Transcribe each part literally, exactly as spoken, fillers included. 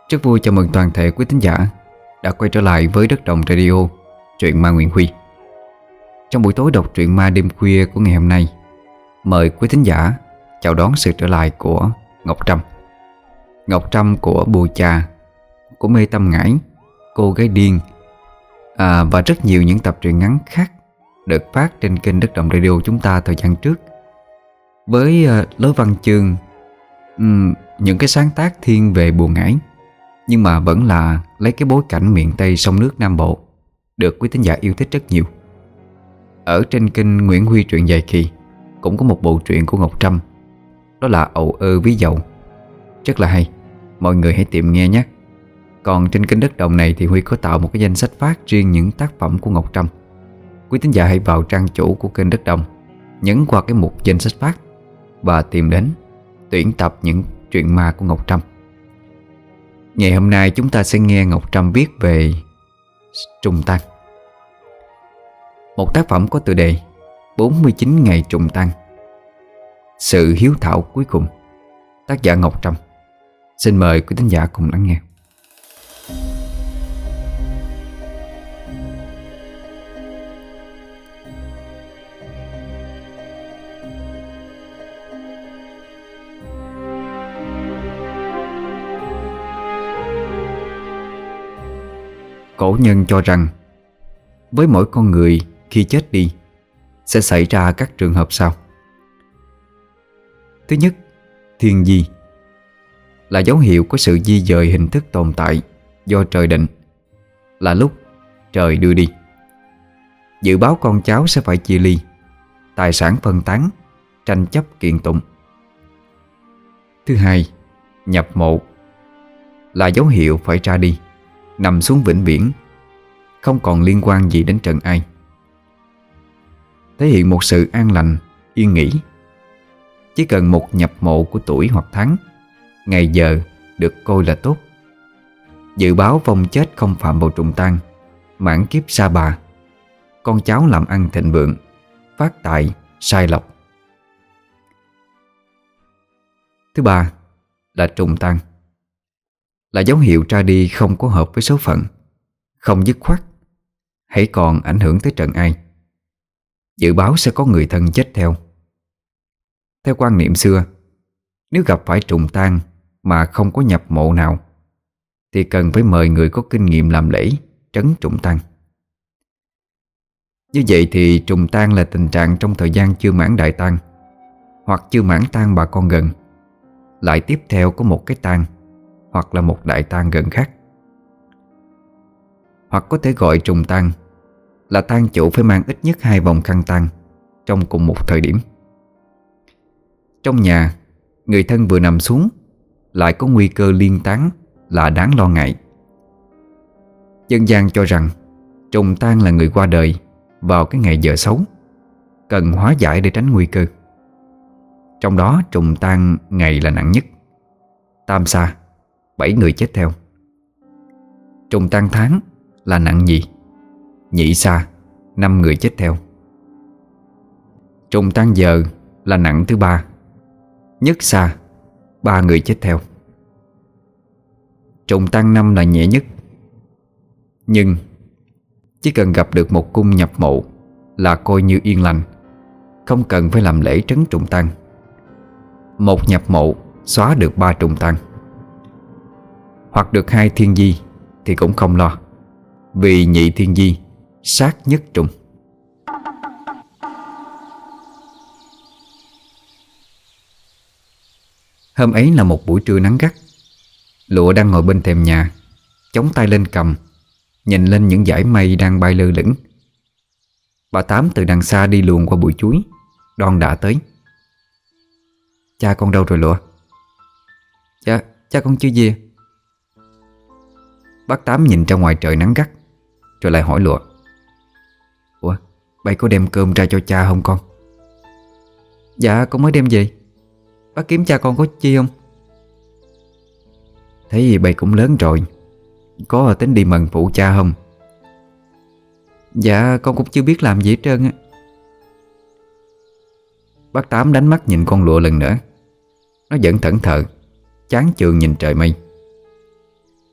Rất vui chào mừng toàn thể quý thính giả đã quay trở lại với Đất Đồng Radio, truyện ma Nguyễn Huy. Trong buổi tối đọc truyện ma đêm khuya của ngày hôm nay, mời quý thính giả chào đón sự trở lại của Ngọc Trâm. Ngọc Trâm của Bùi Cha, của Mê Tâm Ngải, Cô Gái Điên à, và rất nhiều những tập truyện ngắn khác được phát trên kênh Đất Đồng Radio chúng ta thời gian trước, với uh, lối văn chương um, những cái sáng tác thiên về buồn ngải, nhưng mà vẫn là lấy cái bối cảnh miền Tây sông nước Nam Bộ, được quý thính giả yêu thích rất nhiều. Ở trên kênh Nguyễn Huy truyện dài kỳ cũng có một bộ truyện của Ngọc Trâm, đó là Ầu Ơ Ví Dầu, rất là hay, mọi người hãy tìm nghe nhé. Còn trên kênh Đất Đồng này thì Huy có tạo một cái danh sách phát riêng những tác phẩm của Ngọc Trâm. Quý thính giả hãy vào trang chủ của kênh Đất Đồng, nhấn qua cái mục danh sách phát và tìm đến, tuyển tập những truyện ma của Ngọc Trâm. Ngày hôm nay chúng ta sẽ nghe Ngọc Trâm viết về trùng tang, một tác phẩm có tựa đề bốn mươi chín ngày trùng tang, sự hiếu thảo cuối cùng. Tác giả Ngọc Trâm. Xin mời quý thính giả cùng lắng nghe. Cổ nhân cho rằng với mỗi con người khi chết đi sẽ xảy ra các trường hợp sau. Thứ nhất, thiên di là dấu hiệu của sự di dời hình thức tồn tại do trời định, là lúc trời đưa đi. Dự báo con cháu sẽ phải chia ly, tài sản phân tán, tranh chấp kiện tụng. Thứ hai, nhập mộ là dấu hiệu phải ra đi, nằm xuống vĩnh viễn, không còn liên quan gì đến trần ai, thể hiện một sự an lành, yên nghỉ. Chỉ cần một nhập mộ của tuổi hoặc tháng, ngày giờ được coi là tốt. Dự báo vong chết không phạm vào trùng tang, mãn kiếp sa bà, con cháu làm ăn thịnh vượng, phát tài, sai lộc. Thứ ba là trùng tang, là dấu hiệu ra đi không có hợp với số phận, không dứt khoát, hãy còn ảnh hưởng tới trần ai. Dự báo sẽ có người thân chết theo. Theo quan niệm xưa, nếu gặp phải trùng tang mà không có nhập mộ nào thì cần phải mời người có kinh nghiệm làm lễ trấn trùng tang. Như vậy thì trùng tang là tình trạng trong thời gian chưa mãn đại tang, hoặc chưa mãn tang bà con gần, lại tiếp theo có một cái tang hoặc là một đại tang gần khác. Hoặc có thể gọi trùng tang là tang chủ phải mang ít nhất hai vòng khăn tang trong cùng một thời điểm. Trong nhà, người thân vừa nằm xuống lại có nguy cơ liên tán là đáng lo ngại. Dân gian cho rằng trùng tang là người qua đời vào cái ngày giờ xấu, cần hóa giải để tránh nguy cơ. Trong đó trùng tang ngày là nặng nhất, tam sa, bảy người chết theo. Trùng tang tháng là nặng nhì, nhị sa, năm người chết theo. Trùng tang giờ là nặng thứ ba, nhất sa, ba người chết theo. Trùng tang năm là nhẹ nhất, nhưng chỉ cần gặp được một cung nhập mộ là coi như yên lành, không cần phải làm lễ trấn trùng tang. Một nhập mộ xóa được ba trùng tang. Hoặc được hai thiên di thì cũng không lo, vì nhị thiên di sát nhất trùng. Hôm ấy là một buổi trưa nắng gắt. Lụa đang ngồi bên thềm nhà, chống tay lên cầm, nhìn lên những dải mây đang bay lơ lửng. Bà Tám từ đằng xa đi luồn qua bụi chuối, đon đả tới. Cha con đâu rồi Lụa? Dạ, cha con chưa về. Bác Tám nhìn ra ngoài trời nắng gắt, rồi lại hỏi Lụa: Ủa, bay có đem cơm ra cho cha không con? Dạ, con mới đem về. Bác kiếm cha con có chi không? Thế thì bay cũng lớn rồi, có tính đi mần phụ cha không? Dạ, con cũng chưa biết làm gì hết trơn á. Bác Tám đánh mắt nhìn con Lụa lần nữa. Nó vẫn thẫn thờ, chán chường nhìn trời mây.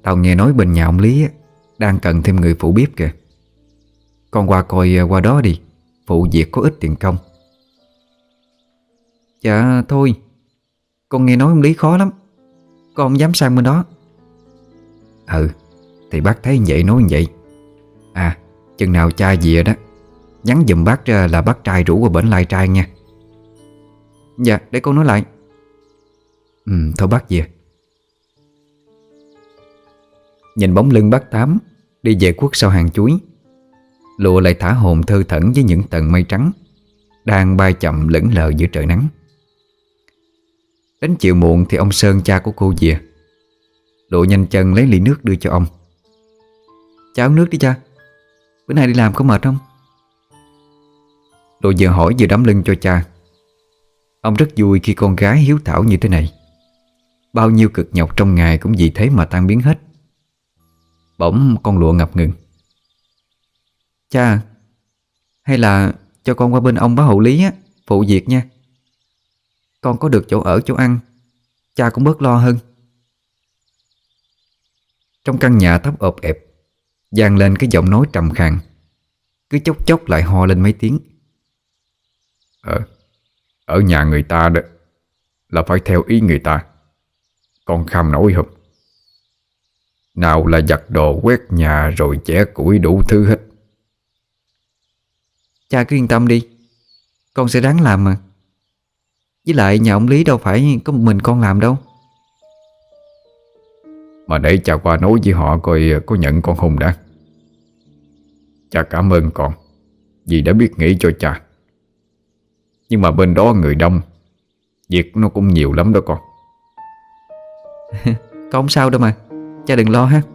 Tao nghe nói bên nhà ông Lý á, đang cần thêm người phụ bếp kìa. Con qua coi qua đó đi, phụ việc có ít tiền công. Dạ thôi, con nghe nói ông Lý khó lắm, con không dám sang bên đó. Ừ, thì bác thấy vậy nói vậy. À, chừng nào cha về đó, nhắn giùm bác ra là bác trai rủ qua bển lai trai nha. Dạ, để con nói lại. Ừ, thôi bác về. Nhìn bóng lưng bác Tám đi về khuất sau hàng chuối, Lụa lại thả hồn thơ thẩn với những tầng mây trắng đang bay chậm lững lờ giữa trời nắng. Đến chiều muộn thì ông Sơn, cha của cô, về. Lụa nhanh chân lấy ly nước đưa cho ông. Cha uống nước đi cha, bữa nay đi làm có mệt không? Lụa vừa hỏi vừa đấm lưng cho cha. Ông rất vui khi con gái hiếu thảo như thế này. Bao nhiêu cực nhọc trong ngày cũng vì thế mà tan biến hết. Bỗng con Lụa ngập ngừng. Cha, hay là cho con qua bên ông bá hộ Lý á, phụ việc nha. Con có được chỗ ở chỗ ăn, cha cũng bớt lo hơn. Trong căn nhà thấp ộp ẹp vang lên cái giọng nói trầm khàn, cứ chốc chốc lại ho lên mấy tiếng. Ờ, ở nhà người ta đó là phải theo ý người ta, con kham nổi không? Nào là giặt đồ, quét nhà rồi chẻ củi đủ thứ hết. Cha cứ yên tâm đi, con sẽ ráng làm mà. Với lại nhà ông Lý đâu phải có một mình con làm đâu. Mà để cha qua nói với họ coi có nhận con Hùng đã. Cha cảm ơn con vì đã biết nghĩ cho cha. Nhưng mà bên đó người đông, việc nó cũng nhiều lắm đó con. Con không sao đâu mà, cha đừng lo ha.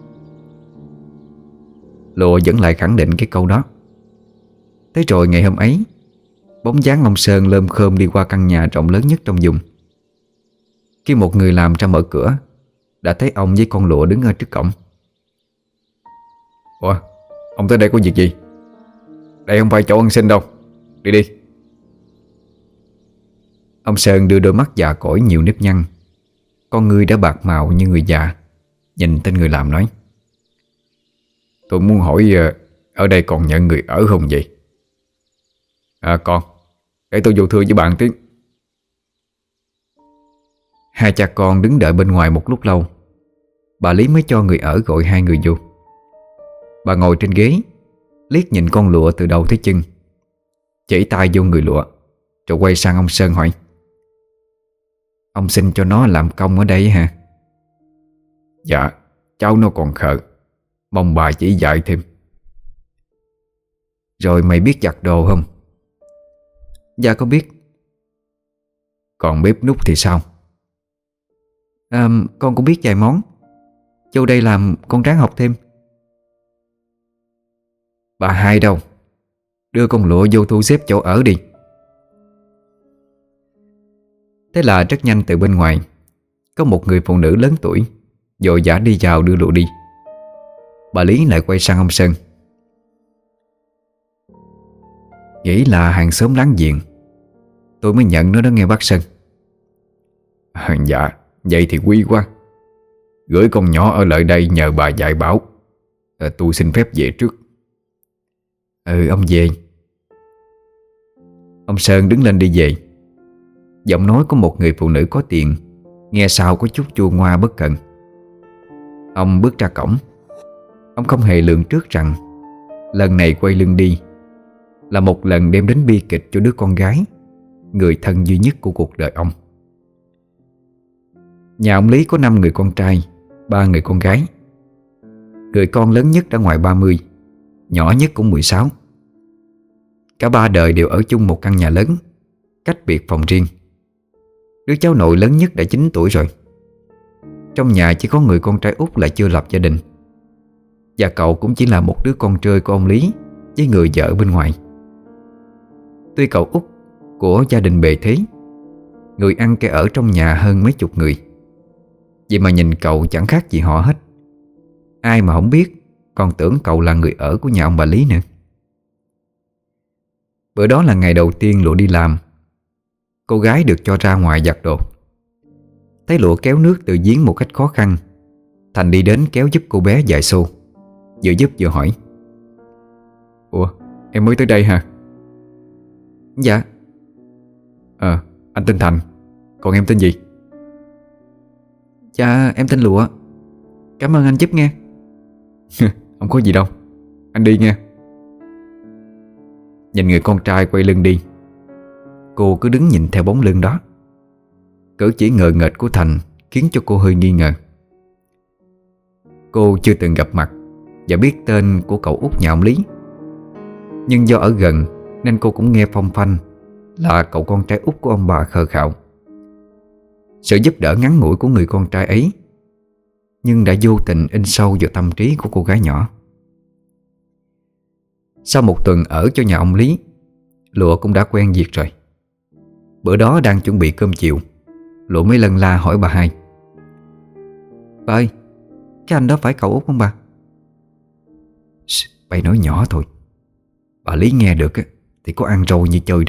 Lụa vẫn lại khẳng định cái câu đó. Thế rồi ngày hôm ấy, bóng dáng ông Sơn lơm khơm đi qua căn nhà rộng lớn nhất trong vùng. Khi một người làm ra mở cửa, đã thấy ông với con Lụa đứng ở trước cổng. Ủa, ông tới đây có việc gì? Đây không phải chỗ ăn xin đâu, đi đi. Ông Sơn đưa đôi mắt già cỗi nhiều nếp nhăn, con ngươi đã bạc màu như người già, nhìn tên người làm nói: Tôi muốn hỏi ở đây còn nhận người ở không vậy? À con, để tôi vô thưa với bạn tiếng. Hai cha con đứng đợi bên ngoài một lúc lâu, bà Lý mới cho người ở gọi hai người vô. Bà ngồi trên ghế, liếc nhìn con Lụa từ đầu tới chân, chỉ tay vô người Lụa, rồi quay sang ông Sơn hỏi: Ông xin cho nó làm công ở đây hả? Dạ, cháu nó còn khờ, mong bà chỉ dạy thêm. Rồi mày biết giặt đồ không? Dạ con biết. Còn bếp núc thì sao? À, con cũng biết vài món. Vô đây làm con ráng học thêm. Bà hai đâu? Đưa con Lụa vô thu xếp chỗ ở đi. Thế là rất nhanh từ bên ngoài có một người phụ nữ lớn tuổi vội vã đi vào đưa Lụa đi. Bà Lý lại quay sang ông Sơn: Nghĩ là hàng xóm láng giềng, tôi mới nhận nó đó nghe bác Sơn. À, dạ, vậy thì quý quá. Gửi con nhỏ ở lại đây nhờ bà dạy bảo. à, Tôi xin phép về trước. Ừ, ông về. Ông Sơn đứng lên đi về. Giọng nói của một người phụ nữ có tiền nghe sao có chút chua ngoa bất cần. Ông bước ra cổng. Ông không hề lường trước rằng lần này quay lưng đi là một lần đem đến bi kịch cho đứa con gái, người thân duy nhất của cuộc đời ông. Nhà ông Lý có năm người con trai, ba người con gái. Người con lớn nhất đã ngoài ba mươi, nhỏ nhất cũng mười sáu. Cả ba đời đều ở chung một căn nhà lớn, cách biệt phòng riêng. Đứa cháu nội lớn nhất đã chín tuổi rồi. Trong nhà chỉ có người con trai út là chưa lập gia đình, và cậu cũng chỉ là một đứa con trơi của ông Lý với người vợ bên ngoài. Tuy cậu út của gia đình bề thế, người ăn kẻ ở trong nhà hơn mấy chục người, vậy mà nhìn cậu chẳng khác gì họ hết. Ai mà không biết, còn tưởng cậu là người ở của nhà ông bà Lý nữa. Bữa đó là ngày đầu tiên Lụa đi làm. Cô gái được cho ra ngoài giặt đồ. Thấy Lụa kéo nước từ giếng một cách khó khăn, Thành đi đến kéo giúp cô bé vài xô, vừa giúp vừa hỏi: Ủa, em mới tới đây hả? Dạ. Ờ, anh tên Thành. Còn em tên gì? Dạ em tên Lụa. Cảm ơn anh giúp nghe. Không có gì đâu, anh đi nghe. Nhìn người con trai quay lưng đi, cô cứ đứng nhìn theo bóng lưng đó. Cử chỉ ngờ nghệch của Thành khiến cho cô hơi nghi ngờ. Cô chưa từng gặp mặt và biết tên của cậu út nhà ông Lý, nhưng do ở gần nên cô cũng nghe phong phanh là cậu con trai út của ông bà Khờ Khạo. Sự giúp đỡ ngắn ngủi của người con trai ấy nhưng đã vô tình in sâu vào tâm trí của cô gái nhỏ. Sau một tuần ở cho nhà ông Lý, Lụa cũng đã quen việc rồi. Bữa đó đang chuẩn bị cơm chiều, Lụa mới lân la hỏi bà hai: Bà ơi, cái anh đó phải cậu út không bà? Bày nói nhỏ thôi, bà Lý nghe được thì có ăn roi như chơi đó.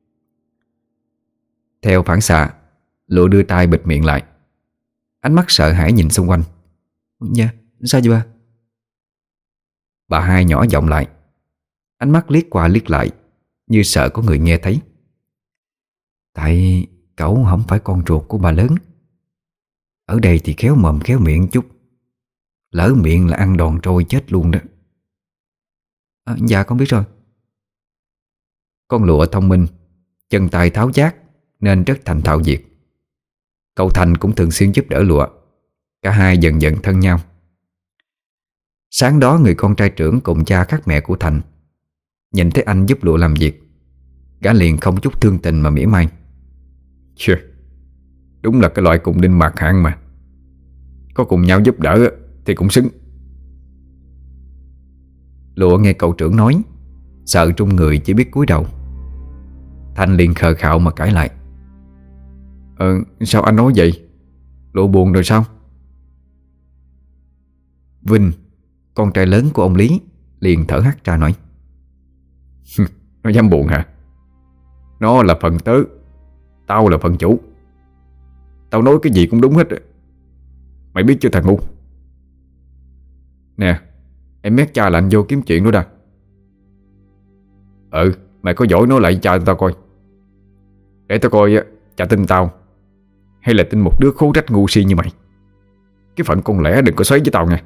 Theo phản xạ, Lụa đưa tay bịt miệng lại, ánh mắt sợ hãi nhìn xung quanh. Dạ, sao vậy bà? Bà hai nhỏ giọng lại, ánh mắt liếc qua liếc lại như sợ có người nghe thấy. Tại cậu không phải con ruột của bà lớn. Ở đây thì khéo mồm khéo miệng chút, lỡ miệng là ăn đòn trôi chết luôn đó. À, dạ con biết rồi. Con Lụa thông minh, chân tay tháo vát nên rất thành thạo việc. Cậu Thành cũng thường xuyên giúp đỡ Lụa. Cả hai dần dần thân nhau. Sáng đó người con trai trưởng cùng cha khác mẹ của Thành nhìn thấy anh giúp Lụa làm việc, gã liền không chút thương tình mà mỉa mai: Chà, đúng là cái loại cùng đinh mạc hạng mà. Có cùng nhau giúp đỡ thì cũng xứng. Lụa nghe cậu trưởng nói, sợ trung người chỉ biết cúi đầu. Thành liền khờ khạo mà cãi lại: Ờ, sao anh nói vậy? Lụa buồn rồi sao? Vinh, con trai lớn của ông Lý, liền thở hắt ra nói: Nó dám buồn hả? Nó là phần tớ, tao là phần chủ. Tao nói cái gì cũng đúng hết. Mày biết chưa thằng ngu? Nè, em mét cha là anh vô kiếm chuyện nữa đã. Ừ, mày có giỏi nói lại cha tao coi, để tao coi cha tin tao hay là tin một đứa khố rách ngu si như mày. Cái phận con lẻ đừng có xoáy với tao nha.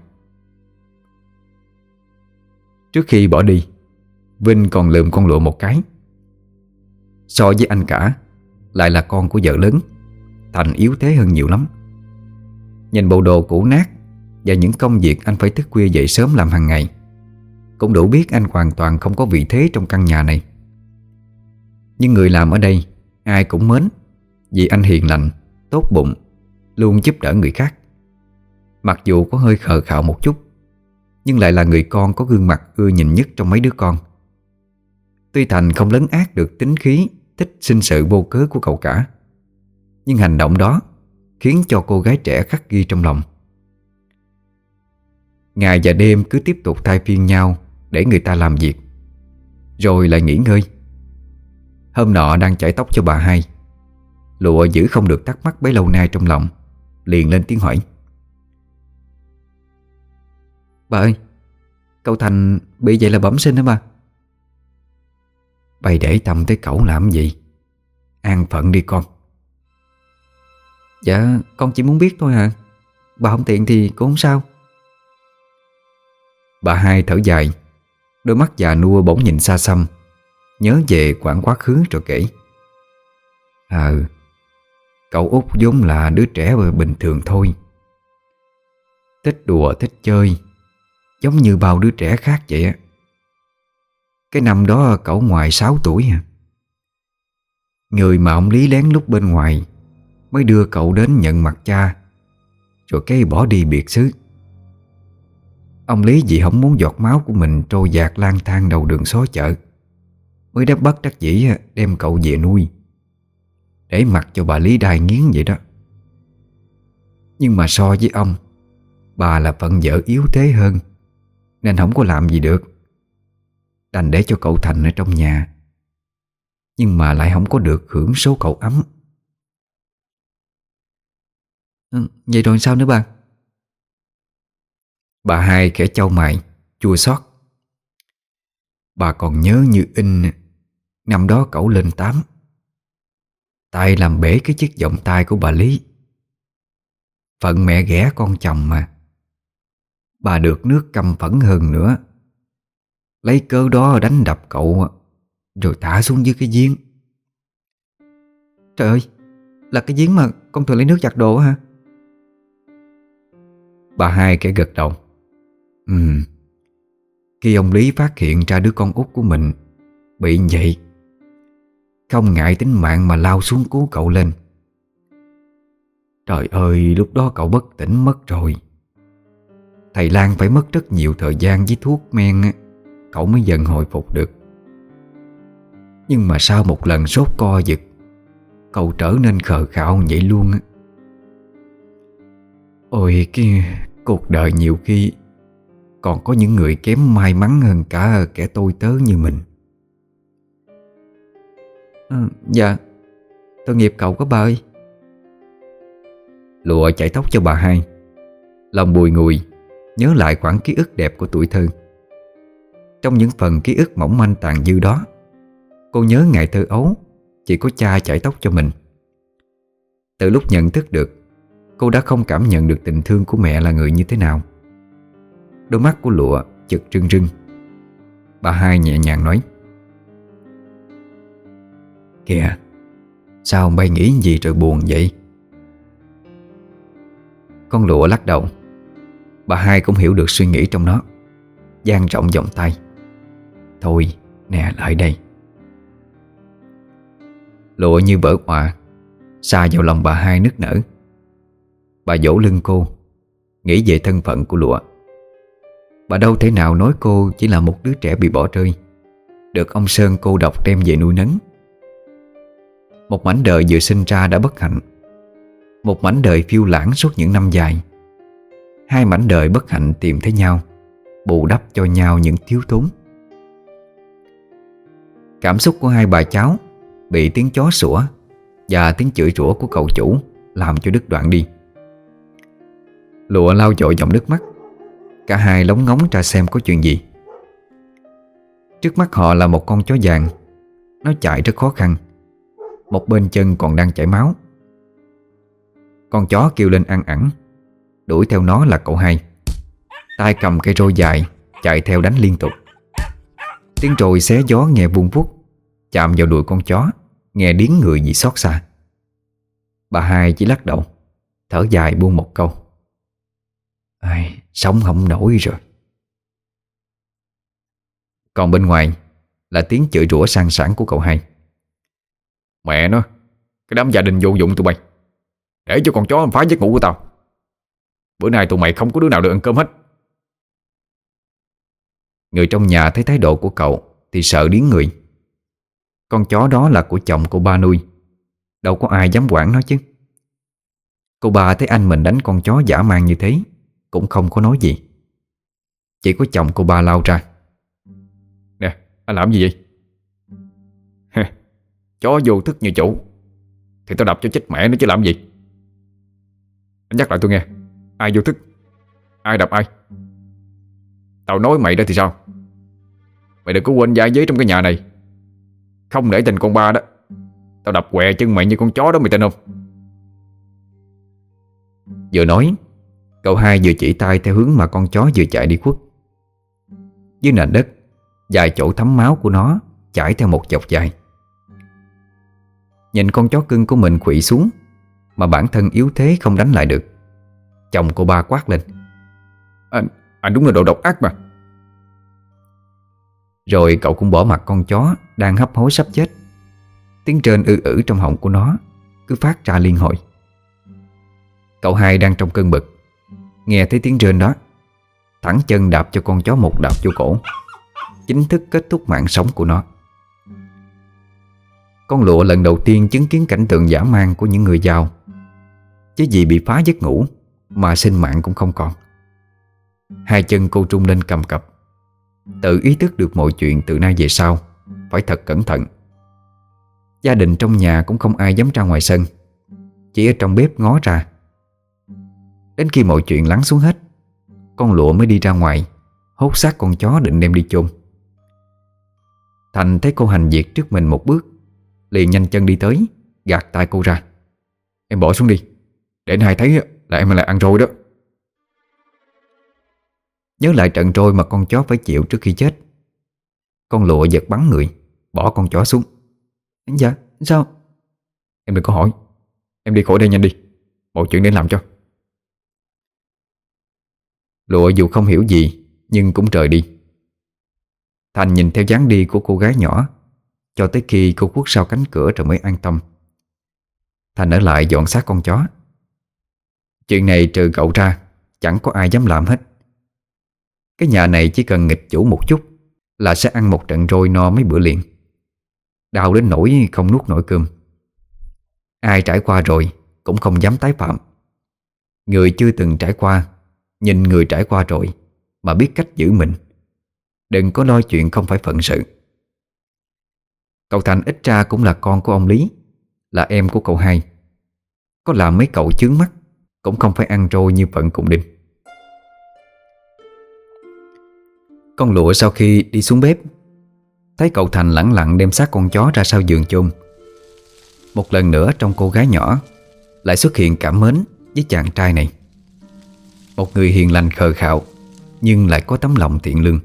Trước khi bỏ đi, Vinh còn lườm con Lụa một cái. So với anh cả, lại là con của vợ lớn, Thành yếu thế hơn nhiều lắm. Nhìn bộ đồ cũ nát và những công việc anh phải thức khuya dậy sớm làm hàng ngày, cũng đủ biết anh hoàn toàn không có vị thế trong căn nhà này. Nhưng người làm ở đây ai cũng mến, vì anh hiền lành, tốt bụng, luôn giúp đỡ người khác. Mặc dù có hơi khờ khạo một chút, nhưng lại là người con có gương mặt ưa nhìn nhất trong mấy đứa con. Tuy Thành không lấn át được tính khí thích sinh sự vô cớ của cậu cả, nhưng hành động đó khiến cho cô gái trẻ khắc ghi trong lòng. Ngày và đêm cứ tiếp tục thay phiên nhau để người ta làm việc, rồi lại nghỉ ngơi. Hôm nọ đang chải tóc cho bà hai, Lụa giữ không được thắc mắc bấy lâu nay trong lòng, liền lên tiếng hỏi: Bà ơi, cậu Thành bị vậy là bẩm sinh hả bà? Bày để tâm tới cậu làm gì? An phận đi con. Dạ con chỉ muốn biết thôi hả. Bà không tiện thì cũng không sao. Bà hai thở dài, đôi mắt già nua bỗng nhìn xa xăm, nhớ về quãng quá khứ rồi kể: Ờ, cậu út vốn là đứa trẻ bình thường thôi, thích đùa thích chơi, giống như bao đứa trẻ khác vậy á. Cái năm đó cậu ngoài sáu tuổi à. Người mà ông Lý lén lút bên ngoài mới đưa cậu đến nhận mặt cha, rồi cái bỏ đi biệt xứ. Ông Lý vì không muốn giọt máu của mình trôi dạt lang thang đầu đường xó chợ, mới đắp bất đắc dĩ đem cậu về nuôi, để mặc cho bà Lý đai nghiến vậy đó. Nhưng mà so với ông, bà là phận vợ yếu thế hơn, nên không có làm gì được, đành để cho cậu Thành ở trong nhà, nhưng mà lại không có được hưởng số cậu ấm. Ừ, vậy rồi sao nữa bà? Bà hai khẽ chau mày, chua xót. Bà còn nhớ như in, năm đó cậu lên tám, tay làm bể cái chiếc vòng tay của bà Lý. Phận mẹ ghẻ con chồng mà. Bà được nước căm phẫn hơn nữa, lấy cớ đó đánh đập cậu, rồi thả xuống dưới cái giếng. Trời ơi, là cái giếng mà con thường lấy nước giặt đồ hả? Bà hai kẻ gật đầu. Ừ. Khi ông Lý phát hiện ra đứa con út của mình bị như vậy, không ngại tính mạng mà lao xuống cứu cậu lên. Trời ơi, lúc đó cậu bất tỉnh mất rồi. Thầy Lan phải mất rất nhiều thời gian với thuốc men, cậu mới dần hồi phục được. Nhưng mà sau một lần sốt co giật, cậu trở nên khờ khạo vậy luôn á. Ôi, cái cuộc đời nhiều khi còn có những người kém may mắn hơn cả kẻ tôi tớ như mình. À, dạ, tội nghiệp cậu quá bà ơi. Lụa chải tóc cho bà hai, lòng bùi ngùi nhớ lại khoảng ký ức đẹp của tuổi thơ. Trong những phần ký ức mỏng manh tàn dư đó, cô nhớ ngày thơ ấu chỉ có cha chải tóc cho mình. Từ lúc nhận thức được, cô đã không cảm nhận được tình thương của mẹ là người như thế nào. Đôi mắt của Lụa chực rưng rưng. Bà hai nhẹ nhàng nói: Kìa, sao ông bay nghĩ gì rồi buồn vậy? Con Lụa lắc đầu. Bà hai cũng hiểu được suy nghĩ trong nó, dang rộng vòng tay: Thôi, nè, lại đây. Lụa như vỡ òa, sa vào lòng bà hai nức nở. Bà vỗ lưng cô, nghĩ về thân phận của Lụa. Bà đâu thể nào nói cô chỉ là một đứa trẻ bị bỏ rơi, được ông Sơn cô độc đem về nuôi nấng. Một mảnh đời vừa sinh ra đã bất hạnh, một mảnh đời phiêu lãng suốt những năm dài. Hai mảnh đời bất hạnh tìm thấy nhau, bù đắp cho nhau những thiếu thốn. Cảm xúc của hai bà cháu bị tiếng chó sủa và tiếng chửi rủa của cậu chủ làm cho đứt đoạn đi. Lụa lau dội dòng nước mắt. Cả hai lóng ngóng ra xem có chuyện gì. Trước mắt họ là một con chó vàng. Nó chạy rất khó khăn, một bên chân còn đang chảy máu. Con chó kêu lên ăn ẳng. Đuổi theo nó là cậu hai, tay cầm cây roi dài chạy theo đánh liên tục. Tiếng roi xé gió nghe vun vút, chạm vào đuôi con chó nghe điếng người vì xót xa. Bà hai chỉ lắc đầu, thở dài buông một câu: Ai, sống không nổi rồi. Còn bên ngoài là tiếng chửi rủa sang sảng của cậu hai: Mẹ nó, cái đám gia đình vô dụng tụi bay, để cho con chó phá giấc ngủ của tao. Bữa nay tụi mày không có đứa nào được ăn cơm hết. Người trong nhà thấy thái độ của cậu thì sợ điếng người. Con chó đó là của chồng cô ba nuôi, đâu có ai dám quản nó chứ. Cô ba thấy anh mình đánh con chó dã man như thế cũng không có nói gì. Chỉ có chồng cô ba lao ra: Nè, anh làm gì vậy? Heh, chó vô thức như chủ thì tao đập cho chết mẹ nó chứ làm gì. Anh nhắc lại tôi nghe, ai vô thức, ai đập ai? Tao nói mày đó thì sao? Mày đừng có quên gia giới trong cái nhà này. Không để tình con ba đó, tao đập què chân mày như con chó đó, mày tin không? Vừa nói, cậu hai vừa chỉ tay theo hướng mà con chó vừa chạy đi khuất. Dưới nền đất, vài chỗ thấm máu của nó chảy theo một dọc dài. Nhìn con chó cưng của mình khuỵu xuống mà bản thân yếu thế không đánh lại được, chồng cô ba quát lên: Anh, anh đúng là đồ độc ác mà. Rồi cậu cũng bỏ mặc con chó đang hấp hối sắp chết. Tiếng trên ư ử trong họng của nó cứ phát ra liên hồi. Cậu hai đang trong cơn bực, nghe thấy tiếng rên đó, thẳng chân đạp cho con chó một đạp vô cổ, chính thức kết thúc mạng sống của nó. Con Lụa lần đầu tiên chứng kiến cảnh tượng dã man của những người giàu, chứ vì bị phá giấc ngủ mà sinh mạng cũng không còn. Hai chân cô trung lên cầm cập, tự ý thức được mọi chuyện từ nay về sau phải thật cẩn thận. Gia đình trong nhà cũng không ai dám ra ngoài sân, chỉ ở trong bếp ngó ra. Đến khi mọi chuyện lắng xuống hết, con Lụa mới đi ra ngoài hốt xác con chó định đem đi chôn. Thành thấy cô hành việc trước mình một bước, liền nhanh chân đi tới, gạt tay cô ra. Em bỏ xuống đi, để anh hai thấy là em là ăn rồi đó. Nhớ lại trận trôi mà con chó phải chịu trước khi chết, con Lụa giật bắn người, bỏ con chó xuống. Dạ, sao? Em đừng có hỏi, em đi khỏi đây nhanh đi, mọi chuyện nên làm cho. Lụa dù không hiểu gì nhưng cũng rời đi. Thành nhìn theo dáng đi của cô gái nhỏ cho tới khi cô khuất sau cánh cửa rồi mới an tâm. Thành ở lại dọn xác con chó. Chuyện này trừ cậu ra chẳng có ai dám làm hết. Cái nhà này chỉ cần nghịch chủ một chút là sẽ ăn một trận roi no mấy bữa liền, đau đến nỗi không nuốt nổi cơm. Ai trải qua rồi cũng không dám tái phạm. Người chưa từng trải qua nhìn người trải qua rồi mà biết cách giữ mình. Đừng có lo chuyện không phải phận sự. Cậu Thành ít ra cũng là con của ông Lý, là em của cậu hai. Có làm mấy cậu chướng mắt cũng không phải ăn trôi như phận cùng đinh. Con Lụa sau khi đi xuống bếp, thấy cậu Thành lẳng lặng đem xác con chó ra sau giường chôn. Một lần nữa trong cô gái nhỏ lại xuất hiện cảm mến với chàng trai này. Một người hiền lành khờ khạo nhưng lại có tấm lòng thiện lương.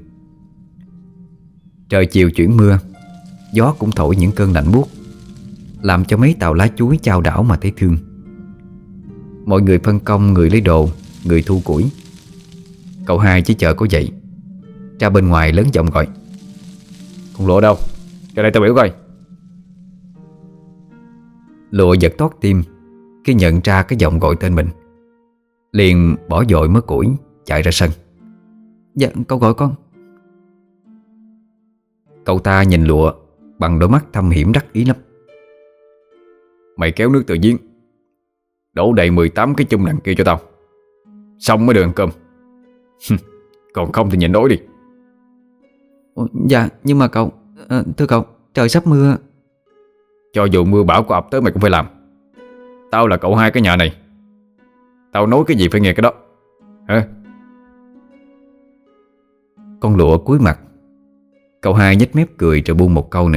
Trời chiều chuyển mưa, gió cũng thổi những cơn lạnh buốt, làm cho mấy tàu lá chuối chao đảo mà thấy thương. Mọi người phân công người lấy đồ, người thu củi. Cậu hai chỉ chờ có vậy, ra bên ngoài lớn giọng gọi: Con Lụa đâu? Ra đây tao biểu coi. Lụa giật thót tim khi nhận ra cái giọng gọi tên mình, liền bỏ dội mớ củi chạy ra sân. Dạ, cậu gọi con. Cậu ta nhìn Lụa bằng đôi mắt thâm hiểm đắc ý lắm. Mày kéo nước từ giếng, đổ đầy mười tám cái chung đằng kia cho tao, xong mới được ăn cơm. Còn không thì nhịn đói đi. Ủa, dạ, nhưng mà cậu à, thưa cậu, trời sắp mưa. Cho dù mưa bão có ập tới mày cũng phải làm. Tao là cậu hai cái nhà này, tao nói cái gì phải nghe cái đó. Hả? Con Lụa cúi mặt. Cậu hai nhếch mép cười rồi buông một câu nữa.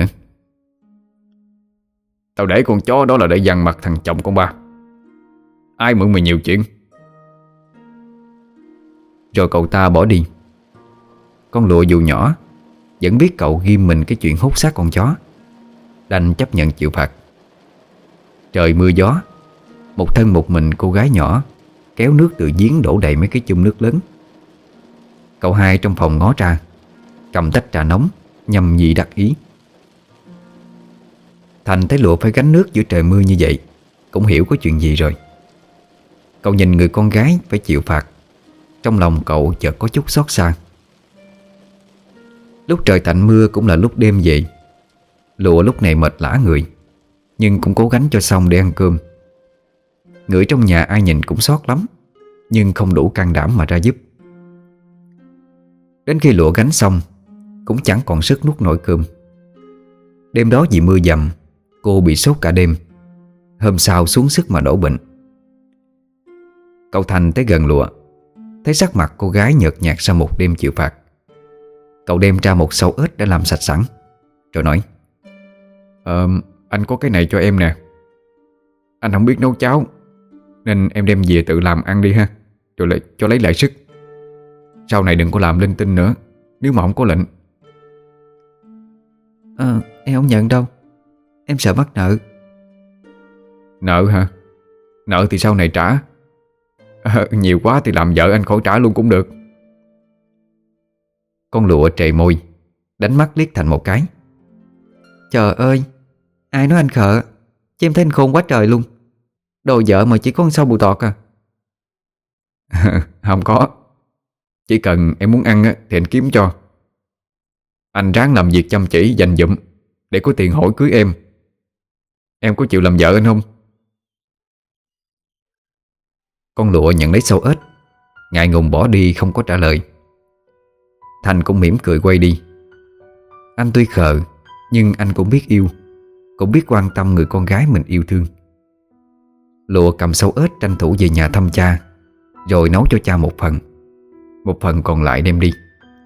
Tao để con chó đó là để dằn mặt thằng chồng con ba. Ai mượn mày nhiều chuyện. Rồi cậu ta bỏ đi. Con Lụa dù nhỏ vẫn biết cậu ghim mình cái chuyện hút xác con chó, đành chấp nhận chịu phạt. Trời mưa gió, một thân một mình cô gái nhỏ kéo nước từ giếng đổ đầy mấy cái chung nước lớn. Cậu hai trong phòng ngó ra, cầm tách trà nóng nhâm nhi đắc ý. Thành thấy Lụa phải gánh nước giữa trời mưa như vậy, cũng hiểu có chuyện gì rồi. Cậu nhìn người con gái phải chịu phạt, trong lòng cậu chợt có chút xót xa. Lúc trời tạnh mưa cũng là lúc đêm về. Lụa lúc này mệt lả người, nhưng cũng cố gắng cho xong để ăn cơm. Người trong nhà ai nhìn cũng xót lắm, nhưng không đủ can đảm mà ra giúp. Đến khi Lụa gánh xong, cũng chẳng còn sức nuốt nổi cơm. Đêm đó vì mưa dầm, cô bị sốt cả đêm. Hôm sau xuống sức mà đổ bệnh. Cậu Thành tới gần Lụa, thấy sắc mặt cô gái nhợt nhạt sau một đêm chịu phạt. Cậu đem ra một sâu ếch đã làm sạch sẵn, rồi nói: Ờ, anh có cái này cho em nè. Anh không biết nấu cháo, nên em đem về tự làm ăn đi ha, rồi lại cho lấy lại sức. Sau này đừng có làm linh tinh nữa, nếu mà không có lệnh. Ờ, em không nhận đâu, em sợ mắc nợ. Nợ hả? Nợ thì sau này trả. à, Nhiều quá thì làm vợ anh khỏi trả luôn cũng được. Con Lụa trề môi, đánh mắt liếc Thành một cái. Trời ơi, ai nói anh khờ, chứ em thấy anh khôn quá trời luôn. Đồ vợ mà chỉ có con sâu bù tọt à. Không có. Chỉ cần em muốn ăn thì anh kiếm cho. Anh ráng làm việc chăm chỉ dành dụm để có tiền hỏi cưới em. Em có chịu làm vợ anh không? Con Lụa nhận lấy sâu ếch, ngại ngùng bỏ đi không có trả lời. Thành cũng mỉm cười quay đi. Anh tuy khờ, nhưng anh cũng biết yêu, cũng biết quan tâm người con gái mình yêu thương. Lụa cầm sâu ếch tranh thủ về nhà thăm cha, rồi nấu cho cha một phần. một phần còn lại đem đi.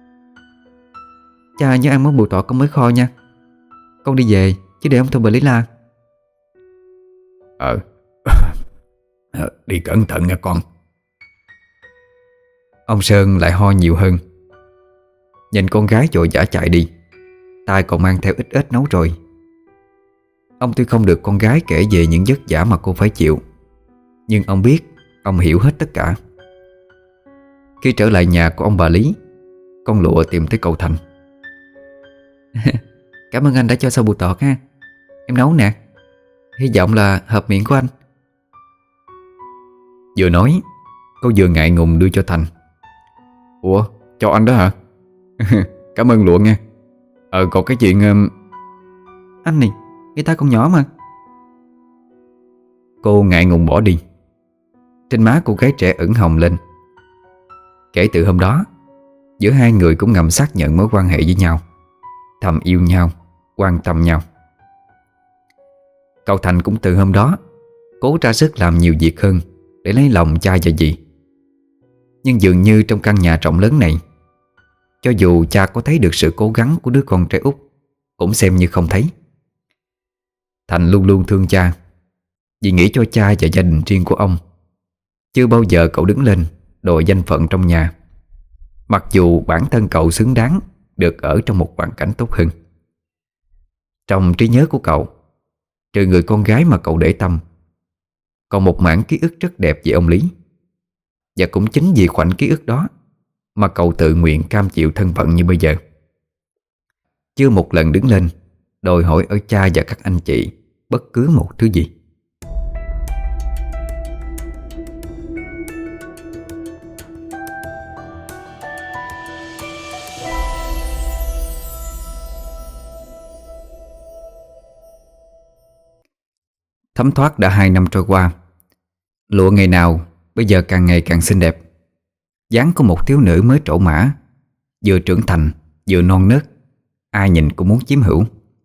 Cha nhớ ăn món bò tọt con mới kho nha. Con đi về chứ để ông Thông bà lấy la. Ờ Đi cẩn thận nha con. Ông Sơn lại ho nhiều hơn. Nhìn con gái vội vã chạy đi, tay còn mang theo ít ếch nấu rồi. Ông tuy không được con gái kể về những vất vả mà cô phải chịu, nhưng ông biết, ông hiểu hết tất cả. Khi trở lại nhà của ông bà Lý, con Lụa tìm thấy cậu Thành. Cảm ơn anh đã cho sâu bù tọt ha. Em nấu nè. Hy vọng là hợp miệng của anh. Vừa nói, cô vừa ngại ngùng đưa cho Thành. Ủa, cho anh đó hả? Cảm ơn Lụa nghe. Ờ còn cái chuyện um... Anh này, người ta còn nhỏ mà. Cô ngại ngùng bỏ đi. Trên má cô gái trẻ ửng hồng lên. Kể từ hôm đó, giữa hai người cũng ngầm xác nhận mối quan hệ với nhau, thầm yêu nhau, quan tâm nhau. Cậu Thành cũng từ hôm đó cố ra sức làm nhiều việc hơn để lấy lòng cha và dì. Nhưng dường như trong căn nhà rộng lớn này, cho dù cha có thấy được sự cố gắng của đứa con trai út, cũng xem như không thấy. Thành luôn luôn thương cha, vì nghĩ cho cha và gia đình riêng của ông. Chưa bao giờ cậu đứng lên đòi danh phận trong nhà, mặc dù bản thân cậu xứng đáng được ở trong một hoàn cảnh tốt hơn. Trong trí nhớ của cậu, trừ người con gái mà cậu để tâm, còn một mảng ký ức rất đẹp về ông Lý. Và cũng chính vì khoảnh ký ức đó mà cậu tự nguyện cam chịu thân phận như bây giờ. Chưa một lần đứng lên đòi hỏi ở cha và các anh chị bất cứ một thứ gì. Thấm thoát đã hai năm trôi qua. Lụa ngày nào bây giờ càng ngày càng xinh đẹp, dáng của một thiếu nữ mới trổ mã, vừa trưởng thành vừa non nớt, ai nhìn cũng muốn chiếm hữu.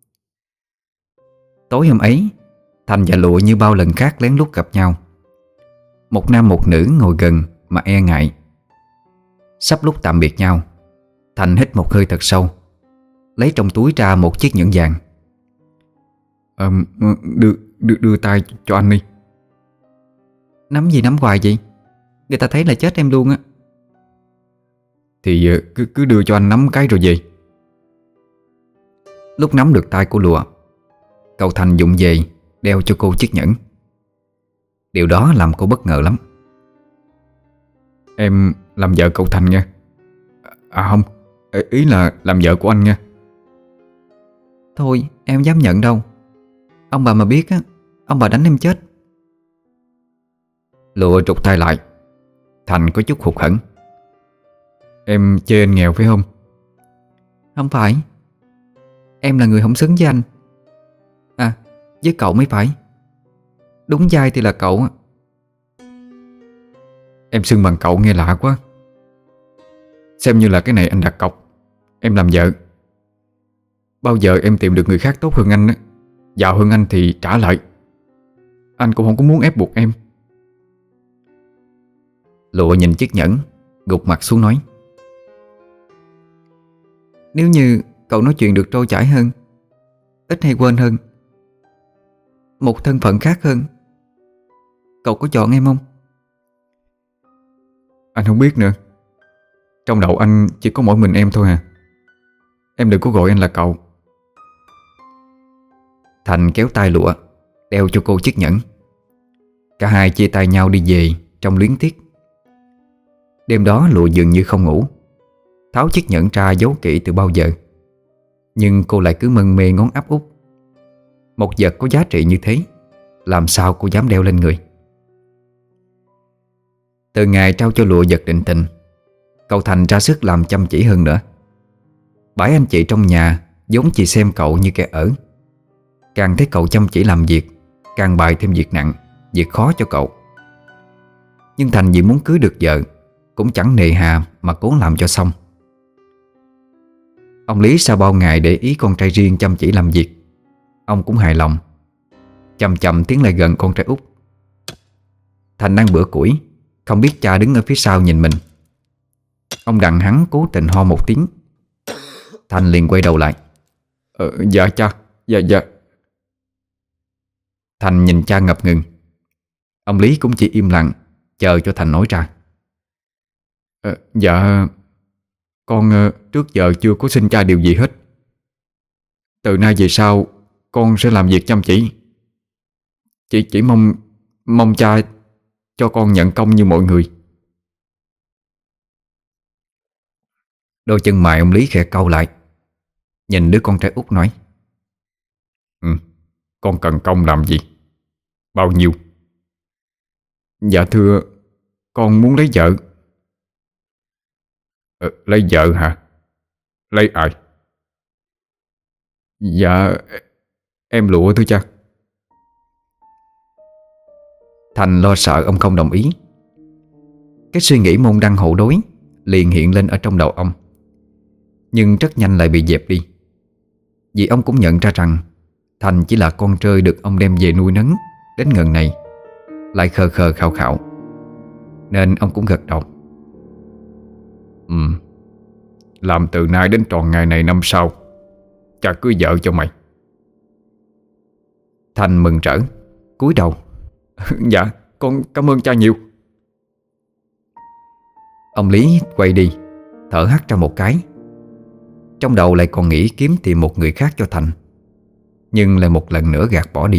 Tối hôm ấy, Thành và Lụa như bao lần khác lén lút gặp nhau. Một nam một nữ ngồi gần mà e ngại. Sắp lúc tạm biệt nhau, Thành hít một hơi thật sâu, lấy trong túi ra một chiếc nhẫn vàng. à, đưa, đưa, đưa tay cho anh đi. Nắm gì nắm hoài vậy? Người ta thấy là chết em luôn á. Thì cứ, cứ đưa cho anh nắm cái rồi về. Lúc nắm được tay của Lụa, cậu Thành dụng về đeo cho cô chiếc nhẫn. Điều đó làm cô bất ngờ lắm. Em làm vợ cậu Thành nha. À không, ý là làm vợ của anh nha. Thôi em dám nhận đâu. Ông bà mà biết á, ông bà đánh em chết. Lụa trục tay lại. Thành có chút hụt hẫng. Em chê anh nghèo phải không? Không phải. Em là người không xứng với anh. À, với cậu mới phải. Đúng vai thì là cậu á. Em xưng bằng cậu nghe lạ quá. Xem như là cái này anh đặt cọc, em làm vợ. Bao giờ em tìm được người khác tốt hơn anh, giàu hơn anh thì trả lại. Anh cũng không có muốn ép buộc em. Lụa nhìn chiếc nhẫn, gục mặt xuống nói. Nếu như cậu nói chuyện được trôi chảy hơn, ít hay quên hơn, một thân phận khác hơn, cậu có chọn em không? Anh không biết nữa. Trong đầu anh chỉ có mỗi mình em thôi à. Em đừng có gọi anh là cậu. Thành kéo tay Lụa, đeo cho cô chiếc nhẫn. Cả hai chia tay nhau đi về trong luyến tiếc. Đêm đó Lụa dường như không ngủ, tháo chiếc nhẫn ra giấu kỹ từ bao giờ. Nhưng cô lại cứ mân mê ngón áp út. Một vật có giá trị như thế, làm sao cô dám đeo lên người. Từ ngày trao cho Lụa vật định tình, cậu Thành ra sức làm chăm chỉ hơn nữa. Bảy anh chị trong nhà vốn chỉ xem cậu như kẻ ở. Càng thấy cậu chăm chỉ làm việc, càng bày thêm việc nặng, việc khó cho cậu. Nhưng Thành vì muốn cưới được vợ, cũng chẳng nề hà mà cố làm cho xong. Ông Lý sau bao ngày để ý con trai riêng chăm chỉ làm việc, ông cũng hài lòng, chậm chậm tiến lại gần con trai út. Thành ăn bữa củi, không biết cha đứng ở phía sau nhìn mình. Ông đặng hắn cố tình ho một tiếng. Thành liền quay đầu lại. ờ, Dạ cha, dạ dạ. Thành nhìn cha ngập ngừng. Ông Lý cũng chỉ im lặng chờ cho Thành nói ra. ờ, Dạ con ờ, trước giờ chưa có xin cha điều gì hết. Từ nay về sau con sẽ làm việc chăm chỉ. Chỉ chỉ mong Mong cha cho con nhận công như mọi người. Đôi chân mày ông Lý khẽ cau lại, nhìn đứa con trai út nói. Ừ, con cần công làm gì? Bao nhiêu? Dạ thưa, con muốn lấy vợ. ờ, Lấy vợ hả? Lấy ai? Dạ em Lụa thôi cha. Thành lo sợ ông không đồng ý. Cái suy nghĩ môn đăng hộ đối liền hiện lên ở trong đầu ông, nhưng rất nhanh lại bị dẹp đi. Vì ông cũng nhận ra rằng Thành chỉ là con trơi được ông đem về nuôi nấng đến ngần này, lại khờ khờ khạo khạo, nên ông cũng gật đầu. Ừ, làm từ nay đến tròn ngày này năm sau, cha cưới vợ cho mày. Thành mừng rỡ cúi đầu. Dạ con cảm ơn cha nhiều. Ông Lý quay đi, thở hắt ra một cái. Trong đầu lại còn nghĩ kiếm tìm một người khác cho Thành, nhưng lại một lần nữa gạt bỏ đi.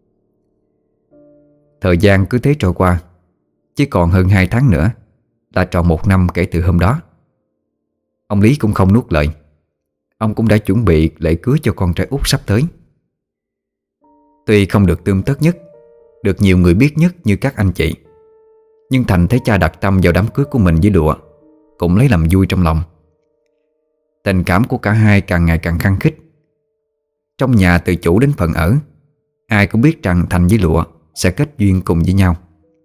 Thời gian cứ thế trôi qua. Chỉ còn hơn hai tháng nữa là tròn một năm kể từ hôm đó. Ông Lý cũng không nuốt lời. Ông cũng đã chuẩn bị lễ cưới cho con trai út sắp tới. Tuy không được tươm tất nhất, được nhiều người biết nhất như các anh chị, nhưng Thành thấy cha đặt tâm vào đám cưới của mình với Lụa, cũng lấy làm vui trong lòng. Tình cảm của cả hai càng ngày càng khăng khít. Trong nhà từ chủ đến phần ở, ai cũng biết rằng Thành với Lụa sẽ kết duyên cùng với nhau.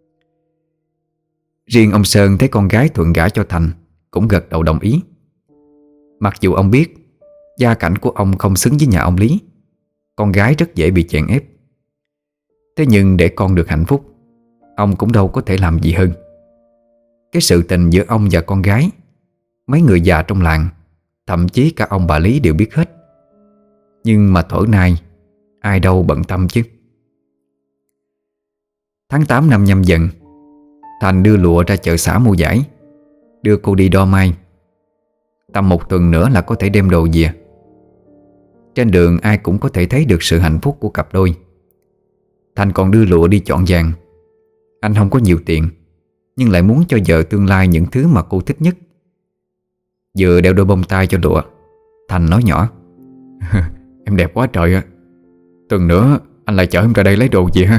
Riêng ông Sơn thấy con gái thuận gả cho Thành cũng gật đầu đồng ý. Mặc dù ông biết gia cảnh của ông không xứng với nhà ông Lý, con gái rất dễ bị chèn ép. Thế nhưng để con được hạnh phúc, ông cũng đâu có thể làm gì hơn. Cái sự tình giữa ông và con gái, mấy người già trong làng, thậm chí cả ông bà Lý đều biết hết. Nhưng mà thuở nay ai đâu bận tâm chứ. Tháng tám năm Nhâm Dần, Thành đưa Lụa ra chợ xã mua vải, đưa cô đi đo mai. Tầm một tuần nữa là có thể đem đồ về. Trên đường ai cũng có thể thấy được sự hạnh phúc của cặp đôi. Thành còn đưa Lụa đi chọn vàng. Anh không có nhiều tiền, nhưng lại muốn cho vợ tương lai những thứ mà cô thích nhất. Vừa đeo đôi bông tai cho Lụa, Thành nói nhỏ. Em đẹp quá trời á. Tuần nữa anh lại chở em ra đây lấy đồ gì ha?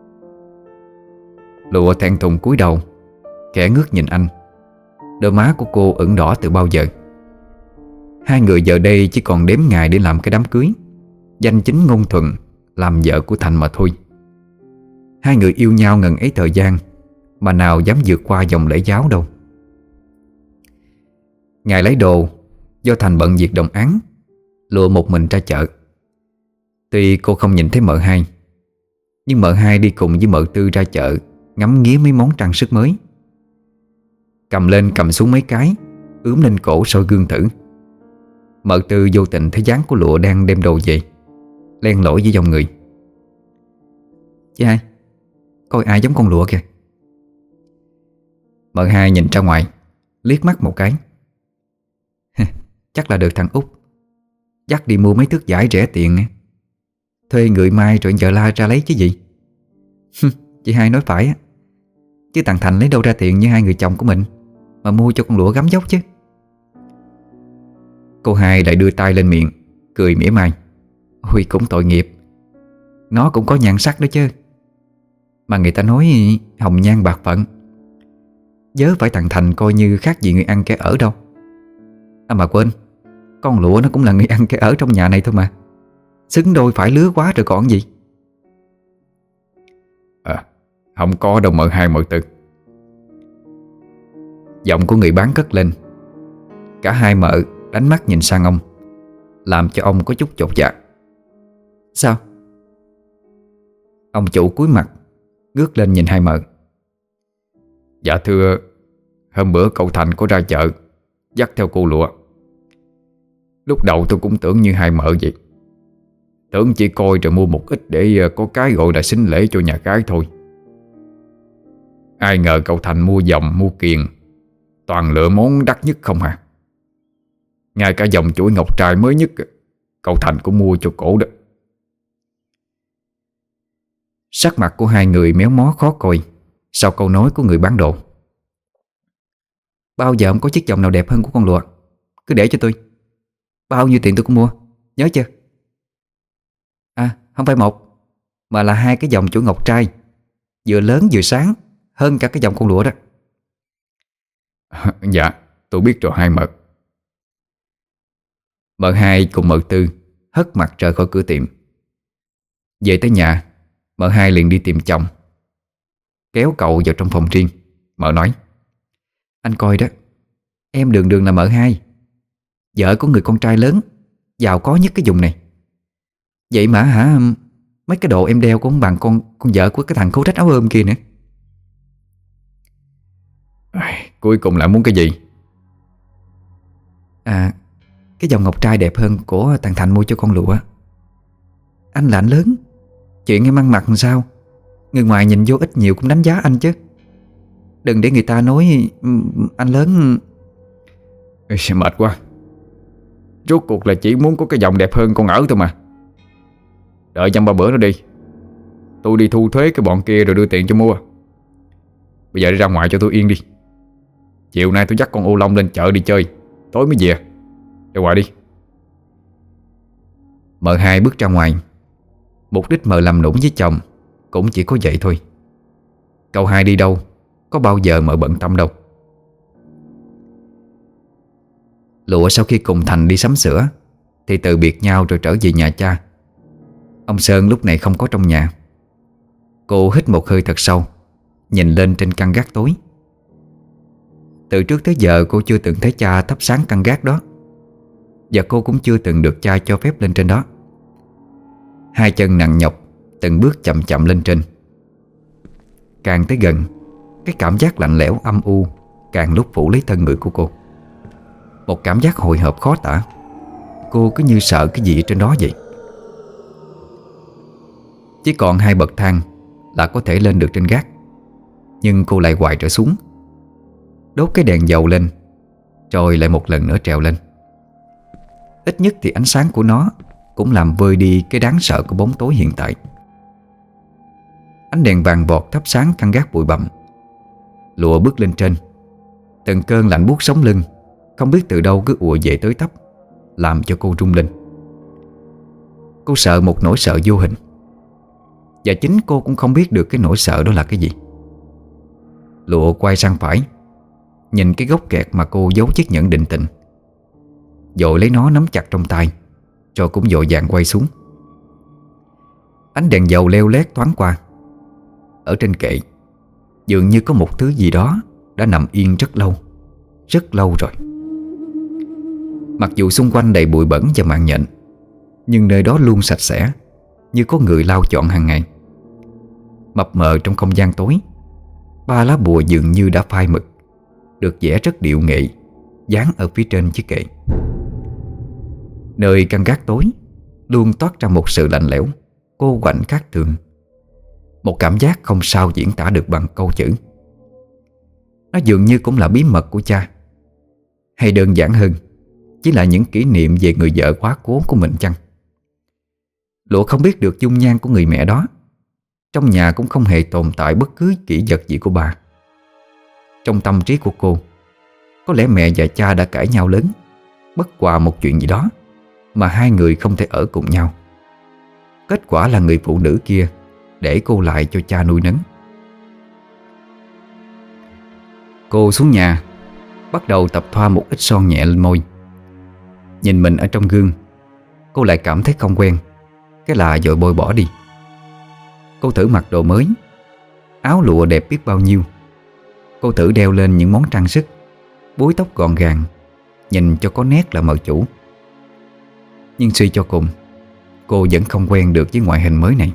Lụa thẹn thùng cúi đầu, khẽ ngước nhìn anh. Đôi má của cô ửng đỏ từ bao giờ. Hai người giờ đây chỉ còn đếm ngày để làm cái đám cưới, danh chính ngôn thuận làm vợ của Thành mà thôi. Hai người yêu nhau ngần ấy thời gian, mà nào dám vượt qua dòng lễ giáo đâu. Ngày lấy đồ, do Thành bận việc đồng áng, Lụa một mình ra chợ. Tuy cô không nhìn thấy mợ hai, nhưng mợ hai đi cùng với mợ Tư ra chợ ngắm nghía mấy món trang sức mới. Cầm lên cầm xuống mấy cái, ướm lên cổ soi gương thử. Mợ Tư vô tình thấy dáng của Lụa đang đem đồ về, len lỏi với dòng người. Chị hai, coi ai giống con Lụa kìa. Mợ hai nhìn ra ngoài, liếc mắt một cái. Chắc là được thằng Út dắt đi mua mấy thước vải rẻ tiền, thuê người mai rồi vợ la ra lấy chứ gì. Chị hai nói phải á. Chứ thằng Thành lấy đâu ra tiền như hai người chồng của mình mà mua cho con Lụa gắm dốc chứ. Cô hai lại đưa tay lên miệng, cười mỉa mai. Ôi cũng tội nghiệp, nó cũng có nhan sắc đó chứ. Mà người ta nói hồng nhan bạc phận, vớ phải thằng Thành coi như khác gì người ăn kẻ ở đâu. À mà quên, con Lụa nó cũng là người ăn kẻ ở trong nhà này thôi mà. Xứng đôi phải lứa quá rồi còn gì. À, không có đâu mợ hai mợ Tư. Giọng của người bán cất lên. Cả hai mợ đánh mắt nhìn sang ông, làm cho ông có chút chột dạ. Sao? Ông chủ cúi mặt, ngước lên nhìn hai mợ. Dạ thưa, hôm bữa cậu Thành có ra chợ, dắt theo cô Lụa. Lúc đầu tôi cũng tưởng như hai mợ vậy, tưởng chỉ coi rồi mua một ít để có cái gọi là sính lễ cho nhà gái thôi. Ai ngờ cậu Thành mua vòng mua kiền, toàn lựa món đắt nhất không hả? Ngay cả dòng chuỗi ngọc trai mới nhất cậu Thành cũng mua cho cổ đó. Sắc mặt của hai người méo mó khó coi sau câu nói của người bán đồ. Bao giờ không có chiếc vòng nào đẹp hơn của con Lụa, cứ để cho tôi. Bao nhiêu tiền tôi cũng mua, nhớ chưa? À, không phải một, mà là hai cái vòng chuỗi ngọc trai, vừa lớn vừa sáng, hơn cả cái vòng con Lụa đó. Dạ, tôi biết rồi hai mợ. Mợ hai cùng mợ tư hất mặt rời khỏi cửa tiệm. Về tới nhà, mợ hai liền đi tìm chồng, kéo cậu vào trong phòng riêng. Mợ nói: Anh coi đó, em đường đường là mợ hai, vợ của người con trai lớn, giàu có nhất cái vùng này. Vậy mà hả, mấy cái đồ em đeo cũng không bằng con con vợ của cái thằng khố rách áo ôm kia nữa. Cuối cùng lại muốn cái gì? À, cái vòng ngọc trai đẹp hơn của thằng Thành mua cho con Lụa. Anh là anh lớn, chuyện em ăn mặc làm sao, người ngoài nhìn vô ít nhiều cũng đánh giá anh chứ. Đừng để người ta nói anh lớn. Ê, mệt quá. Rốt cuộc là chỉ muốn có cái vòng đẹp hơn con ở thôi mà. Đợi dăm ba bữa nữa đi, tôi đi thu thuế cái bọn kia rồi đưa tiền cho mua. Bây giờ đi ra ngoài cho tôi yên đi. Chiều nay tôi dắt con ô long lên chợ đi chơi, tối mới về. Ra ngoài đi. Mợ hai bước ra ngoài. Mục đích mợ làm nũng với chồng cũng chỉ có vậy thôi. Cậu hai đi đâu, có bao giờ mợ bận tâm đâu. Lụa sau khi cùng Thành đi sắm sửa thì từ biệt nhau rồi trở về nhà cha. Ông Sơn lúc này không có trong nhà. Cô hít một hơi thật sâu, nhìn lên trên căn gác tối. Từ trước tới giờ cô chưa từng thấy cha thắp sáng căn gác đó, và cô cũng chưa từng được cha cho phép lên trên đó. Hai chân nặng nhọc từng bước chậm chậm lên trên. Càng tới gần, cái cảm giác lạnh lẽo âm u càng lúc phủ lấy thân người của cô. Một cảm giác hồi hộp khó tả. Cô cứ như sợ cái gì trên đó vậy. Chỉ còn hai bậc thang là có thể lên được trên gác, nhưng cô lại hoài trở xuống. Đốt cái đèn dầu lên, rồi lại một lần nữa trèo lên. Ít nhất thì ánh sáng của nó cũng làm vơi đi cái đáng sợ của bóng tối hiện tại. Ánh đèn vàng vọt thắp sáng căn gác bụi bặm. Lụa bước lên trên. Từng cơn lạnh buốt sống lưng không biết từ đâu cứ ùa về tới tấp, làm cho cô rung lên. Cô sợ một nỗi sợ vô hình, và chính cô cũng không biết được cái nỗi sợ đó là cái gì. Lụa quay sang phải, nhìn cái gốc kẹt mà cô giấu chiếc nhẫn định tình, vội lấy nó nắm chặt trong tay, rồi cũng vội vàng quay xuống. Ánh đèn dầu leo lét thoáng qua. Ở trên kệ dường như có một thứ gì đó đã nằm yên rất lâu, rất lâu rồi. Mặc dù xung quanh đầy bụi bẩn và mạng nhện, nhưng nơi đó luôn sạch sẽ, như có người lau dọn hàng ngày. Mập mờ trong không gian tối, ba lá bùa dường như đã phai mực, được vẽ rất điệu nghệ, dán ở phía trên chiếc kệ. Nơi căn gác tối luôn toát ra một sự lạnh lẽo, cô quạnh khác thường. Một cảm giác không sao diễn tả được bằng câu chữ. Nó dường như cũng là bí mật của cha, hay đơn giản hơn, chỉ là những kỷ niệm về người vợ quá cố của mình chăng? Lụa không biết được dung nhan của người mẹ đó. Trong nhà cũng không hề tồn tại bất cứ kỷ vật gì của bà. Trong tâm trí của cô, có lẽ mẹ và cha đã cãi nhau lớn, bất hòa một chuyện gì đó mà hai người không thể ở cùng nhau. Kết quả là người phụ nữ kia để cô lại cho cha nuôi nấng. Cô xuống nhà, bắt đầu tập thoa một ít son nhẹ lên môi. Nhìn mình ở trong gương, cô lại cảm thấy không quen, cái là vội bôi bỏ đi. Cô thử mặc đồ mới, áo lụa đẹp biết bao nhiêu. Cô thử đeo lên những món trang sức, búi tóc gọn gàng, nhìn cho có nét là mợ chủ. Nhưng suy cho cùng, cô vẫn không quen được với ngoại hình mới này.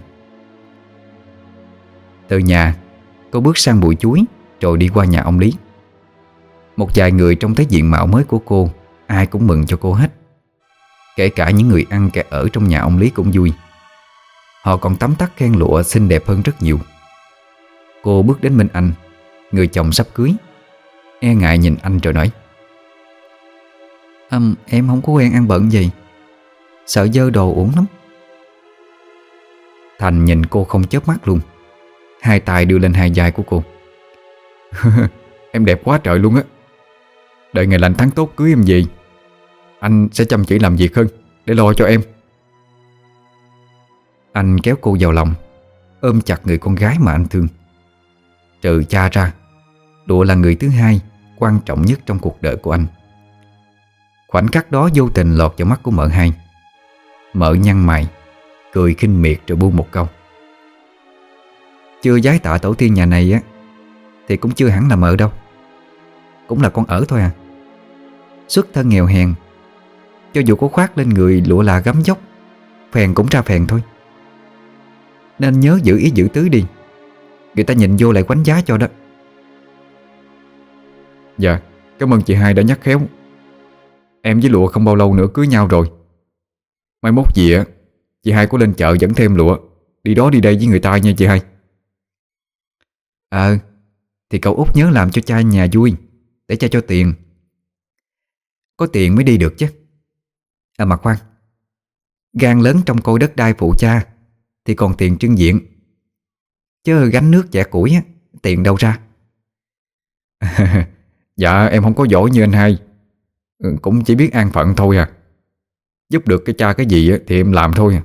Từ nhà, cô bước sang bụi chuối, rồi đi qua nhà ông Lý. Một vài người trông thấy diện mạo mới của cô, ai cũng mừng cho cô hết. Kể cả những người ăn kẻ ở trong nhà ông Lý cũng vui. Họ còn tấm tắc khen Lụa xinh đẹp hơn rất nhiều. Cô bước đến bên anh, người chồng sắp cưới, e ngại nhìn anh rồi nói: um, Em không có quen ăn bận gì, sợ dơ đồ uổng lắm. Thành nhìn cô không chớp mắt luôn, hai tay đưa lên hai vai của cô. Em đẹp quá trời luôn á. Đợi ngày lành tháng tốt cưới em về, anh sẽ chăm chỉ làm việc hơn để lo cho em. Anh kéo cô vào lòng, ôm chặt người con gái mà anh thương. Trừ cha ra, Lụa là người thứ hai quan trọng nhất trong cuộc đời của anh. Khoảnh khắc đó vô tình lọt vào mắt của mợ hai. Mợ nhăn mày, cười khinh miệt rồi buông một câu: Chưa vái tạ tổ tiên nhà này á thì cũng chưa hẳn là mợ đâu, cũng là con ở thôi à. Xuất thân nghèo hèn, cho dù có khoác lên người lụa là gấm dốc, phèn cũng ra phèn thôi. Nên nhớ giữ ý giữ tứ đi, người ta nhìn vô lại quánh giá cho đó. Dạ, cảm ơn chị hai đã nhắc khéo. Em với Lụa không bao lâu nữa cưới nhau rồi. Mai mốt gì á, chị hai có lên chợ dẫn thêm Lụa đi đó đi đây với người ta nha chị hai. Ờ, thì cậu út nhớ làm cho cha nhà vui, để cha cho tiền. Có tiền mới đi được chứ. À mà khoan, gan lớn trong coi đất đai phụ cha thì còn tiền trưng diện, chứ gánh nước chẻ củi á, tiền đâu ra. Dạ em không có giỏi như anh hai, cũng chỉ biết an phận thôi à. Giúp được cái cha cái gì á thì em làm thôi à.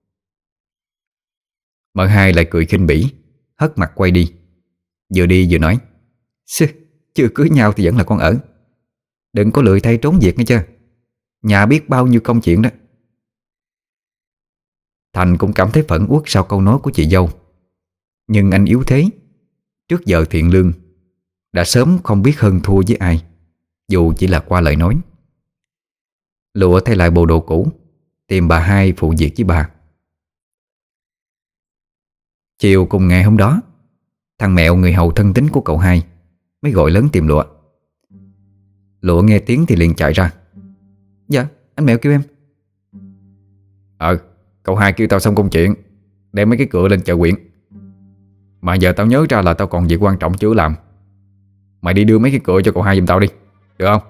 Mợ hai lại cười khinh bỉ, hất mặt quay đi. Vừa đi vừa nói: Sư, chưa cưới nhau thì vẫn là con ở. Đừng có lười thay trốn việc nghe chưa. Nhà biết bao nhiêu công chuyện đó. Thành cũng cảm thấy phẫn uất sau câu nói của chị dâu. Nhưng anh yếu thế, trước giờ thiện lương, đã sớm không biết hơn thua với ai, dù chỉ là qua lời nói. Lụa thay lại bộ đồ cũ, tìm bà hai phụ việc với bà. Chiều cùng ngày hôm đó, thằng Mẹo người hầu thân tín của cậu hai mới gọi lớn tìm Lụa. Lụa nghe tiếng thì liền chạy ra. Dạ, anh Mẹo kêu em. Ờ, cậu hai kêu tao xong công chuyện, đem mấy cái cửa lên chợ huyện. Mà giờ tao nhớ ra là tao còn việc quan trọng chưa làm. Mày đi đưa mấy cái cửa cho cậu hai giùm tao đi, được không?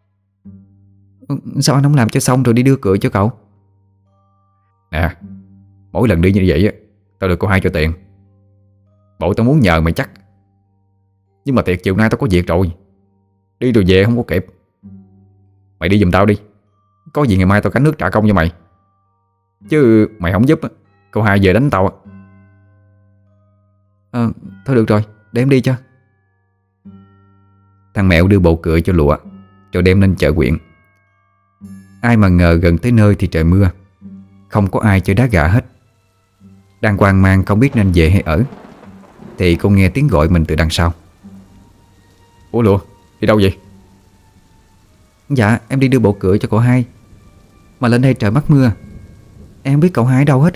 Sao anh không làm cho xong rồi đi đưa cửa cho cậu? Nè, mỗi lần đi như vậy á, tao được cậu hai cho tiền. Bộ tao muốn nhờ mày chắc, nhưng mà tiệc chiều nay tao có việc rồi, đi rồi về không có kịp. Mày đi giùm tao đi, có gì ngày mai tao cánh nước trả công cho mày. Chứ mày không giúp á, cậu hai về đánh tao á. À, thôi được rồi, để em đi cho. Thằng Mẹo đưa bộ cựa cho Lụa, rồi đem lên chợ huyện. Ai mà ngờ gần tới nơi thì trời mưa, không có ai chơi đá gà hết. Đang hoang mang không biết nên về hay ở, thì cô nghe tiếng gọi mình từ đằng sau. Ủa Lụa, đi đâu vậy? Dạ, em đi đưa bộ cựa cho cậu hai, mà lên đây trời mắc mưa, em không biết cậu hai ở đâu hết á.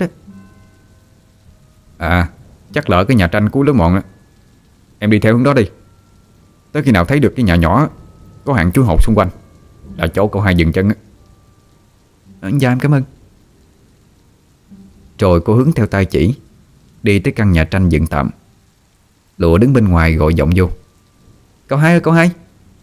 À, chắc là ở cái nhà tranh cuối lối mòn á. Em đi theo hướng đó đi, tới khi nào thấy được cái nhà nhỏ có hàng chuối hột xung quanh là chỗ cậu hai dừng chân á. Dạ em cảm ơn. Rồi cô hướng theo tay chỉ, đi tới căn nhà tranh dựng tạm. Lụa đứng bên ngoài gọi giọng vô: Cậu hai ơi, cậu hai.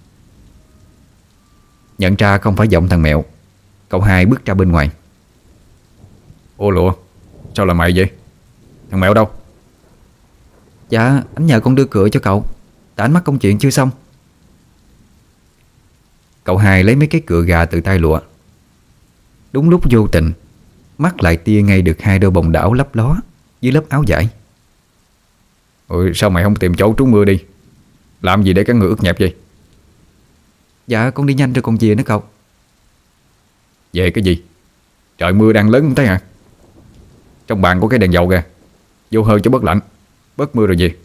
Nhận ra không phải giọng thằng Mẹo, cậu hai bước ra bên ngoài. Ô Lụa, sao là mày vậy? Thằng Mẹo đâu? Dạ, anh nhờ con đưa cửa cho cậu, tại anh mắc công chuyện chưa xong. Cậu hai lấy mấy cái cựa gà từ tay Lụa. Đúng lúc vô tình, mắt lại tia ngay được hai đôi bồng đảo lấp ló dưới lớp áo vải. Ôi, sao mày không tìm chỗ trú mưa đi? Làm gì để cả người ướt nhẹp vậy? Dạ con đi nhanh rồi còn về nữa cậu. Về cái gì? Trời mưa đang lớn không thấy hả? Trong bàn có cái đèn dầu kìa, vô hơi cho bớt lạnh, bớt mưa rồi về.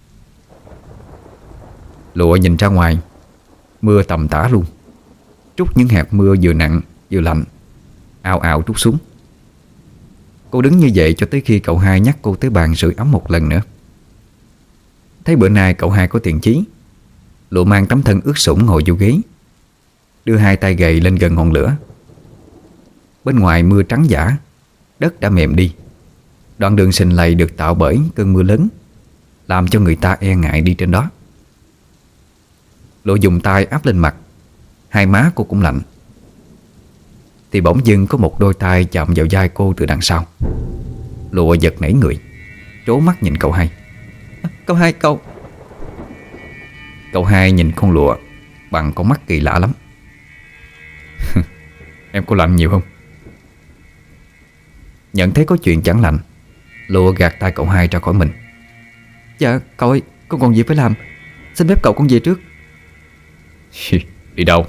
Lụa nhìn ra ngoài, mưa tầm tã luôn. Trút những hạt mưa vừa nặng vừa lạnh, ào ào trút xuống. Cô đứng như vậy cho tới khi cậu hai nhắc cô tới bàn sưởi ấm một lần nữa. Thấy bữa nay cậu hai có tiền chí, Lụa mang tấm thân ướt sũng ngồi vô ghế, đưa hai tay gầy lên gần ngọn lửa. Bên ngoài mưa trắng dã, đất đã mềm đi. Đoạn đường sình lầy được tạo bởi cơn mưa lớn, làm cho người ta e ngại đi trên đó. Lụa dùng tay áp lên mặt, hai má cô cũng lạnh. Thì bỗng dưng có một đôi tay chạm vào vai cô từ đằng sau. Lụa giật nảy người, trố mắt nhìn cậu hai. À, cậu hai, cậu Cậu hai nhìn con Lụa bằng con mắt kỳ lạ lắm. Em có lạnh nhiều không? Nhận thấy có chuyện chẳng lành, Lụa gạt tay cậu hai ra khỏi mình. Dạ cậu ơi, con còn việc phải làm, xin phép cậu con về trước. Đi đâu?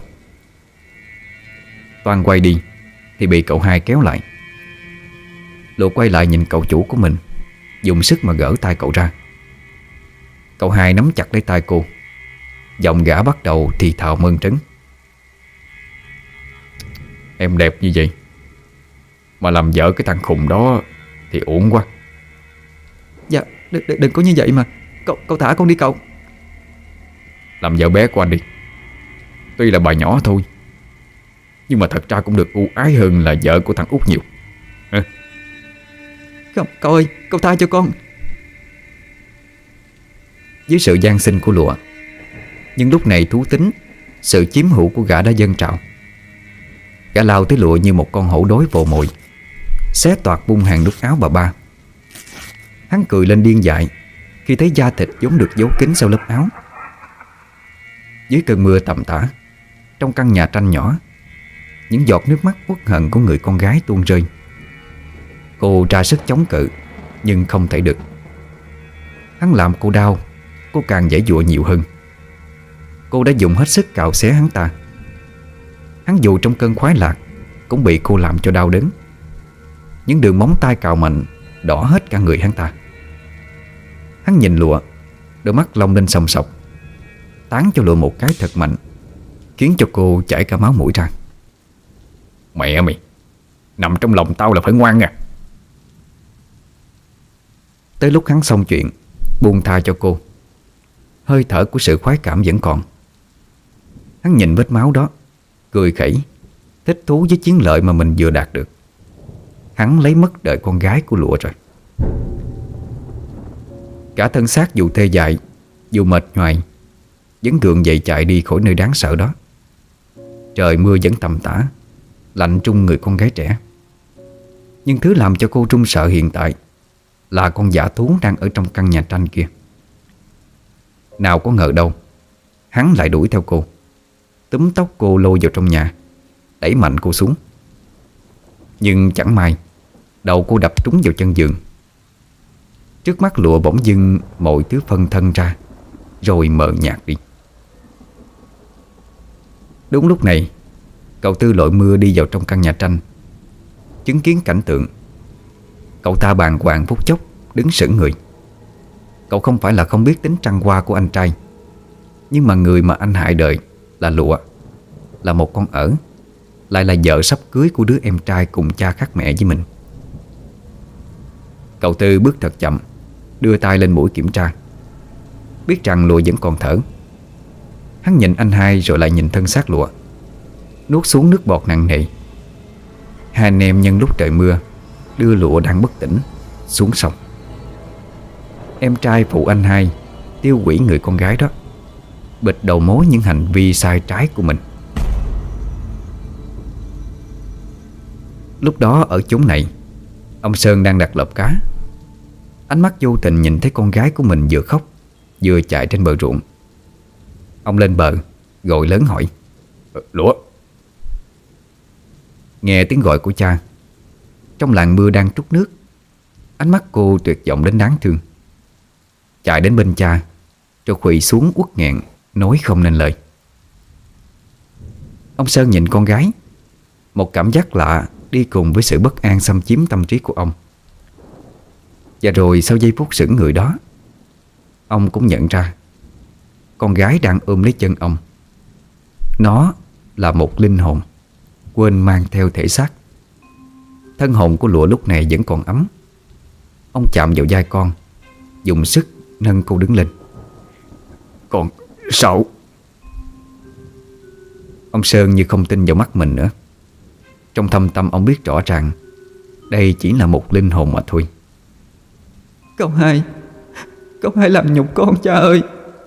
Toan quay đi thì bị cậu hai kéo lại. Lụa quay lại nhìn cậu chủ của mình, dùng sức mà gỡ tay cậu ra. Cậu hai nắm chặt lấy tay cô, giọng gã bắt đầu thì thào mơn trớn. Em đẹp như vậy mà làm vợ cái thằng khùng đó thì uổng quá. Dạ đừng, đừng, đừng có như vậy mà. Cậu, cậu thả con đi cậu. Làm vợ bé của anh đi. Tuy là bà nhỏ thôi, nhưng mà thật ra cũng được ưu ái hơn là vợ của thằng Út nhiều. à. Không, cậu ơi, cậu tha cho con. Dưới sự van xin của Lụa, nhưng lúc này thú tính, sự chiếm hữu của gã đã dâng trào. Gã lao tới Lụa như một con hổ đói vồ mồi, xé toạc bung hàng nút áo bà ba. Hắn cười lên điên dại khi thấy da thịt vốn được giấu kín sau lớp áo. Dưới cơn mưa tầm tã, trong căn nhà tranh nhỏ, những giọt nước mắt uất hận của người con gái tuôn rơi. Cô ra sức chống cự, nhưng không thể được. Hắn làm cô đau, cô càng giãy giụa nhiều hơn. Cô đã dùng hết sức cạo xé hắn ta. Hắn dù trong cơn khoái lạc cũng bị cô làm cho đau đớn. Những đường móng tay cào mạnh đỏ hết cả người hắn ta. Hắn nhìn Lụa, đôi mắt long lên sòng sọc, tán cho Lụa một cái thật mạnh, khiến cho cô chảy cả máu mũi ra. Mẹ mày, nằm trong lòng tao là phải ngoan à. Tới lúc hắn xong chuyện, buông tha cho cô, hơi thở của sự khoái cảm vẫn còn. Hắn nhìn vết máu đó, cười khẩy, thích thú với chiến lợi mà mình vừa đạt được. Hắn lấy mất đời con gái của Lụa rồi. Cả thân xác dù tê dại, dù mệt nhoài, vẫn gượng dậy chạy đi khỏi nơi đáng sợ đó. Trời mưa vẫn tầm tã, lạnh trung người con gái trẻ. Nhưng thứ làm cho cô run sợ hiện tại là con dã thú đang ở trong căn nhà tranh kia. Nào có ngờ đâu, hắn lại đuổi theo cô, túm tóc cô lôi vào trong nhà, đẩy mạnh cô xuống. Nhưng chẳng may, đầu cô đập trúng vào chân giường. Trước mắt Lụa bỗng dưng mọi thứ phân thân ra, rồi mờ nhạt đi. Đúng lúc này, cậu Tư lội mưa đi vào trong căn nhà tranh, chứng kiến cảnh tượng. Cậu ta bàng hoàng phút chốc, đứng sững người. Cậu không phải là không biết tính trăng hoa của anh trai, nhưng mà người mà anh hại đời là Lụa, là một con ở, lại là vợ sắp cưới của đứa em trai cùng cha khác mẹ với mình. Cậu Tư bước thật chậm, đưa tay lên mũi kiểm tra. Biết rằng Lụa vẫn còn thở. Hắn nhìn anh hai rồi lại nhìn thân xác Lụa, nuốt xuống nước bọt nặng nề. Hai anh em nhân lúc trời mưa đưa Lụa đang bất tỉnh xuống sông. Em trai phụ anh hai tiêu hủy người con gái đó, bịt đầu mối những hành vi sai trái của mình. Lúc đó ở chốn này, ông Sơn đang đặt lợp cá. Ánh mắt vô tình nhìn thấy con gái của mình vừa khóc vừa chạy trên bờ ruộng. Ông lên bờ gọi lớn hỏi: Lụa. Nghe tiếng gọi của cha, trong làn mưa đang trút nước, ánh mắt cô tuyệt vọng đến đáng thương. Chạy đến bên cha, rồi khuỵu xuống uất nghẹn, nói không nên lời. Ông Sơn nhìn con gái, một cảm giác lạ đi cùng với sự bất an xâm chiếm tâm trí của ông. Và rồi sau giây phút sững người đó, ông cũng nhận ra con gái đang ôm lấy chân ông. Nó là một linh hồn quên mang theo thể xác. Thân hồn của Lụa lúc này vẫn còn ấm. Ông chạm vào vai con, dùng sức nâng cô đứng lên. Con sao Ông Sơn như không tin vào mắt mình nữa. Trong thâm tâm ông biết rõ ràng đây chỉ là một linh hồn mà thôi. Cậu hai, cậu hai làm nhục con cha ơi.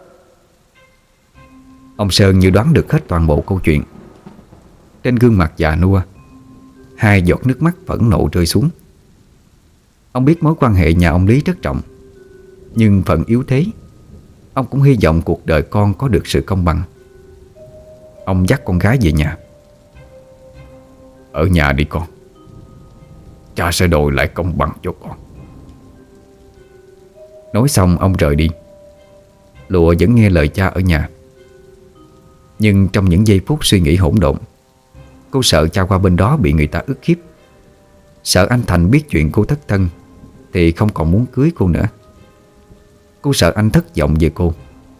Ông Sơn như đoán được hết toàn bộ câu chuyện. Trên gương mặt già nua, hai giọt nước mắt phẫn nộ rơi xuống. Ông biết mối quan hệ nhà ông Lý rất trọng, nhưng phận yếu thế, ông cũng hy vọng cuộc đời con có được sự công bằng. Ông dắt con gái về nhà. Ở nhà đi con, cha sẽ đòi lại công bằng cho con. Nói xong ông rời đi. Lụa vẫn nghe lời cha ở nhà. Nhưng trong những giây phút suy nghĩ hỗn độn, cô sợ cha qua bên đó bị người ta ức hiếp, sợ anh Thành biết chuyện cô thất thân thì không còn muốn cưới cô nữa. Cô sợ anh thất vọng về cô.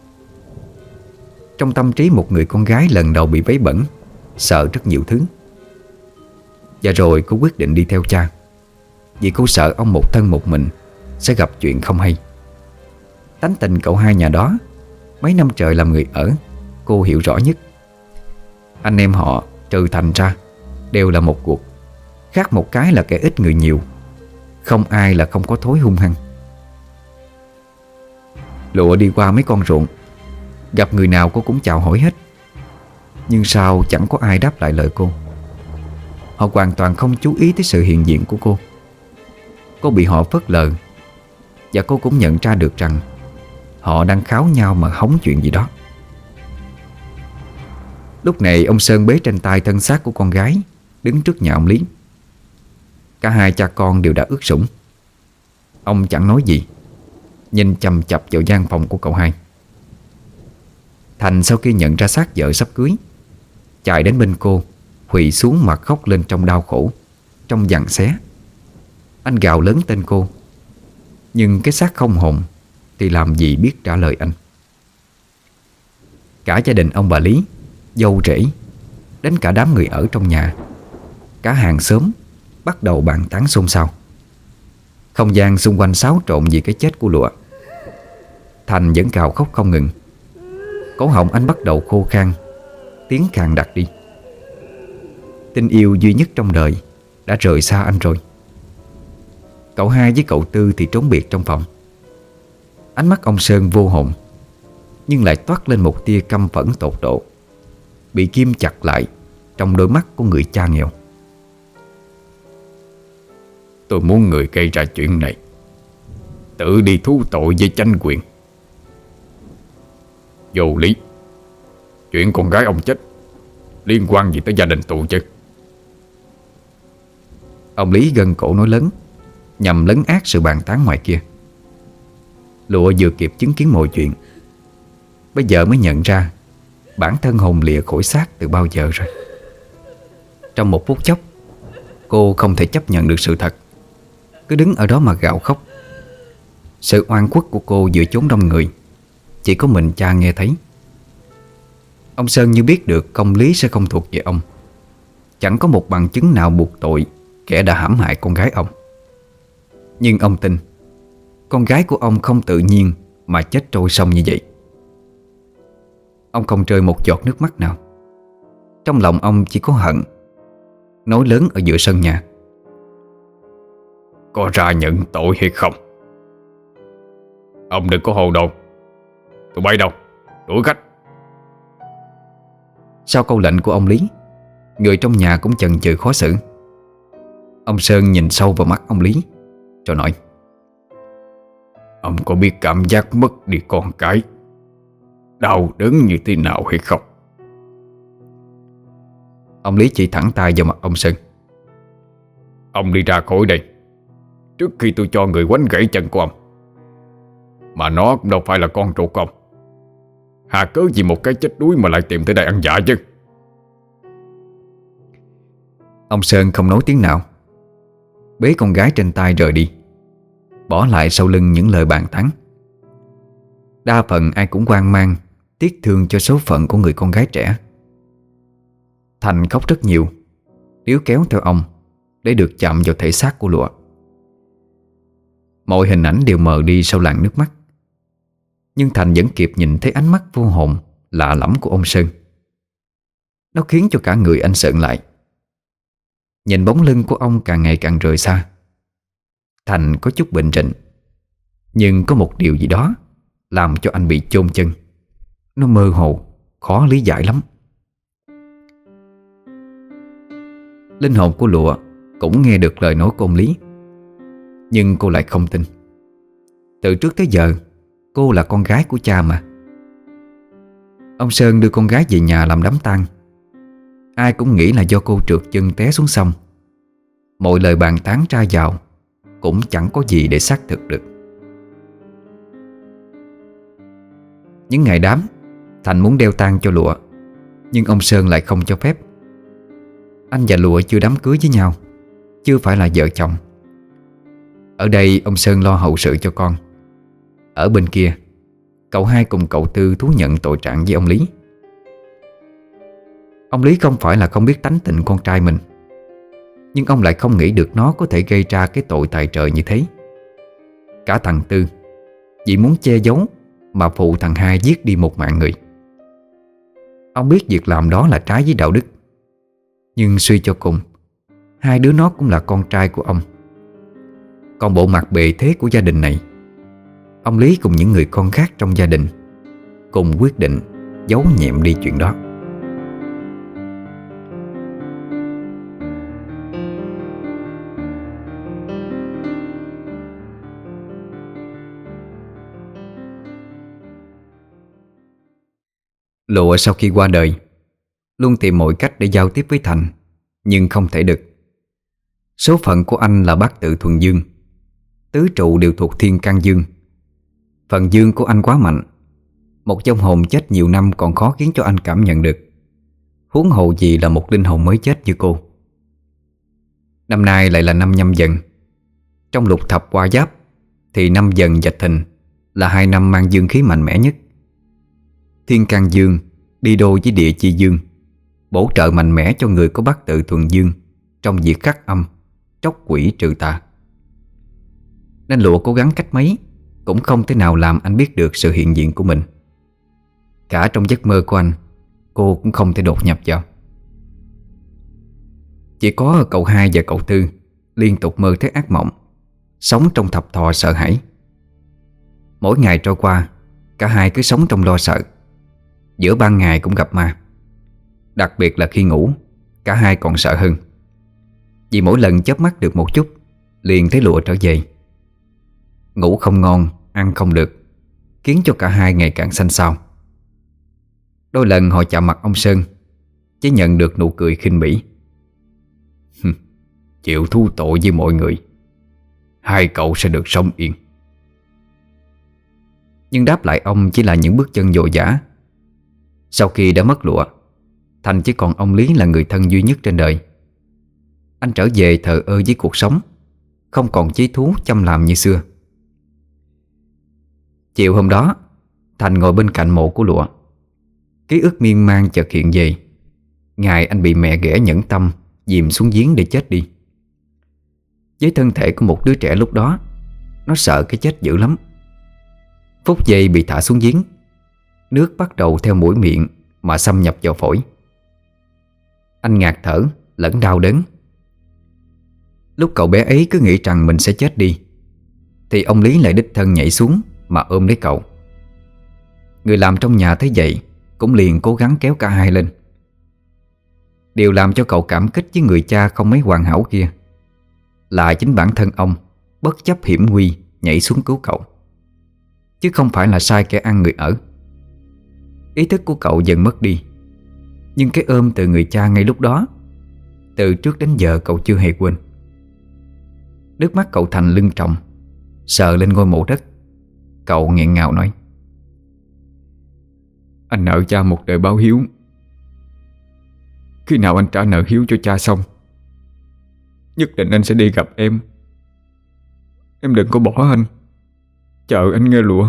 Trong tâm trí một người con gái lần đầu bị vấy bẩn, sợ rất nhiều thứ. Và rồi cô quyết định đi theo cha, vì cô sợ ông một thân một mình sẽ gặp chuyện không hay. Tánh tình cậu hai nhà đó, mấy năm trời làm người ở, cô hiểu rõ nhất. Anh em họ trừ Thành ra đều là một cuộc, khác một cái là kẻ ít người nhiều, không ai là không có thói hung hăng. Lụa đi qua mấy con ruộng, gặp người nào cô cũng chào hỏi hết. Nhưng sao chẳng có ai đáp lại lời cô. Họ hoàn toàn không chú ý tới sự hiện diện của cô. Cô bị họ phớt lờ. Và cô cũng nhận ra được rằng họ đang kháo nhau mà hóng chuyện gì đó. Lúc này ông Sơn bế trên tay thân xác của con gái, đứng trước nhà ông Lý. Cả hai cha con đều đã ướt sũng. Ông chẳng nói gì, nhìn chằm chặp vào gian phòng của cậu hai. Thành sau khi nhận ra xác vợ sắp cưới, chạy đến bên cô, quỳ xuống mà khóc lên trong đau khổ, trong giằng xé. Anh gào lớn tên cô, nhưng cái xác không hồn thì làm gì biết trả lời anh. Cả gia đình ông bà Lý, dâu rể, đến cả đám người ở trong nhà, cả hàng xóm bắt đầu bàn tán xôn xao. Không gian xung quanh xáo trộn vì cái chết của Lụa. Thành vẫn gào khóc không ngừng. Cổ họng anh bắt đầu khô khan, tiếng càng đặc đi. Tình yêu duy nhất trong đời đã rời xa anh rồi. Cậu hai với cậu Tư thì trốn biệt trong phòng. Ánh mắt ông Sơn vô hồn, nhưng lại toát lên một tia căm phẫn tột độ, bị ghim chặt lại trong đôi mắt của người cha nghèo. Tôi muốn người gây ra chuyện này tự đi thú tội với chánh quyền. Vô lý. Chuyện con gái ông chết liên quan gì tới gia đình tôi chứ? Ông Lý gân cổ nói lớn, nhằm lấn át sự bàn tán ngoài kia. Lụa vừa kịp chứng kiến mọi chuyện, bây giờ mới nhận ra bản thân hồn lìa khỏi xác từ bao giờ rồi. Trong một phút chốc, cô không thể chấp nhận được sự thật, cứ đứng ở đó mà gào khóc. Sự oan khuất của cô giữa chốn đông người, chỉ có mình cha nghe thấy. Ông Sơn như biết được công lý sẽ không thuộc về ông. Chẳng có một bằng chứng nào buộc tội kẻ đã hãm hại con gái ông. Nhưng ông tin con gái của ông không tự nhiên mà chết trôi sông như vậy. Ông không rơi một giọt nước mắt nào. Trong lòng ông chỉ có hận, nói lớn ở giữa sân nhà: có ra nhận tội hay không? Ông đừng có hồ đồ. Tụi bay đâu? Đuổi khách. Sau câu lệnh của ông Lý, người trong nhà cũng chần chừ khó xử. Ông Sơn nhìn sâu vào mắt ông Lý rồi nói: ông có biết cảm giác mất đi con cái đau đớn như thế nào hay không? Ông Lý chỉ thẳng tay vào mặt ông Sơn: ông đi ra khỏi đây trước khi tôi cho người quánh gãy chân của ông. Mà nó cũng đâu phải là con ruột của ông. Hà cớ gì một cái chết đuối mà lại tìm tới đây ăn dạ chứ? Ông Sơn không nói tiếng nào, bế con gái trên tay rời đi, bỏ lại sau lưng những lời bàn tán. Đa phần ai cũng hoang mang, tiếc thương cho số phận của người con gái trẻ. Thành khóc rất nhiều, níu kéo theo ông để được chạm vào thể xác của Lụa. Mọi hình ảnh đều mờ đi sau làn nước mắt, nhưng Thành vẫn kịp nhìn thấy ánh mắt vô hồn lạ lẫm của ông Sơn. Nó khiến cho cả người anh sợn lại. Nhìn bóng lưng của ông càng ngày càng rời xa. Thành có chút bệnh rịnh, nhưng có một điều gì đó làm cho anh bị chôn chân. Nó mơ hồ, khó lý giải lắm. Linh hồn của Lụa cũng nghe được lời nói của ông Lý, nhưng cô lại không tin. Từ trước tới giờ cô là con gái của cha mà. Ông Sơn đưa con gái về nhà làm đám tang. Ai cũng nghĩ là do cô trượt chân té xuống sông. Mọi lời bàn tán ra vào cũng chẳng có gì để xác thực được. Những ngày đám, Thành muốn đeo tang cho Lụa, nhưng ông Sơn lại không cho phép. Anh và Lụa chưa đám cưới với nhau, chưa phải là vợ chồng. Ở đây ông Sơn lo hậu sự cho con. Ở bên kia, cậu hai cùng cậu Tư thú nhận tội trạng với ông Lý. Ông Lý không phải là không biết tánh tình con trai mình, nhưng ông lại không nghĩ được nó có thể gây ra cái tội tày trời như thế. Cả thằng Tư vì muốn che giấu mà phụ thằng hai giết đi một mạng người. Ông biết việc làm đó là trái với đạo đức, nhưng suy cho cùng, hai đứa nó cũng là con trai của ông. Còn bộ mặt bề thế của gia đình này, ông Lý cùng những người con khác trong gia đình cùng quyết định giấu nhẹm đi chuyện đó. Lụa sau khi qua đời luôn tìm mọi cách để giao tiếp với Thành, nhưng không thể được. Số phận của anh là bát tự thuần dương, tứ trụ đều thuộc thiên can dương. Phần dương của anh quá mạnh, một vong hồn chết nhiều năm còn khó khiến cho anh cảm nhận được, huống hồ gì là một linh hồn mới chết như cô. Năm nay lại là năm Nhâm Dần. Trong lục thập Hoa Giáp thì năm Dần và Thìn là hai năm mang dương khí mạnh mẽ nhất. Thiên can dương đi đôi với địa chi dương, bổ trợ mạnh mẽ cho người có bát tự thuần dương trong việc khắc âm, tróc quỷ trừ tà. Nên Lụa cố gắng cách mấy cũng không thể nào làm anh biết được sự hiện diện của mình. Cả trong giấc mơ của anh, cô cũng không thể đột nhập vào. Chỉ có cậu hai và cậu Tư liên tục mơ thấy ác mộng, sống trong thập thò sợ hãi. Mỗi ngày trôi qua, cả hai cứ sống trong lo sợ. Giữa ban ngày cũng gặp ma. Đặc biệt là khi ngủ, cả hai còn sợ hơn. Vì mỗi lần chớp mắt được một chút liền thấy Lụa trở về. Ngủ không ngon, ăn không được, khiến cho cả hai ngày càng xanh xao. Đôi lần họ chạm mặt ông Sơn, chỉ nhận được nụ cười khinh bỉ. Chịu thú tội với mọi người, hai cậu sẽ được sống yên. Nhưng đáp lại ông chỉ là những bước chân vội vã. Sau khi đã mất Lụa, Thành chỉ còn ông Lý là người thân duy nhất trên đời. Anh trở về thờ ơ với cuộc sống, không còn chí thú chăm làm như xưa. Chiều hôm đó, Thành ngồi bên cạnh mộ của Lụa. Ký ức miên man chợt hiện về ngày anh bị mẹ ghẻ nhẫn tâm dìm xuống giếng để chết đi. Với thân thể của một đứa trẻ lúc đó, nó sợ cái chết dữ lắm. Phút giây bị thả xuống giếng, nước bắt đầu theo mũi miệng mà xâm nhập vào phổi. Anh ngạt thở lẫn đau đớn. Lúc cậu bé ấy cứ nghĩ rằng mình sẽ chết đi, thì ông Lý lại đích thân nhảy xuống mà ôm lấy cậu. Người làm trong nhà thấy vậy cũng liền cố gắng kéo cả hai lên. Điều làm cho cậu cảm kích với người cha không mấy hoàn hảo kia là chính bản thân ông bất chấp hiểm nguy nhảy xuống cứu cậu, chứ không phải là sai kẻ ăn người ở. Ý thức của cậu dần mất đi, nhưng cái ôm từ người cha ngay lúc đó, từ trước đến giờ cậu chưa hề quên. Nước mắt cậu Thành lưng tròng, sờ lên ngôi mộ đất. Cậu nghẹn ngào nói: Anh nợ cha một đời báo hiếu. Khi nào anh trả nợ hiếu cho cha xong, nhất định anh sẽ đi gặp em. Em đừng có bỏ anh. Chờ anh nghe Lụa.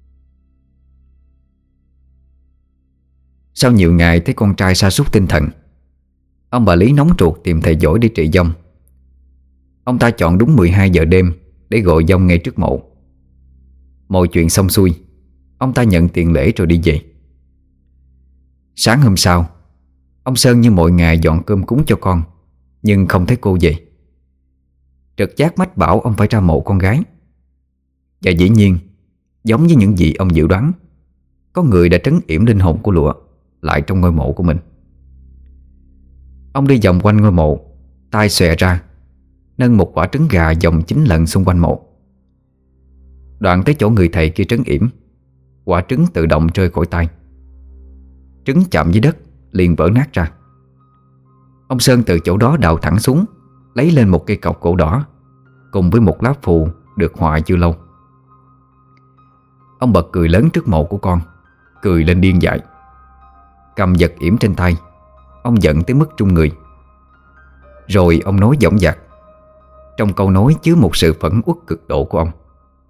Sau nhiều ngày thấy con trai sa sút tinh thần, ông bà Lý nóng ruột tìm thầy giỏi để trị vong. Ông ta chọn đúng mười hai giờ đêm để gọi vong ngay trước mộ. Mọi chuyện xong xuôi, ông ta nhận tiền lễ rồi đi về. Sáng hôm sau, Ông Sơn như mọi ngày dọn cơm cúng cho con, nhưng không thấy cô về. Trực giác mách bảo ông phải ra mộ con gái. Và dĩ nhiên, giống như những gì ông dự đoán, có người đã trấn yểm linh hồn của Lụa lại trong ngôi mộ của mình. Ông đi vòng quanh ngôi mộ, tay xòe ra, nâng một quả trứng gà vòng chín lần xung quanh mộ. Đoạn tới chỗ người thầy kia trấn yểm, quả trứng tự động rơi khỏi tay. Trứng chạm dưới đất liền vỡ nát ra. Ông Sơn từ chỗ đó đào thẳng xuống, lấy lên một cây cọc gỗ đỏ cùng với một lá phù được họa chưa lâu. Ông bật cười lớn trước mộ của con, cười lên điên dại. Cầm vật yểm trên tay, ông giận tới mức run người. Rồi ông nói dõng dạc, trong câu nói chứa một sự phẫn uất cực độ của ông.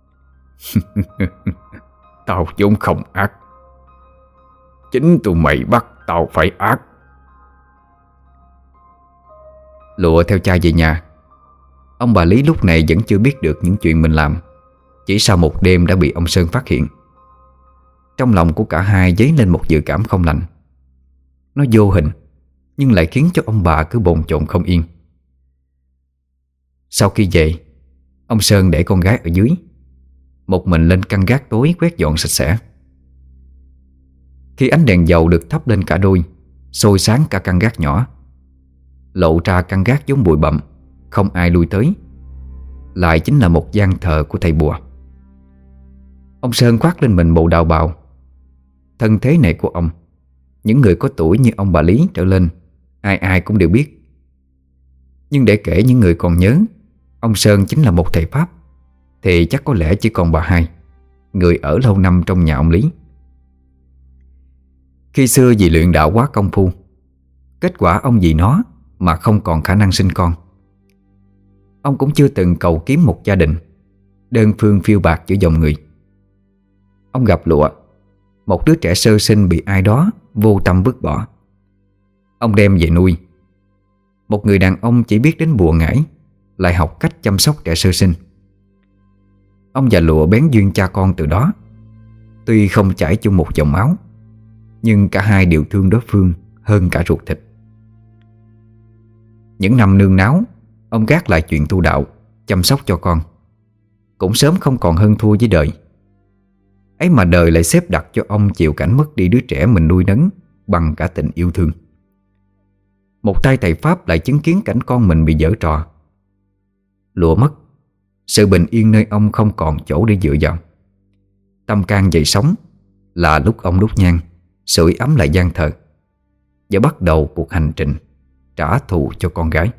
Tao vốn không ác, chính tụi mày bắt tao phải ác. Lụa theo cha về nhà. Ông bà Lý lúc này vẫn chưa biết được những chuyện mình làm. Chỉ sau một đêm đã bị ông Sơn phát hiện. Trong lòng của cả hai dấy lên một dự cảm không lành. Nó vô hình, nhưng lại khiến cho ông bà cứ bồn chồn không yên. Sau khi về, ông Sơn để con gái ở dưới, một mình lên căn gác tối quét dọn sạch sẽ. Khi ánh đèn dầu được thắp lên cả đôi, soi sáng cả căn gác nhỏ, lộ ra căn gác giống bụi bặm, không ai lui tới, lại chính là một gian thờ của thầy bùa. Ông Sơn khoác lên mình bộ đạo bào. Thân thế này của ông, những người có tuổi như ông bà Lý trở lên, ai ai cũng đều biết. Nhưng để kể những người còn nhớ ông Sơn chính là một thầy Pháp, thì chắc có lẽ chỉ còn bà hai, người ở lâu năm trong nhà ông Lý. Khi xưa vì luyện đạo quá công phu, kết quả ông vì nó mà không còn khả năng sinh con. Ông cũng chưa từng cầu kiếm một gia đình, đơn phương phiêu bạt giữa dòng người. Ông gặp Lụa, một đứa trẻ sơ sinh bị ai đó vô tâm vứt bỏ. Ông đem về nuôi. Một người đàn ông chỉ biết đến bùa ngải, lại học cách chăm sóc trẻ sơ sinh. Ông và Lụa bén duyên cha con từ đó. Tuy không chảy chung một dòng máu, nhưng cả hai đều thương đối phương hơn cả ruột thịt. Những năm nương náu, ông gác lại chuyện tu đạo, chăm sóc cho con. Cũng sớm không còn hơn thua với đời. Ấy mà đời lại xếp đặt cho ông chịu cảnh mất đi đứa trẻ mình nuôi nấng bằng cả tình yêu thương. Một tay thầy Pháp lại chứng kiến cảnh con mình bị giở trò. Lụa mất, sự bình yên nơi ông không còn chỗ để dựa vào. Tâm can dậy sóng là lúc ông đốt nhang, sưởi ấm lại gian thờ, và bắt đầu cuộc hành trình trả thù cho con gái.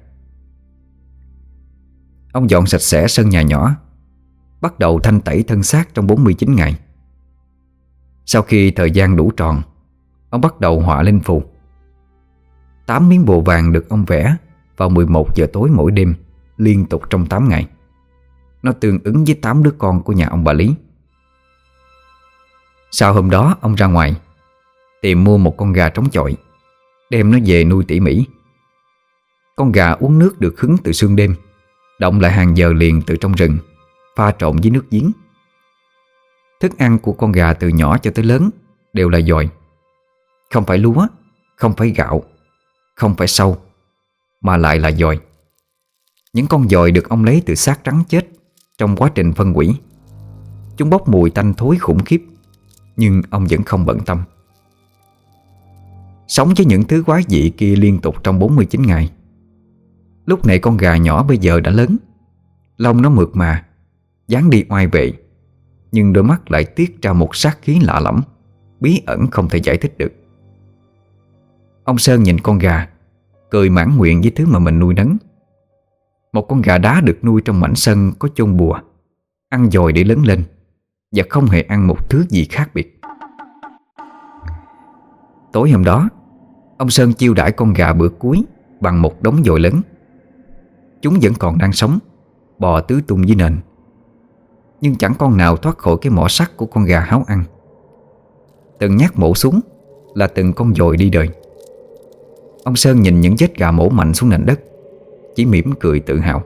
Ông dọn sạch sẽ sân nhà nhỏ, bắt đầu thanh tẩy thân xác trong bốn mươi chín ngày. Sau khi thời gian đủ tròn, ông bắt đầu họa linh phù. Tám miếng bùa vàng được ông vẽ vào mười một giờ tối mỗi đêm, liên tục trong tám ngày. Nó tương ứng với tám đứa con của nhà ông bà Lý. Sau hôm đó ông ra ngoài tìm mua một con gà trống chọi, đem nó về nuôi tỉ mỉ. Con gà uống nước được hứng từ sương đêm, động lại hàng giờ liền từ trong rừng, pha trộn với nước giếng. Thức ăn của con gà từ nhỏ cho tới lớn đều là dòi. Không phải lúa, không phải gạo, không phải sâu, mà lại là dòi. Những con dòi được ông lấy từ xác rắn chết trong quá trình phân hủy. Chúng bốc mùi tanh thối khủng khiếp, nhưng ông vẫn không bận tâm. Sống với những thứ quái dị kia liên tục trong bốn mươi chín ngày. Lúc này con gà nhỏ bây giờ đã lớn, lông nó mượt mà, dáng đi oai vệ, nhưng đôi mắt lại tiết ra một sát khí lạ lẫm, bí ẩn không thể giải thích được. Ông Sơn nhìn con gà, cười mãn nguyện với thứ mà mình nuôi nấng. Một con gà đá được nuôi trong mảnh sân có chôn bùa, ăn dòi để lớn lên, và không hề ăn một thứ gì khác biệt. Tối hôm đó, ông Sơn chiêu đãi con gà bữa cuối bằng một đống dòi lớn. Chúng vẫn còn đang sống, bò tứ tung dưới nền, nhưng chẳng con nào thoát khỏi cái mỏ sắt của con gà háo ăn. Từng nhát mổ xuống là từng con dòi đi đời. Ông Sơn nhìn những vết gà mổ mạnh xuống nền đất, chỉ mỉm cười tự hào.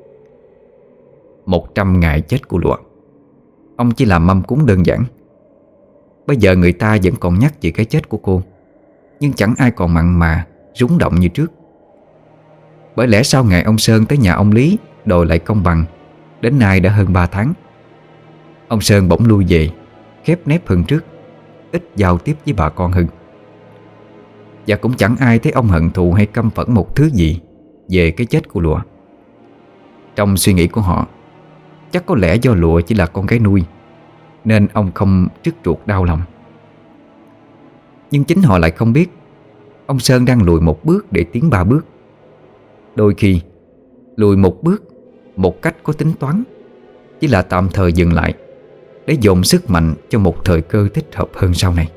Một trăm ngày chết của Lụa, ông chỉ làm mâm cúng đơn giản. Bây giờ người ta vẫn còn nhắc về cái chết của cô, nhưng chẳng ai còn mặn mà rúng động như trước. Bởi lẽ sau ngày ông Sơn tới nhà ông Lý đòi lại công bằng, đến nay đã hơn ba tháng, ông Sơn bỗng lui về, khép nép hơn trước, ít giao tiếp với bà con hơn. Và cũng chẳng ai thấy ông hận thù hay căm phẫn một thứ gì về cái chết của Lụa. Trong suy nghĩ của họ, chắc có lẽ do Lụa chỉ là con gái nuôi, nên ông không trút ruột đau lòng. Nhưng chính họ lại không biết ông Sơn đang lùi một bước để tiến ba bước. Đôi khi lùi một bước một cách có tính toán chỉ là tạm thời dừng lại để dồn sức mạnh cho một thời cơ thích hợp hơn sau này.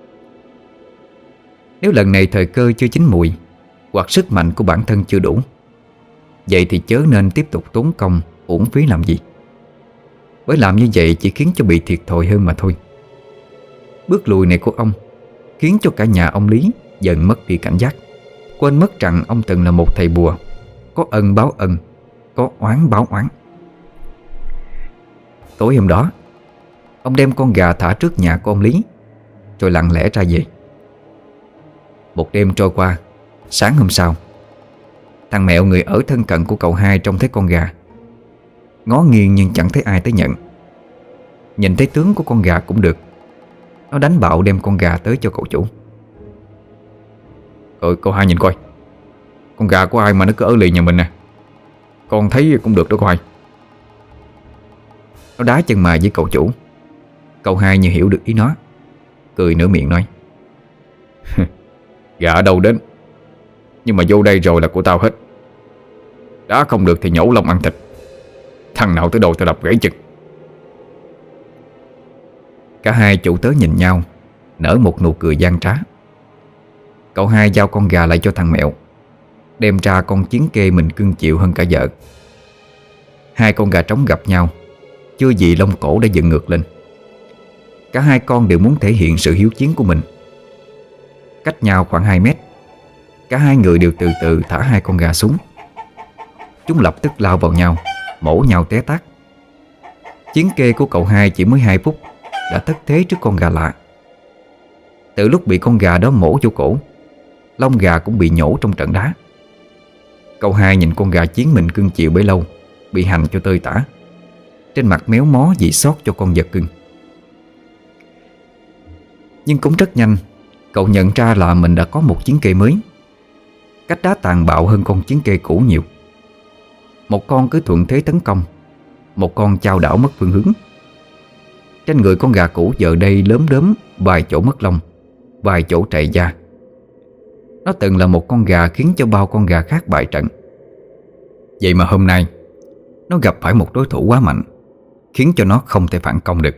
Nếu lần này thời cơ chưa chín mùi, hoặc sức mạnh của bản thân chưa đủ, vậy thì chớ nên tiếp tục tốn công uổng phí làm gì. Bởi làm như vậy chỉ khiến cho bị thiệt thòi hơn mà thôi. Bước lùi này của ông khiến cho cả nhà ông Lý dần mất đi cảnh giác, quên mất rằng ông từng là một thầy bùa, có ân báo ân, có oán báo oán. Tối hôm đó, ông đem con gà thả trước nhà của ông Lý, rồi lặng lẽ ra về. Một đêm trôi qua, sáng hôm sau, thằng Mẹo người ở thân cận của cậu hai trông thấy con gà, ngó nghiêng nhưng chẳng thấy ai tới nhận. Nhìn thấy tướng của con gà cũng được, nó đánh bạo đem con gà tới cho cậu chủ. Ờ, cậu hai nhìn coi, con gà của ai mà nó cứ ở lì nhà mình nè. Con thấy cũng được đó cô hai. Nó đá chân mày với cậu chủ. Cậu hai như hiểu được ý nó, cười nửa miệng nói: Gà ở đâu đến, nhưng mà vô đây rồi là của tao hết. Đá không được thì nhổ lông ăn thịt. Thằng nào tới đầu tao đập gãy chân. Cả hai chủ tớ nhìn nhau, nở một nụ cười gian trá. Cậu hai giao con gà lại cho thằng Mẹo, đem ra con chiến kê mình cưng chịu hơn cả vợ. Hai con gà trống gặp nhau, chưa gì lông cổ đã dựng ngược lên. Cả hai con đều muốn thể hiện sự hiếu chiến của mình. Cách nhau khoảng hai mét, cả hai người đều từ từ thả hai con gà xuống. Chúng lập tức lao vào nhau, mổ nhau té tát. Chiến kê của cậu hai chỉ mới hai phút đã thất thế trước con gà lạ. Từ lúc bị con gà đó mổ vô cổ, lông gà cũng bị nhổ trong trận đá. Cậu hai nhìn con gà chiến mình cưng chịu bấy lâu bị hành cho tơi tả, trên mặt méo mó vì xót cho con vật cưng. Nhưng cũng rất nhanh, cậu nhận ra là mình đã có một chiến kê mới. Cách đá tàn bạo hơn con chiến kê cũ nhiều. Một con cứ thuận thế tấn công, một con chao đảo mất phương hướng. Trên người con gà cũ giờ đây lốm đốm vài chỗ mất lông, vài chỗ trầy da. Nó từng là một con gà khiến cho bao con gà khác bại trận. Vậy mà hôm nay nó gặp phải một đối thủ quá mạnh, khiến cho nó không thể phản công được.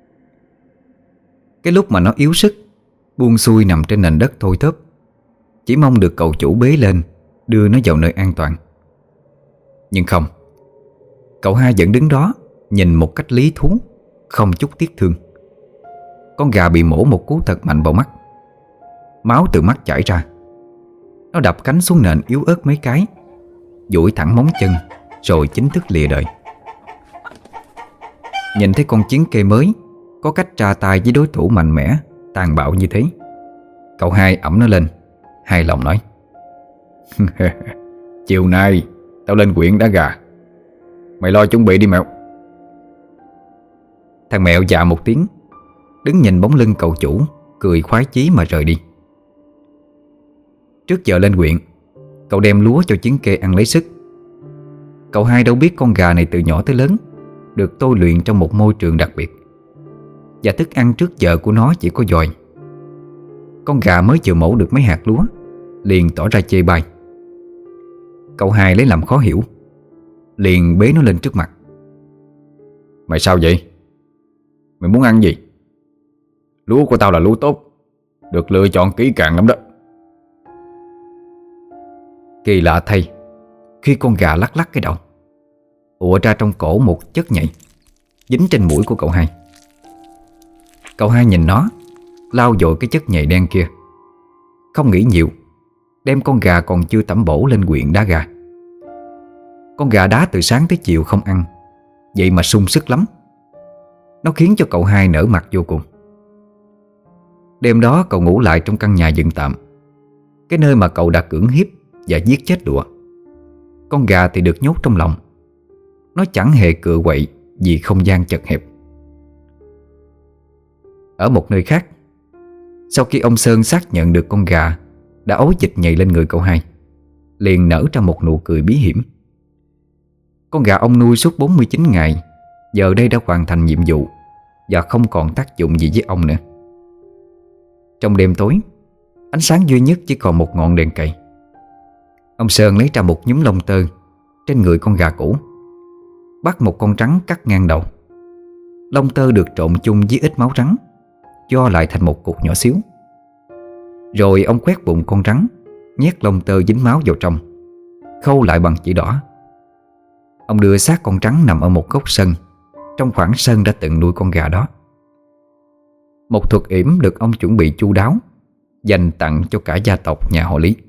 Cái lúc mà nó yếu sức, buông xuôi nằm trên nền đất thoi thóp, chỉ mong được cậu chủ bế lên, đưa nó vào nơi an toàn. Nhưng không, cậu hai vẫn đứng đó nhìn một cách lý thú, không chút tiếc thương. Con gà bị mổ một cú thật mạnh vào mắt, máu từ mắt chảy ra. Nó đập cánh xuống nền yếu ớt mấy cái, duỗi thẳng móng chân, rồi chính thức lìa đời. Nhìn thấy con chiến kê mới có cách ra tay với đối thủ mạnh mẽ, tàn bạo như thế, cậu hai ẵm nó lên, hài lòng nói: Chiều nay tao lên quyện đá gà, mày lo chuẩn bị đi Mẹo. Thằng Mẹo dạ một tiếng, đứng nhìn bóng lưng cậu chủ, cười khoái chí mà rời đi. Trước giờ lên quyện, cậu đem lúa cho chiến kê ăn lấy sức. Cậu hai đâu biết con gà này từ nhỏ tới lớn được tôi luyện trong một môi trường đặc biệt, và thức ăn trước giờ của nó chỉ có dòi. Con gà mới chịu mổ được mấy hạt lúa liền tỏ ra chê bai. Cậu hai lấy làm khó hiểu, liền bế nó lên trước mặt. Mày sao vậy? Mày muốn ăn gì? Lúa của tao là lúa tốt, được lựa chọn kỹ càng lắm đó. Kỳ lạ thay, khi con gà lắc lắc cái đầu, ùa ra trong cổ một chất nhầy dính trên mũi của cậu hai. Cậu hai nhìn nó, lau dội cái chất nhầy đen kia, không nghĩ nhiều, đem con gà còn chưa tẩm bổ lên quyện đá gà. Con gà đá từ sáng tới chiều không ăn, vậy mà sung sức lắm. Nó khiến cho cậu hai nở mặt vô cùng. Đêm đó cậu ngủ lại trong căn nhà dựng tạm, cái nơi mà cậu đã cưỡng hiếp và giết chết Lụa. Con gà thì được nhốt trong lòng. Nó chẳng hề cựa quậy vì không gian chật hẹp. Ở một nơi khác, sau khi ông Sơn xác nhận được con gà đã ối dịch nhầy lên người cậu hai, liền nở ra một nụ cười bí hiểm. Con gà ông nuôi suốt bốn mươi chín ngày giờ đây đã hoàn thành nhiệm vụ và không còn tác dụng gì với ông nữa. Trong đêm tối, ánh sáng duy nhất chỉ còn một ngọn đèn cầy. Ông Sơn lấy ra một nhúm lông tơ trên người con gà cũ, bắt một con rắn cắt ngang đầu. Lông tơ được trộn chung với ít máu rắn, cho lại thành một cục nhỏ xíu. Rồi ông quét bụng con rắn, nhét lông tơ dính máu vào trong, khâu lại bằng chỉ đỏ. Ông đưa xác con rắn nằm ở một góc sân, trong khoảng sân đã từng nuôi con gà đó. Một thuật yểm được ông chuẩn bị chu đáo, dành tặng cho cả gia tộc nhà họ Lý.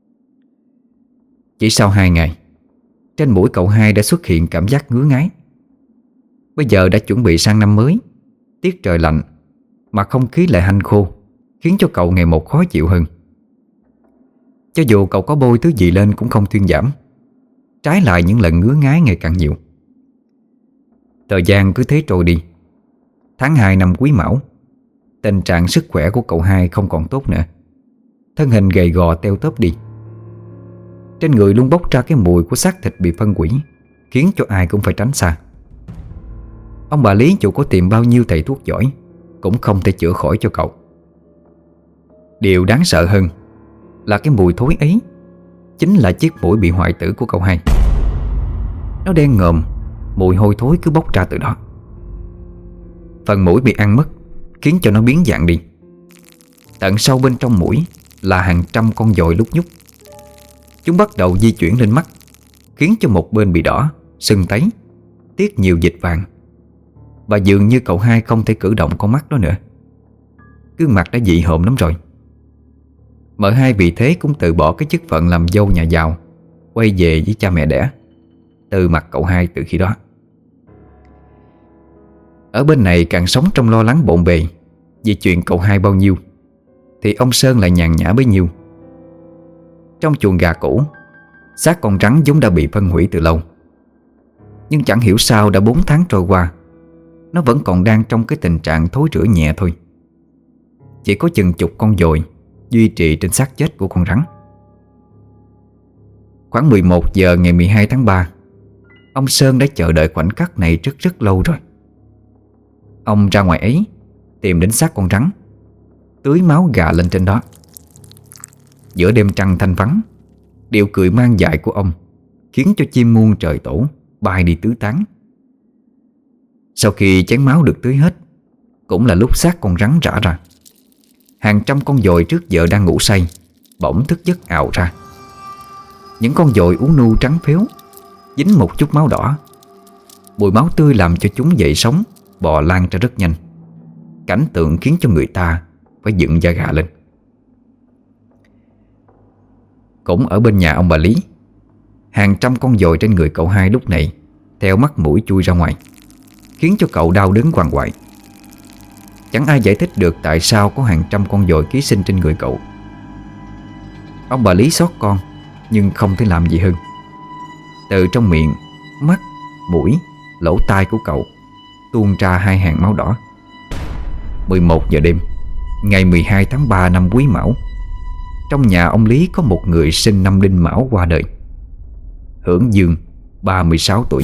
Chỉ sau hai ngày, trên mũi cậu hai đã xuất hiện cảm giác ngứa ngáy. Bây giờ đã chuẩn bị sang năm mới, tiết trời lạnh mà không khí lại hanh khô, khiến cho cậu ngày một khó chịu hơn. Cho dù cậu có bôi thứ gì lên cũng không thuyên giảm, trái lại những lần ngứa ngáy ngày càng nhiều. Thời gian cứ thế trôi đi. Tháng hai năm Quý Mão, tình trạng sức khỏe của cậu hai không còn tốt nữa. Thân hình gầy gò teo tóp đi. Trên người luôn bốc ra cái mùi của xác thịt bị phân hủy, khiến cho ai cũng phải tránh xa. Ông bà Lý dù có tìm bao nhiêu thầy thuốc giỏi cũng không thể chữa khỏi cho cậu. Điều đáng sợ hơn là cái mùi thối ấy chính là chiếc mũi bị hoại tử của cậu hai. Nó đen ngòm, mùi hôi thối cứ bốc ra từ đó. Phần mũi bị ăn mất khiến cho nó biến dạng đi. Tận sâu bên trong mũi là hàng trăm con dồi lúc nhúc. Chúng bắt đầu di chuyển lên mắt, khiến cho một bên bị đỏ, sưng tấy, tiết nhiều dịch vàng. Và dường như cậu hai không thể cử động con mắt đó nữa. Gương mặt đã dị hợm lắm rồi. Mợ hai vì thế cũng từ bỏ cái chức phận làm dâu nhà giàu, quay về với cha mẹ đẻ, từ mặt cậu hai từ khi đó. Ở bên này càng sống trong lo lắng bộn bề vì chuyện cậu hai bao nhiêu, thì ông Sơn lại nhàn nhã bấy nhiêu. Trong chuồng gà cũ, xác con rắn vốn đã bị phân hủy từ lâu. Nhưng chẳng hiểu sao đã bốn tháng trôi qua, nó vẫn còn đang trong cái tình trạng thối rữa nhẹ thôi. Chỉ có chừng chục con dồi duy trì trên xác chết của con rắn. Khoảng mười một giờ ngày mười hai tháng ba, ông Sơn đã chờ đợi khoảnh khắc này rất rất lâu rồi. Ông ra ngoài ấy, tìm đến xác con rắn, tưới máu gà lên trên đó. Giữa đêm trăng thanh vắng, điệu cười mang dại của ông khiến cho chim muôn trời tổ bay đi tứ tán. Sau khi chén máu được tưới hết, cũng là lúc xác con rắn rã ra. Hàng trăm con dồi trước giờ đang ngủ say bỗng thức giấc ào ra. Những con dồi ú nu trắng phếu, dính một chút máu đỏ. Mùi máu tươi làm cho chúng dậy sống, bò lan ra rất nhanh. Cảnh tượng khiến cho người ta phải dựng da gà lên. Cũng ở bên nhà ông bà Lý, hàng trăm con dồi trên người cậu hai lúc này theo mắt mũi chui ra ngoài, khiến cho cậu đau đớn quằn quại. Chẳng ai giải thích được tại sao có hàng trăm con dồi ký sinh trên người cậu. Ông bà Lý xót con nhưng không thể làm gì hơn. Từ trong miệng, mắt, mũi, lỗ tai của cậu tuôn ra hai hàng máu đỏ. mười một giờ đêm, ngày mười hai tháng ba năm Quý Mão, trong nhà ông Lý có một người sinh năm Đinh Mão qua đời. Hưởng Dương, ba mươi sáu tuổi.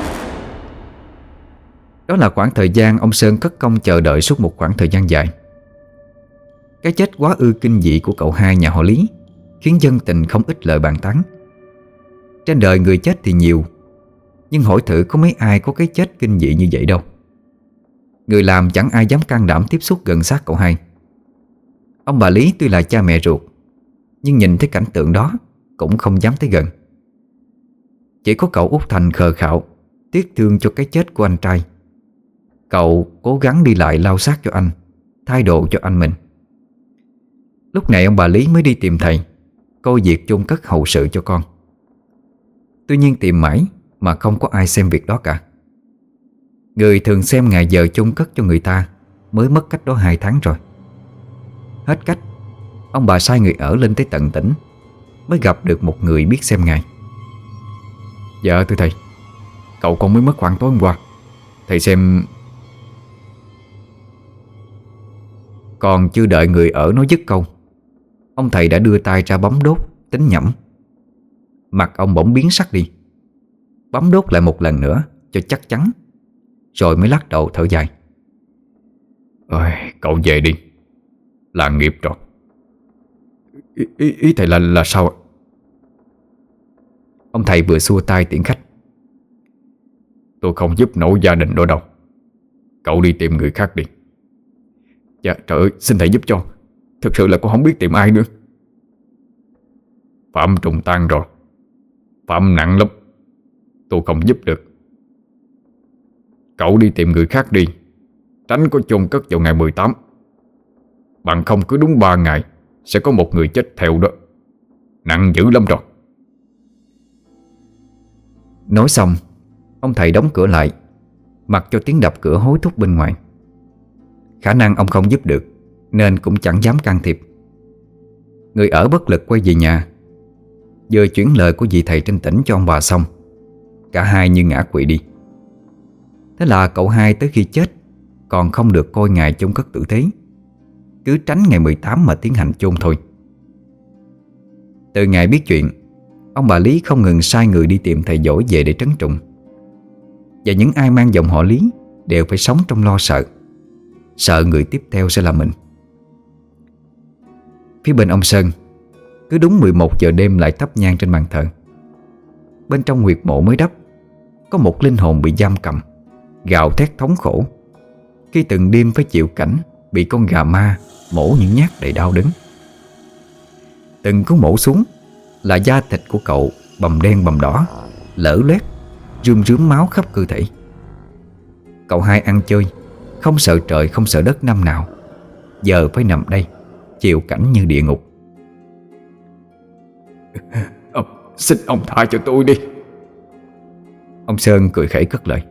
Đó là khoảng thời gian ông Sơn cất công chờ đợi suốt một khoảng thời gian dài. Cái chết quá ư kinh dị của cậu hai nhà họ Lý khiến dân tình không ít lời bàn tán. Trên đời người chết thì nhiều, nhưng hỏi thử có mấy ai có cái chết kinh dị như vậy đâu. Người làm chẳng ai dám can đảm tiếp xúc gần xác cậu hai. Ông bà Lý tuy là cha mẹ ruột, nhưng nhìn thấy cảnh tượng đó cũng không dám tới gần. Chỉ có cậu Út Thành khờ khạo, tiếc thương cho cái chết của anh trai. Cậu cố gắng đi lại lau xác cho anh, thay đồ cho anh mình. Lúc này ông bà Lý mới đi tìm thầy coi việc chôn cất hậu sự cho con. Tuy nhiên tìm mãi mà không có ai xem việc đó cả. Người thường xem ngày giờ chôn cất cho người ta mới mất cách đó hai tháng rồi. Hết cách, ông bà sai người ở lên tới tận tỉnh mới gặp được một người biết xem ngài. Dạ thưa thầy, cậu con mới mất khoảng tối hôm qua. Thầy xem... Còn chưa đợi người ở nói dứt câu, ông thầy đã đưa tay ra bấm đốt, tính nhẩm. Mặt ông bỗng biến sắc đi, bấm đốt lại một lần nữa cho chắc chắn, rồi mới lắc đầu thở dài. Ôi, cậu về đi, là nghiệp rồi. Ý, ý, ý thầy là là sao ạ? Ông thầy vừa xua tay tiễn khách. Tôi không giúp nổi gia đình đó đâu. Cậu đi tìm người khác đi. Dạ trời ơi, xin thầy giúp cho. Thực sự là con không biết tìm ai nữa. Phạm trùng tan rồi. Phạm nặng lắm, tôi không giúp được. Cậu đi tìm người khác đi, tránh có chôn cất vào ngày mười tám. Bằng không cứ đúng ba ngày sẽ có một người chết theo đó. Nặng dữ lắm rồi. Nói xong, ông thầy đóng cửa lại, mặc cho tiếng đập cửa hối thúc bên ngoài. Khả năng ông không giúp được nên cũng chẳng dám can thiệp. Người ở bất lực quay về nhà. Vừa chuyển lời của vị thầy trên tỉnh cho ông bà xong, cả hai như ngã quỵ đi. Thế là cậu hai tới khi chết còn không được coi ngài chôn cất tử tế, cứ tránh ngày mười tám mà tiến hành chôn thôi. Từ ngày biết chuyện, ông bà Lý không ngừng sai người đi tìm thầy giỏi về để trấn trùng. Và những ai mang dòng họ Lý đều phải sống trong lo sợ, sợ người tiếp theo sẽ là mình. Phía bên ông Sơn, cứ đúng mười một giờ đêm lại thắp nhang trên bàn thờ. Bên trong huyệt mộ mới đắp có một linh hồn bị giam cầm, gào thét thống khổ khi từng đêm phải chịu cảnh bị con gà ma mổ những nhát đầy đau đớn. Từng cú mổ xuống là da thịt của cậu bầm đen bầm đỏ, lở loét, rươm rướm máu khắp cơ thể. Cậu hai ăn chơi, không sợ trời không sợ đất năm nào, giờ phải nằm đây chịu cảnh như địa ngục. Ông, xin ông tha cho tôi đi. Ông Sơn cười khẩy cất lời.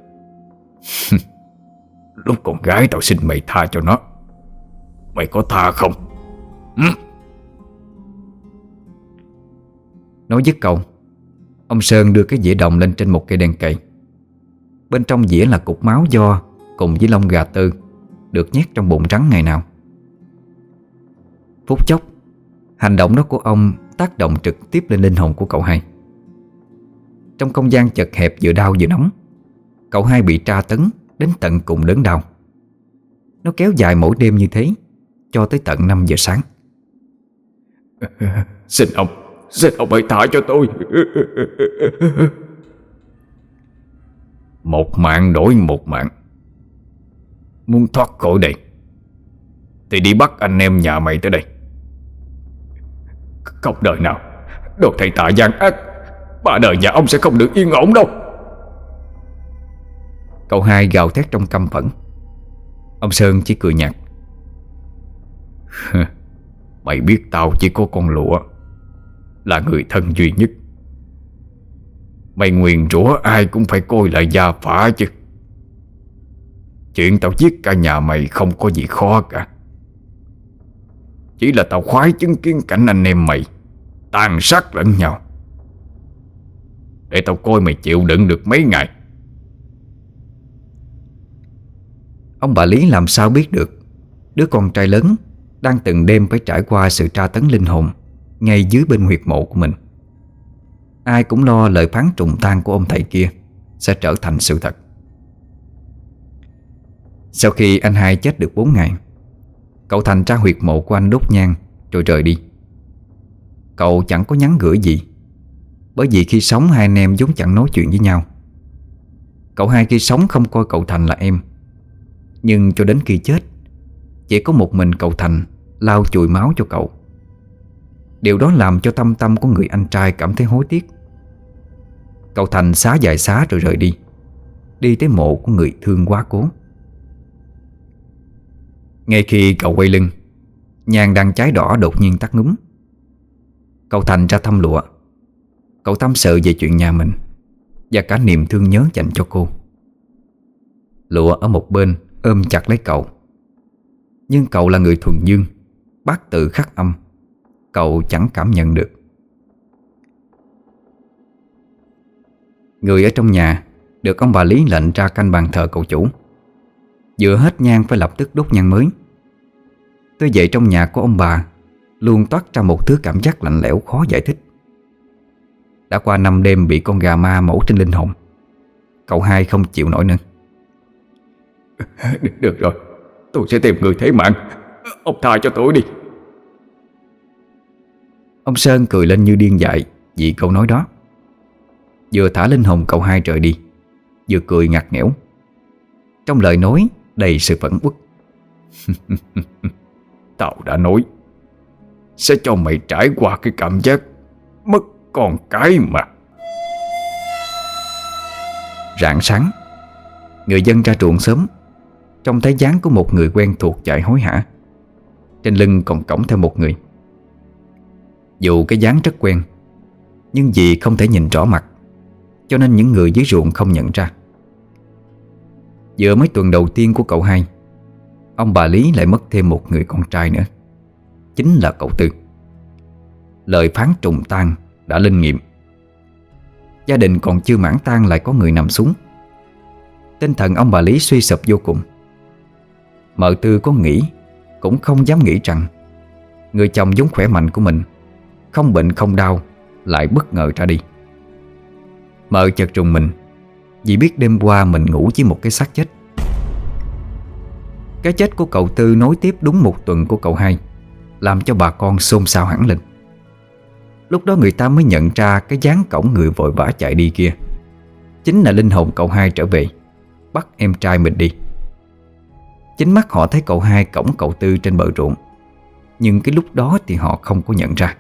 Lúc con gái tao xin mày tha cho nó, mày có tha không? Ừ? Nói dứt câu, ông Sơn đưa cái dĩa đồng lên trên một cây đèn cày. Bên trong dĩa là cục máu do cùng với lông gà tơ được nhét trong bụng rắn ngày nào. Phút chốc, hành động đó của ông tác động trực tiếp lên linh hồn của cậu hai. Trong không gian chật hẹp vừa đau vừa nóng, cậu hai bị tra tấn đến tận cùng đớn đau. Nó kéo dài mỗi đêm như thế cho tới tận năm giờ sáng. Xin ông, xin ông hãy thả cho tôi. Một mạng đổi một mạng. Muốn thoát khỏi đây thì đi bắt anh em nhà mày tới đây. Không đời nào, đồ thầy tà gian ác, ba đời nhà ông sẽ không được yên ổn đâu. Cậu hai gào thét trong căm phẫn. Ông Sơn chỉ cười nhạt. Mày biết tao chỉ có con lụa là người thân duy nhất. Mày nguyền rủa ai cũng phải coi lại gia phả chứ. Chuyện tao giết cả nhà mày không có gì khó cả. Chỉ là tao khoái chứng kiến cảnh anh em mày tàn sát lẫn nhau, để tao coi mày chịu đựng được mấy ngày. Ông bà Lý làm sao biết được đứa con trai lớn đang từng đêm phải trải qua sự tra tấn linh hồn ngay dưới bên huyệt mộ của mình. Ai cũng lo lời phán trùng tang của ông thầy kia sẽ trở thành sự thật. Sau khi anh hai chết được bốn ngày, cậu Thành ra huyệt mộ của anh đốt nhang rồi rời đi. Cậu chẳng có nhắn gửi gì, bởi vì khi sống hai anh em vốn chẳng nói chuyện với nhau. Cậu hai khi sống không coi cậu Thành là em, nhưng cho đến khi chết, chỉ có một mình cậu Thành lau chùi máu cho cậu. Điều đó làm cho thâm tâm của người anh trai cảm thấy hối tiếc. Cậu Thành xá dài xá rồi rời đi, đi tới mộ của người thương quá cố. Ngay khi cậu quay lưng, nhang đang cháy đỏ đột nhiên tắt ngúm. Cậu Thành ra thăm Lụa. Cậu tâm sự về chuyện nhà mình và cả niềm thương nhớ dành cho cô. Lụa ở một bên ôm chặt lấy cậu. Nhưng cậu là người thuần dương, bát tự khắc âm, cậu chẳng cảm nhận được. Người ở trong nhà được ông bà Lý lệnh ra canh bàn thờ cậu chủ. Vừa hết nhang phải lập tức đốt nhang mới. Tuy vậy trong nhà của ông bà luôn toát ra một thứ cảm giác lạnh lẽo khó giải thích. Đã qua năm đêm bị con gà ma mổ trên linh hồn, cậu hai không chịu nổi nữa. Được, được rồi, tôi sẽ tìm người thế mạng. Ông tha cho tôi đi. Ông Sơn cười lên như điên dại vì câu nói đó. Vừa thả linh hồn cậu hai rời đi, vừa cười ngặt nghẽo. Trong lời nói đầy sự phẫn uất. Tao đã nói sẽ cho mày trải qua cái cảm giác mất con cái mà. Rạng sáng, người dân ra ruộng sớm, trông thấy dáng của một người quen thuộc chạy hối hả. Trên lưng còn cõng theo một người. Dù cái dáng rất quen, nhưng vì không thể nhìn rõ mặt, cho nên những người dưới ruộng không nhận ra. Vừa mấy tuần đầu tiên của cậu hai, ông bà Lý lại mất thêm một người con trai nữa, chính là cậu Tư. Lời phán trùng tang đã linh nghiệm. Gia đình còn chưa mãn tang lại có người nằm xuống. Tinh thần ông bà Lý suy sụp vô cùng. Mợ Tư có nghĩ cũng không dám nghĩ rằng người chồng vốn khỏe mạnh của mình, không bệnh không đau, lại bất ngờ ra đi. Mợ chợt rùng mình vì biết đêm qua mình ngủ với một cái xác chết. Cái chết của cậu Tư nối tiếp đúng một tuần của cậu hai, làm cho bà con xôn xao hẳn lên. Lúc đó người ta mới nhận ra cái dáng cõng người vội vã chạy đi kia chính là linh hồn cậu hai trở về, bắt em trai mình đi. Chính mắt họ thấy cậu hai cõng cậu Tư trên bờ ruộng, nhưng cái lúc đó thì họ không có nhận ra.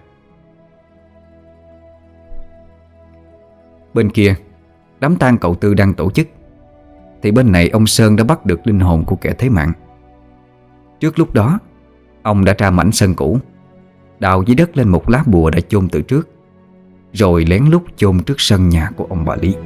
Bên kia, đám tang cậu Tư đang tổ chức, thì bên này ông Sơn đã bắt được linh hồn của kẻ thế mạng. Trước lúc đó, ông đã ra mảnh sân cũ, đào dưới đất lên một lá bùa đã chôn từ trước, rồi lén lút chôn trước sân nhà của ông bà Lý.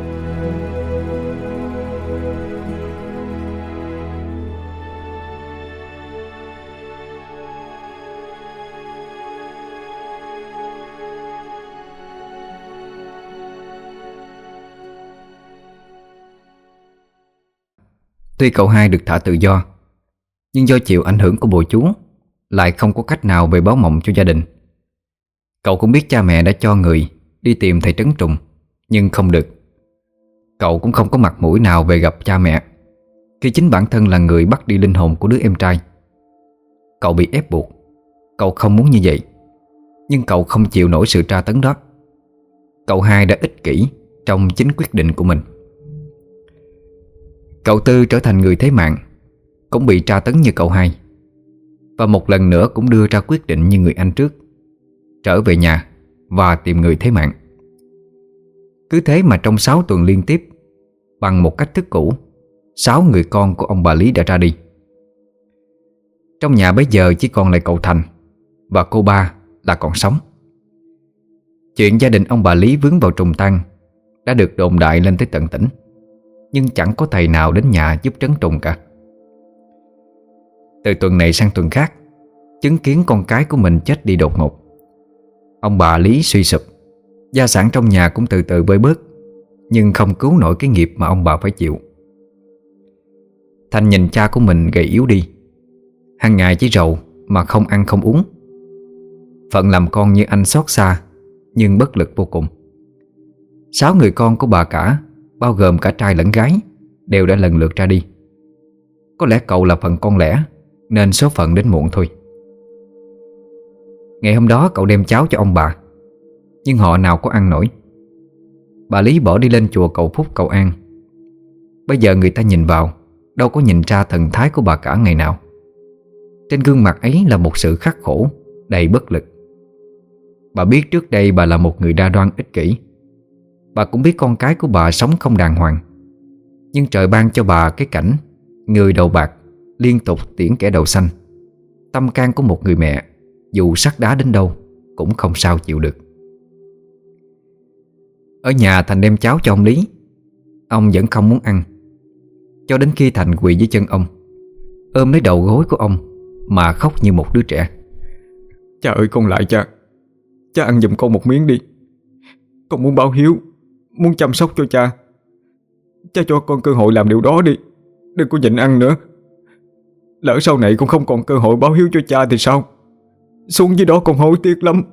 Tuy cậu hai được thả tự do, nhưng do chịu ảnh hưởng của bùa chú, lại không có cách nào về báo mộng cho gia đình. Cậu cũng biết cha mẹ đã cho người đi tìm thầy trấn trùng, nhưng không được. Cậu cũng không có mặt mũi nào về gặp cha mẹ, khi chính bản thân là người bắt đi linh hồn của đứa em trai. Cậu bị ép buộc. Cậu không muốn như vậy, nhưng cậu không chịu nổi sự tra tấn đó. Cậu hai đã ích kỷ trong chính quyết định của mình. Cậu Tư trở thành người thế mạng, cũng bị tra tấn như cậu hai, và một lần nữa cũng đưa ra quyết định như người anh trước, trở về nhà và tìm người thế mạng. Cứ thế mà trong sáu tuần liên tiếp, bằng một cách thức cũ, sáu người con của ông bà Lý đã ra đi. Trong nhà bây giờ chỉ còn lại cậu Thành và cô ba là còn sống. Chuyện gia đình ông bà Lý vướng vào trùng tang đã được đồn đại lên tới tận tỉnh, nhưng chẳng có thầy nào đến nhà giúp trấn trùng cả. Từ tuần này sang tuần khác, chứng kiến con cái của mình chết đi đột ngột, ông bà Lý suy sụp. Gia sản trong nhà cũng từ từ vơi bớt, nhưng không cứu nổi cái nghiệp mà ông bà phải chịu. Thành nhìn cha của mình gầy yếu đi, hàng ngày chỉ rầu mà không ăn không uống. Phận làm con như anh xót xa, nhưng bất lực vô cùng. Sáu người con của bà cả, bao gồm cả trai lẫn gái, đều đã lần lượt ra đi. Có lẽ cậu là phần con lẻ, nên số phận đến muộn thôi. Ngày hôm đó cậu đem cháo cho ông bà, nhưng họ nào có ăn nổi. Bà Lý bỏ đi lên chùa cầu phúc cầu an. Bây giờ người ta nhìn vào, đâu có nhìn ra thần thái của bà cả ngày nào. Trên gương mặt ấy là một sự khắc khổ, đầy bất lực. Bà biết trước đây bà là một người đa đoan ích kỷ. Bà cũng biết con cái của bà sống không đàng hoàng, nhưng trời ban cho bà cái cảnh người đầu bạc liên tục tiễn kẻ đầu xanh. Tâm can của một người mẹ, dù sắt đá đến đâu cũng không sao chịu được. Ở nhà Thành đem cháo cho ông Lý. Ông vẫn không muốn ăn, cho đến khi Thành quỳ dưới chân ông, ôm lấy đầu gối của ông mà khóc như một đứa trẻ. Cha ơi con lại cha. Cha ăn giùm con một miếng đi. Con muốn báo hiếu, muốn chăm sóc cho cha. Cha cho con cơ hội làm điều đó đi. Đừng có nhịn ăn nữa. Lỡ sau này con không còn cơ hội báo hiếu cho cha thì sao? Xuống dưới đó con hối tiếc lắm.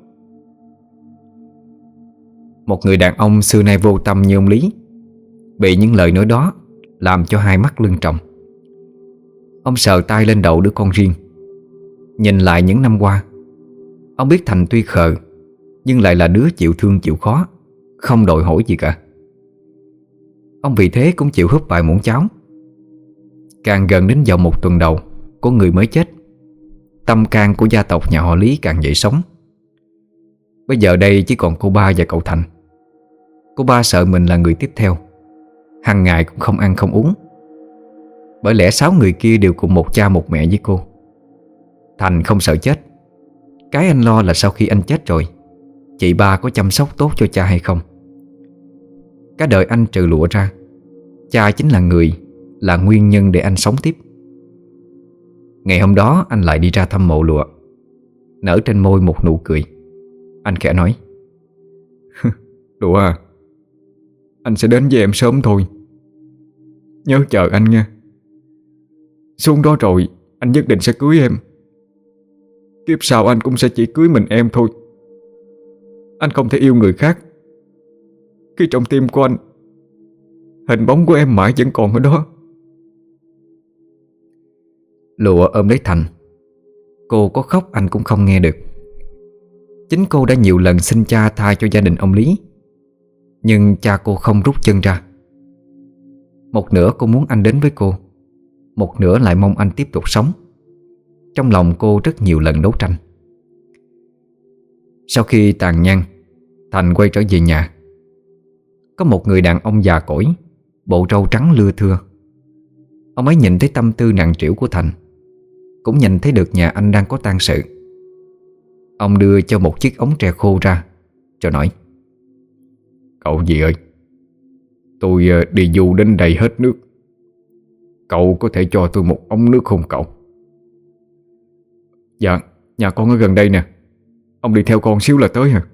Một người đàn ông xưa nay vô tâm như ông Lý bị những lời nói đó làm cho hai mắt lưng tròng. Ông sờ tay lên đầu đứa con riêng. Nhìn lại những năm qua, ông biết Thành tuy khờ nhưng lại là đứa chịu thương chịu khó, không đòi hỏi gì cả. Ông vì thế cũng chịu húp vài muỗng cháo. Càng gần đến vào một tuần đầu của người mới chết, tâm can của gia tộc nhà họ Lý càng dậy sóng. Bây giờ đây chỉ còn cô ba và cậu Thành. Cô ba sợ mình là người tiếp theo, hàng ngày cũng không ăn không uống. Bởi lẽ sáu người kia đều cùng một cha một mẹ với cô. Thành không sợ chết. Cái anh lo là sau khi anh chết rồi, chị ba có chăm sóc tốt cho cha hay không. Cả đời anh trừ lụa ra, cha chính là người, là nguyên nhân để anh sống tiếp. Ngày hôm đó anh lại đi ra thăm mộ lụa. Nở trên môi một nụ cười. Anh khẽ nói: Lụa à, anh sẽ đến với em sớm thôi. Nhớ chờ anh nha. Xuống đó rồi anh nhất định sẽ cưới em. Kiếp sau anh cũng sẽ chỉ cưới mình em thôi. Anh không thể yêu người khác khi trong tim của anh hình bóng của em mãi vẫn còn ở đó. Lụa ôm lấy Thành. Cô có khóc anh cũng không nghe được. Chính cô đã nhiều lần xin cha tha cho gia đình ông Lý, nhưng cha cô không rút chân ra. Một nửa cô muốn anh đến với cô, một nửa lại mong anh tiếp tục sống. Trong lòng cô rất nhiều lần đấu tranh. Sau khi tàn nhang, Thành quay trở về nhà. Có một người đàn ông già cỗi, bộ râu trắng lưa thưa. Ông ấy nhìn thấy tâm tư nặng trĩu của Thành, cũng nhìn thấy được nhà anh đang có tang sự. Ông đưa cho một chiếc ống tre khô ra, rồi nói: Cậu gì ơi, tôi đi du đến đây hết nước. Cậu có thể cho tôi một ống nước không cậu? Dạ, nhà con ở gần đây nè. Ông đi theo con xíu là tới hả?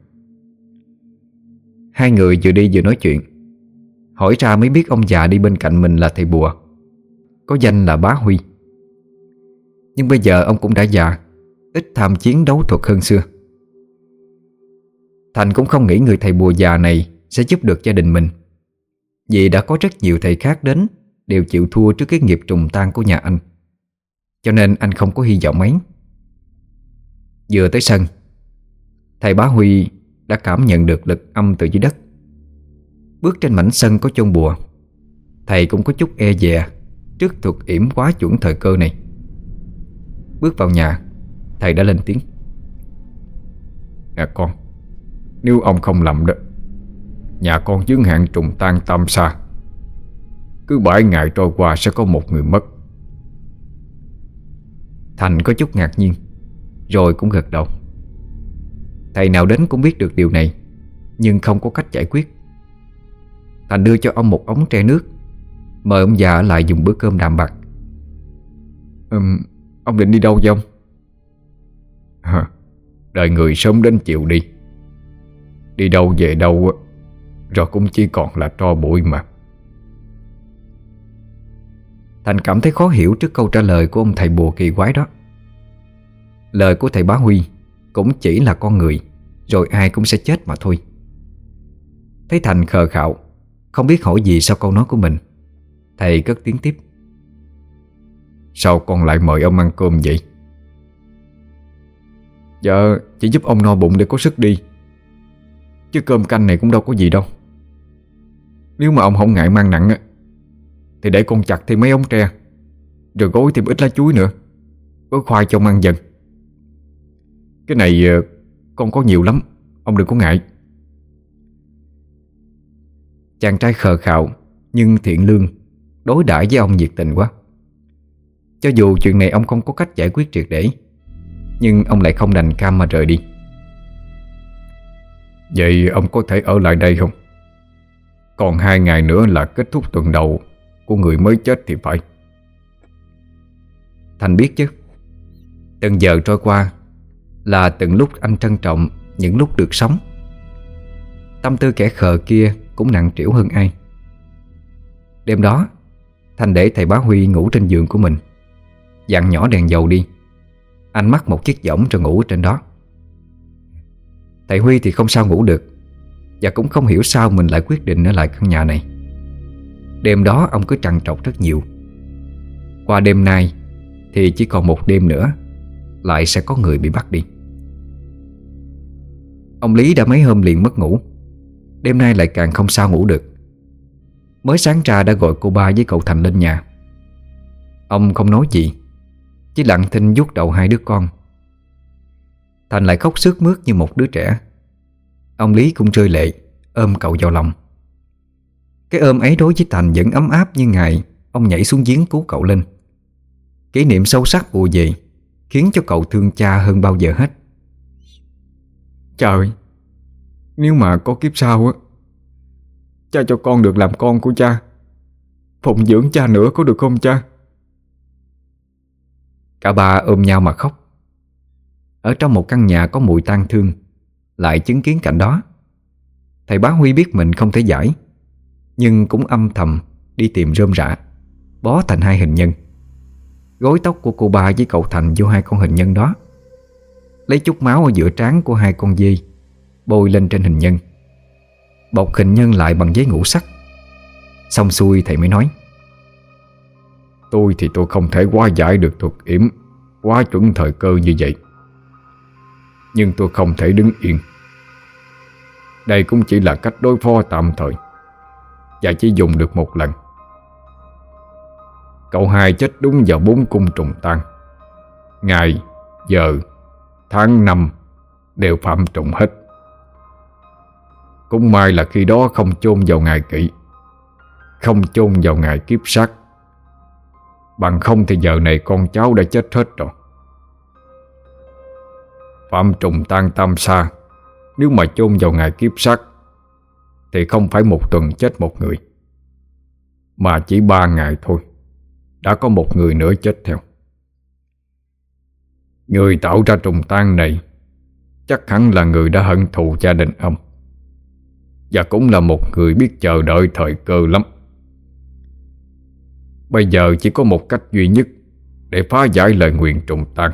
Hai người vừa đi vừa nói chuyện. Hỏi ra mới biết ông già đi bên cạnh mình là thầy bùa, có danh là Bá Huy. Nhưng bây giờ ông cũng đã già, ít tham chiến đấu thuật hơn xưa. Thành cũng không nghĩ người thầy bùa già này sẽ giúp được gia đình mình, vì đã có rất nhiều thầy khác đến đều chịu thua trước cái nghiệp trùng tan của nhà anh. Cho nên anh không có hy vọng mấy. Vừa tới sân, thầy Bá Huy đã cảm nhận được lực âm từ dưới đất. Bước trên mảnh sân có chôn bùa, thầy cũng có chút e dè trước thuật yểm quá chuẩn thời cơ này. Bước vào nhà, thầy đã lên tiếng: Nè con, nếu ông không lầm đó, nhà con giới hạn trùng tan tam xa. Cứ bảy ngày trôi qua sẽ có một người mất. Thành có chút ngạc nhiên, rồi cũng gật đầu. Thầy nào đến cũng biết được điều này, nhưng không có cách giải quyết. Thành đưa cho ông một ống tre nước, mời ông già ở lại dùng bữa cơm đạm bạc. um, Ông định đi đâu vậy ông? Hả, đời người sớm đến chiều đi. Đi đâu về đâu rồi cũng chỉ còn là tro bụi mà. Thành cảm thấy khó hiểu trước câu trả lời của ông thầy bùa kỳ quái đó. Lời của thầy Bá Huy cũng chỉ là con người, rồi ai cũng sẽ chết mà thôi. Thấy Thành khờ khạo, không biết hỏi gì sau câu nói của mình, thầy cất tiếng tiếp: Sao con lại mời ông ăn cơm vậy? Dạ, chỉ giúp ông no bụng để có sức đi, chứ cơm canh này cũng đâu có gì đâu. Nếu mà ông không ngại mang nặng á, thì để con chặt thêm mấy ống tre, rồi gói thêm ít lá chuối nữa, có khoai cho ông ăn dần. Cái này con có nhiều lắm, ông đừng có ngại. Chàng trai khờ khạo nhưng thiện lương đối đãi với ông nhiệt tình quá. Cho dù chuyện này ông không có cách giải quyết triệt để, nhưng ông lại không đành cam mà rời đi. Vậy ông có thể ở lại đây không? Còn hai ngày nữa là kết thúc tuần đầu của người mới chết thì phải. Thành biết chứ. Từng giờ trôi qua là từng lúc anh trân trọng những lúc được sống. Tâm tư kẻ khờ kia cũng nặng trĩu hơn ai. Đêm đó, Thành để thầy Bá Huy ngủ trên giường của mình, dặn nhỏ đèn dầu đi. Anh mắc một chiếc võng rồi ngủ ở trên đó. Thầy Huy thì không sao ngủ được, và cũng không hiểu sao mình lại quyết định ở lại căn nhà này. Đêm đó ông cứ trằn trọc rất nhiều. Qua đêm nay thì chỉ còn một đêm nữa lại sẽ có người bị bắt đi. Ông Lý đã mấy hôm liền mất ngủ, đêm nay lại càng không sao ngủ được. Mới sáng ra đã gọi cô ba với cậu Thành lên nhà. Ông không nói gì, chỉ lặng thinh vuốt đầu hai đứa con. Thành lại khóc sướt mướt như một đứa trẻ. Ông Lý cũng rơi lệ, ôm cậu vào lòng. Cái ôm ấy đối với Thành vẫn ấm áp như ngày ông nhảy xuống giếng cứu cậu lên. Kỷ niệm sâu sắc ùa về, khiến cho cậu thương cha hơn bao giờ hết. Cha ơi, nếu mà có kiếp sau á, cha cho con được làm con của cha, phụng dưỡng cha nữa có được không cha? Cả ba ôm nhau mà khóc. Ở trong một căn nhà có mùi tang thương, lại chứng kiến cảnh đó, thầy Bá Huy biết mình không thể giải, nhưng cũng âm thầm đi tìm rơm rạ, bó thành hai hình nhân. Gối tóc của cô ba với cậu Thành vô hai con hình nhân đó, lấy chút máu ở giữa trán của hai con dê bôi lên trên hình nhân, bọc hình nhân lại bằng giấy ngũ sắc. Xong xuôi thầy mới nói: Tôi thì tôi không thể hóa giải được thuật yểm quá chuẩn thời cơ như vậy, nhưng tôi không thể đứng yên. Đây cũng chỉ là cách đối phó tạm thời, và chỉ dùng được một lần. Cậu hai chết đúng vào bốn cung trùng tang. Ngày, giờ, tháng, năm đều phạm trùng hết. Cũng may là khi đó không chôn vào ngày kỵ, không chôn vào ngày kiếp sát. Bằng không thì giờ này con cháu đã chết hết rồi. Phạm trùng tang tam sa, nếu mà chôn vào ngày kiếp sát thì không phải một tuần chết một người, mà chỉ ba ngày thôi đã có một người nữa chết theo. Người tạo ra trùng tang này chắc hẳn là người đã hận thù gia đình ông, và cũng là một người biết chờ đợi thời cơ lắm. Bây giờ chỉ có một cách duy nhất để phá giải lời nguyền trùng tang,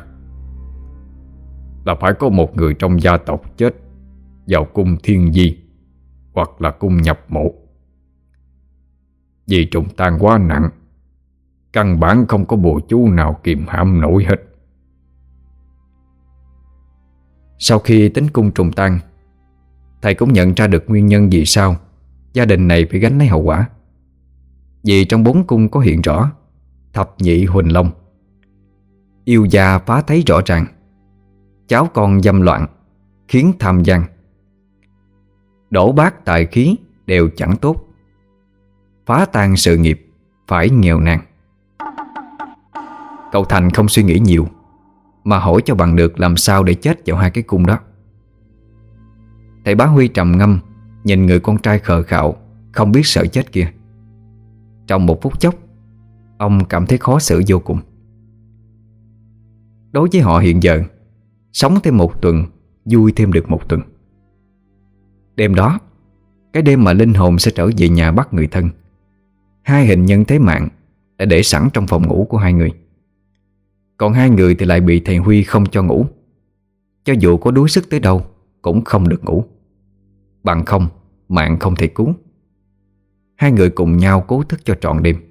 là phải có một người trong gia tộc chết vào cung thiên di hoặc là cung nhập mộ. Vì trùng tang quá nặng, căn bản không có bùa chú nào kìm hãm nổi hết. Sau khi tính cung trùng tang, thầy cũng nhận ra được nguyên nhân vì sao gia đình này phải gánh lấy hậu quả. Vì trong bốn cung có hiện rõ thập nhị huỳnh long, yêu gia phá thấy rõ ràng, cháu con dâm loạn khiến tham gian, đổ bát tài khí đều chẳng tốt, phá tan sự nghiệp phải nghèo nàn. Cậu Thành không suy nghĩ nhiều, mà hỏi cho bằng được làm sao để chết vào hai cái cung đó. Thầy Bá Huy trầm ngâm nhìn người con trai khờ khạo không biết sợ chết kia. Trong một phút chốc, ông cảm thấy khó xử vô cùng. Đối với họ hiện giờ, sống thêm một tuần, vui thêm được một tuần. Đêm đó, cái đêm mà linh hồn sẽ trở về nhà bắt người thân, hai hình nhân thế mạng đã để sẵn trong phòng ngủ của hai người. Còn hai người thì lại bị thầy Huy không cho ngủ. Cho dù có đuối sức tới đâu cũng không được ngủ, bằng không mạng không thể cứu. Hai người cùng nhau cố thức cho trọn đêm.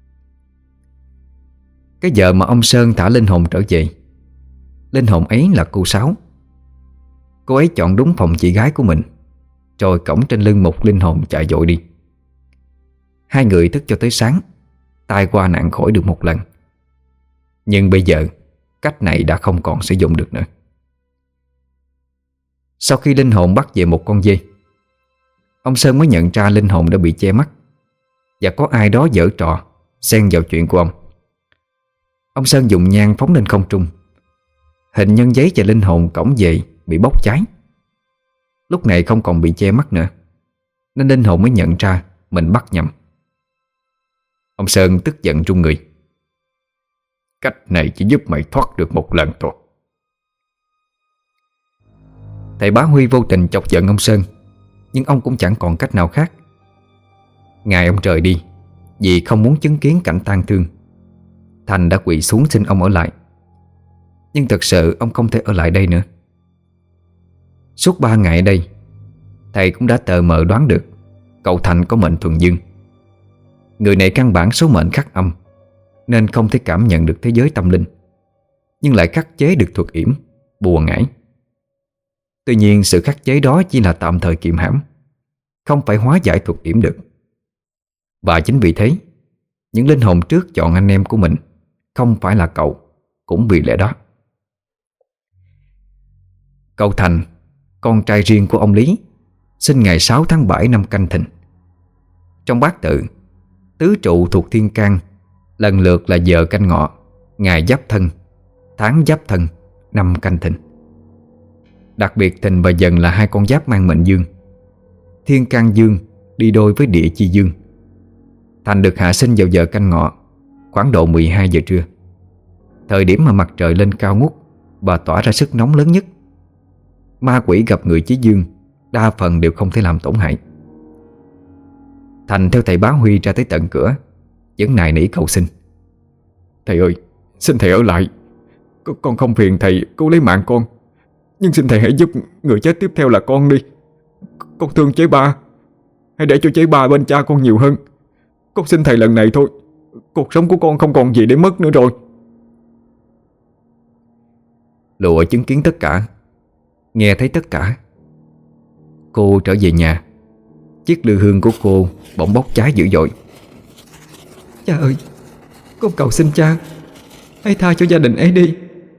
Cái giờ mà ông Sơn thả linh hồn trở về, linh hồn ấy là cô Sáu. Cô ấy chọn đúng phòng chị gái của mình, rồi cõng trên lưng một linh hồn chạy vội đi. Hai người thức cho tới sáng, tai qua nạn khỏi được một lần. Nhưng bây giờ cách này đã không còn sử dụng được nữa. Sau khi linh hồn bắt về một con dê, ông Sơn mới nhận ra linh hồn đã bị che mắt, và có ai đó giở trò xen vào chuyện của ông. Ông Sơn dùng nhang phóng lên không trung. Hình nhân giấy và linh hồn cõng về bị bốc cháy. Lúc này không còn bị che mắt nữa, nên linh hồn mới nhận ra mình bắt nhầm. Ông Sơn tức giận run người. Cách này chỉ giúp mày thoát được một lần thôi. Thầy Bá Huy vô tình chọc giận ông Sơn, nhưng ông cũng chẳng còn cách nào khác. Ngày ông trời đi, vì không muốn chứng kiến cảnh tang thương, Thành đã quỳ xuống xin ông ở lại. Nhưng thật sự ông không thể ở lại đây nữa. Suốt ba ngày ở đây, thầy cũng đã tờ mờ đoán được cậu Thành có mệnh thuần dương. Người này căn bản số mệnh khắc âm, nên không thể cảm nhận được thế giới tâm linh, nhưng lại khắc chế được thuật yểm, bùa ngải. Tuy nhiên sự khắc chế đó chỉ là tạm thời kiềm hãm, không phải hóa giải thuật yểm được. Và chính vì thế, những linh hồn trước chọn anh em của mình không phải là cậu, cũng vì lẽ đó. Cậu Thành, con trai riêng của ông Lý, sinh ngày sáu tháng bảy năm Canh Thìn. Trong bát tự, tứ trụ thuộc thiên can lần lượt là giờ Canh Ngọ, ngày Giáp Thân, tháng Giáp Thân, năm Canh Thìn. Đặc biệt Thìn và Dần là hai con giáp mang mệnh dương. Thiên can dương đi đôi với địa chi dương. Thành được hạ sinh vào giờ Canh Ngọ, khoảng độ mười hai giờ trưa, thời điểm mà mặt trời lên cao ngút và tỏa ra sức nóng lớn nhất. Ma quỷ gặp người chí dương đa phần đều không thể làm tổn hại. Thành theo thầy Bá Huy ra tới tận cửa, vẫn nài nỉ cầu xin: Thầy ơi, xin thầy ở lại. Con không phiền thầy cứu lấy mạng con, nhưng xin thầy hãy giúp người chết tiếp theo là con đi. Con thương chế ba, hãy để cho chế ba bên cha con nhiều hơn. Con xin thầy lần này thôi. Cuộc sống của con không còn gì để mất nữa rồi. Lụa chứng kiến tất cả, nghe thấy tất cả. Cô trở về nhà, chiếc lư hương của cô bỗng bốc cháy dữ dội. Cha ơi, con cầu xin cha, hãy tha cho gia đình ấy đi.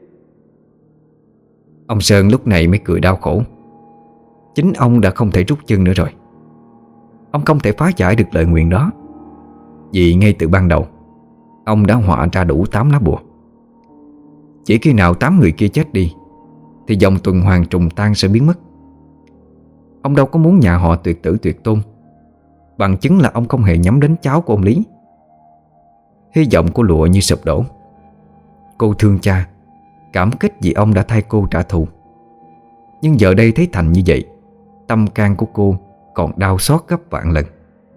Ông Sơn lúc này mới cười đau khổ. Chính ông đã không thể rút chân nữa rồi. Ông không thể phá giải được lời nguyền đó, vì ngay từ ban đầu ông đã họa ra đủ tám lá bùa. Chỉ khi nào tám người kia chết đi thì dòng tuần hoàn trùng tan sẽ biến mất. Ông đâu có muốn nhà họ tuyệt tử tuyệt tôn. Bằng chứng là ông không hề nhắm đến cháu của ông Lý. Hy vọng của Lụa như sụp đổ. Cô thương cha, cảm kích vì ông đã thay cô trả thù. Nhưng giờ đây thấy Thành như vậy, tâm can của cô còn đau xót gấp vạn lần.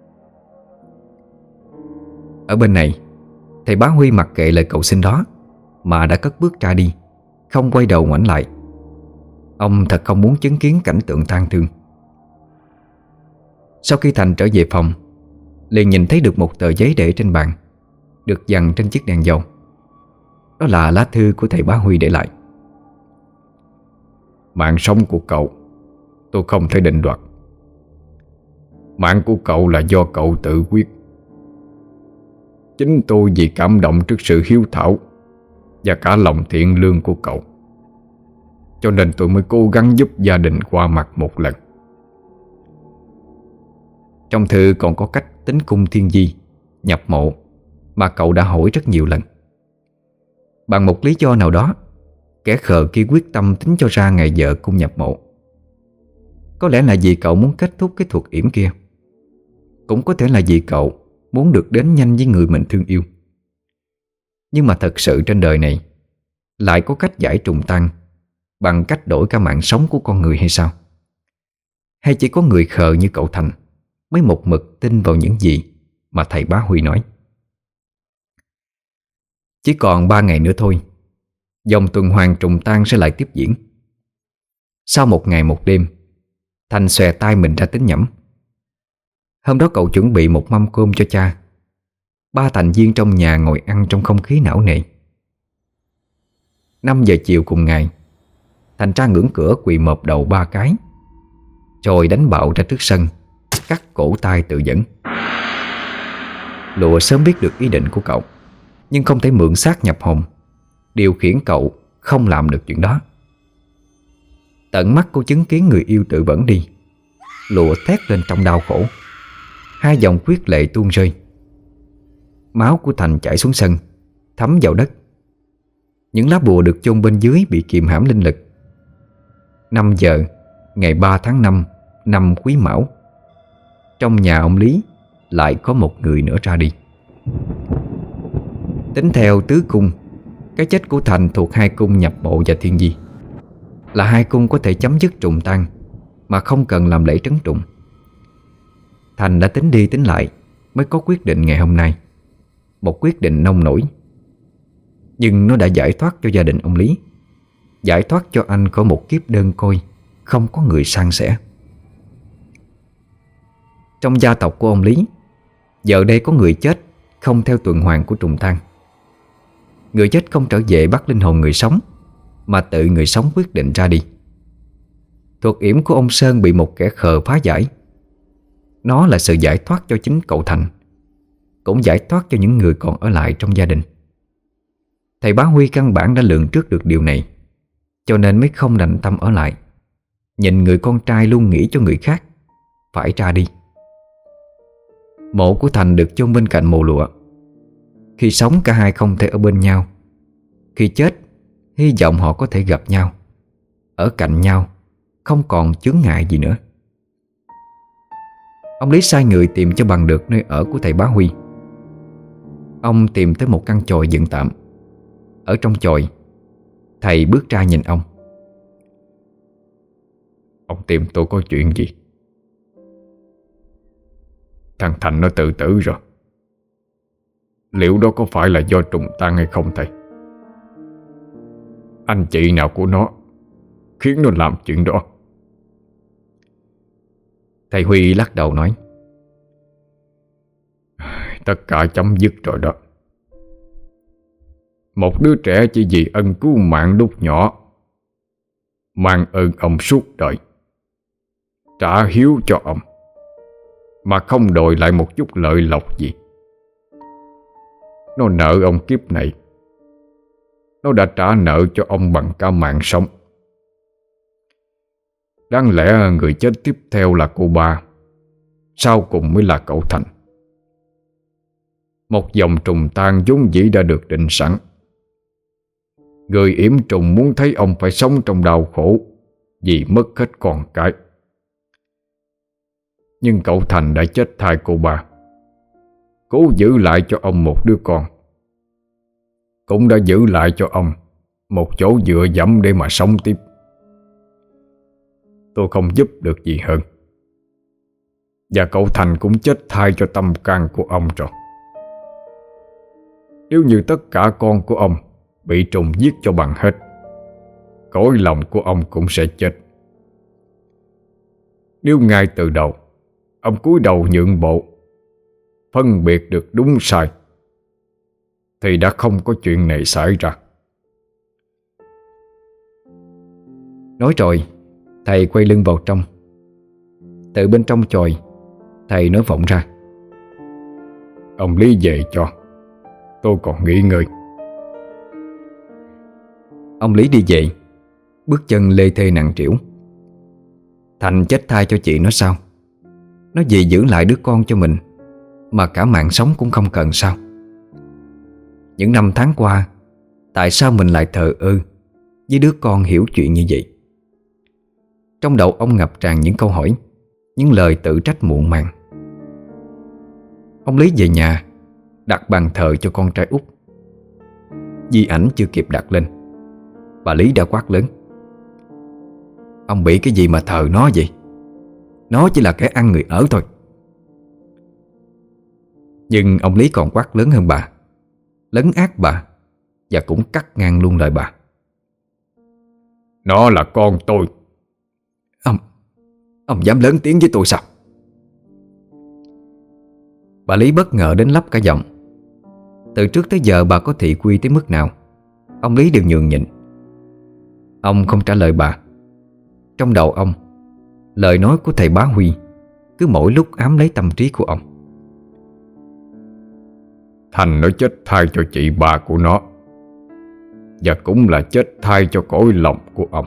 Ở bên này, thầy Bá Huy mặc kệ lời cầu xin đó mà đã cất bước ra đi, không quay đầu ngoảnh lại. Ông thật không muốn chứng kiến cảnh tượng tang thương. Sau khi Thành trở về phòng, liền nhìn thấy được một tờ giấy để trên bàn, được dằn trên chiếc đèn dầu. Đó là lá thư của thầy Bá Huy để lại. Mạng sống của cậu tôi không thể định đoạt. Mạng của cậu là do cậu tự quyết. Chính tôi vì cảm động trước sự hiếu thảo và cả lòng thiện lương của cậu, cho nên tôi mới cố gắng giúp gia đình qua mặt một lần. Trong thư còn có cách tính cung thiên di, nhập mộ mà cậu đã hỏi rất nhiều lần. Bằng một lý do nào đó, kẻ khờ kia quyết tâm tính cho ra ngày vợ cung nhập mộ. Có lẽ là vì cậu muốn kết thúc cái thuật yểm kia, cũng có thể là vì cậu muốn được đến nhanh với người mình thương yêu. Nhưng mà thật sự trên đời này lại có cách giải trùng tăng bằng cách đổi cả mạng sống của con người hay sao? Hay chỉ có người khờ như cậu Thành mới một mực tin vào những gì mà thầy Bá Huy nói? Chỉ còn ba ngày nữa thôi, dòng tuần hoàn trùng tan sẽ lại tiếp diễn. Sau một ngày một đêm, Thành xòe tay mình ra tính nhẩm. Hôm đó cậu chuẩn bị một mâm cơm cho cha. Ba thành viên trong nhà ngồi ăn trong không khí não nề. Năm giờ chiều cùng ngày, Thành ra ngưỡng cửa quỳ mộp đầu ba cái, rồi đánh bạo ra trước sân, cắt cổ tay tự dẫn. Lụa sớm biết được ý định của cậu, nhưng không thể mượn xác nhập hồn, điều khiển cậu không làm được chuyện đó. Tận mắt cô chứng kiến người yêu tự vẫn đi. Lụa thét lên trong đau khổ, hai dòng quyết lệ tuôn rơi. Máu của Thành chảy xuống sân, thấm vào đất. Những lá bùa được chôn bên dưới bị kiềm hãm linh lực. Năm giờ ngày ba tháng năm năm Quý Mão, trong nhà ông Lý lại có một người nữa ra đi. Tính theo tứ cung, cái chết của Thành thuộc hai cung nhập mộ và thiên di. là hai cung có thể chấm dứt trùng tang mà không cần làm lễ trấn trùng. Thành đã tính đi tính lại mới có quyết định ngày hôm nay. Một quyết định nông nổi, nhưng nó đã giải thoát cho gia đình ông Lý, giải thoát cho anh khỏi một kiếp đơn côi, không có người san sẻ. Trong gia tộc của ông Lý, giờ đây có người chết không theo tuần hoàn của trùng tang. Người chết không trở về bắt linh hồn người sống, mà tự người sống quyết định ra đi. Thuật yểm của ông Sơn bị một kẻ khờ phá giải. Nó là sự giải thoát cho chính cậu Thành, cũng giải thoát cho những người còn ở lại trong gia đình. Thầy Bá Huy căn bản đã lường trước được điều này, cho nên mới không đành tâm ở lại, nhìn người con trai luôn nghĩ cho người khác phải ra đi. Mộ của Thành được chôn bên cạnh mồ lụa. Khi sống cả hai không thể ở bên nhau, khi chết hy vọng họ có thể gặp nhau, ở cạnh nhau, không còn chướng ngại gì nữa. Ông Lý sai người tìm cho bằng được nơi ở của thầy Bá Huy. Ông tìm tới một căn chòi dựng tạm. Ở trong chòi, thầy bước ra nhìn ông. Ông tìm tôi có chuyện gì? Thằng Thành nó tự tử rồi. Liệu đó có phải là do trùng tang hay không thầy? Anh chị nào của nó khiến nó làm chuyện đó? Thầy Huy lắc đầu nói, tất cả chấm dứt rồi đó. Một đứa trẻ chỉ vì ân cứu mạng lúc nhỏ, mang ơn ông suốt đời, trả hiếu cho ông, mà không đòi lại một chút lợi lộc gì. Nó nợ ông kiếp này, nó đã trả nợ cho ông bằng cả mạng sống. Đáng lẽ người chết tiếp theo là cô ba, sau cùng mới là cậu Thành. Một dòng trùng tang vốn dĩ đã được định sẵn. Người yểm trùng muốn thấy ông phải sống trong đau khổ vì mất hết con cái. Nhưng cậu Thành đã chết thai cô ba, cố giữ lại cho ông một đứa con, cũng đã giữ lại cho ông một chỗ dựa dẫm để mà sống tiếp. Tôi không giúp được gì hơn. Và cậu Thành cũng chết thai cho tâm can của ông rồi. Nếu như tất cả con của ông bị trùng giết cho bằng hết, cõi lòng của ông cũng sẽ chết. Nếu ngay từ đầu ông cúi đầu nhượng bộ, phân biệt được đúng sai, thì đã không có chuyện này xảy ra. Nói rồi, thầy quay lưng vào trong. Từ bên trong chòi, thầy nói vọng ra, ông Lý về cho, tôi còn nghỉ ngơi. Ông Lý đi về, bước chân lê thê nặng trĩu. Thành chết thai cho chị nó sao? Nó vì giữ lại đứa con cho mình mà cả mạng sống cũng không cần sao? Những năm tháng qua, tại sao mình lại thờ ơ với đứa con hiểu chuyện như vậy? Trong đầu ông ngập tràn những câu hỏi, những lời tự trách muộn màng. Ông Lý về nhà, đặt bàn thờ cho con trai út. Di ảnh chưa kịp đặt lên, bà Lý đã quát lớn, ông bị cái gì mà thờ nó vậy? Nó chỉ là kẻ ăn người ở thôi. Nhưng ông Lý còn quát lớn hơn bà, lấn át bà, và cũng cắt ngang luôn lời bà. Nó là con tôi. Ông Ông dám lớn tiếng với tôi sao? Bà Lý bất ngờ đến lắp cả giọng. Từ trước tới giờ bà có thị quy tới mức nào, ông Lý đều nhường nhịn. Ông không trả lời bà. Trong đầu ông, lời nói của thầy Bá Huy cứ mỗi lúc ám lấy tâm trí của ông. Thành nó chết thai cho chị bà của nó, và cũng là chết thai cho cõi lòng của ông.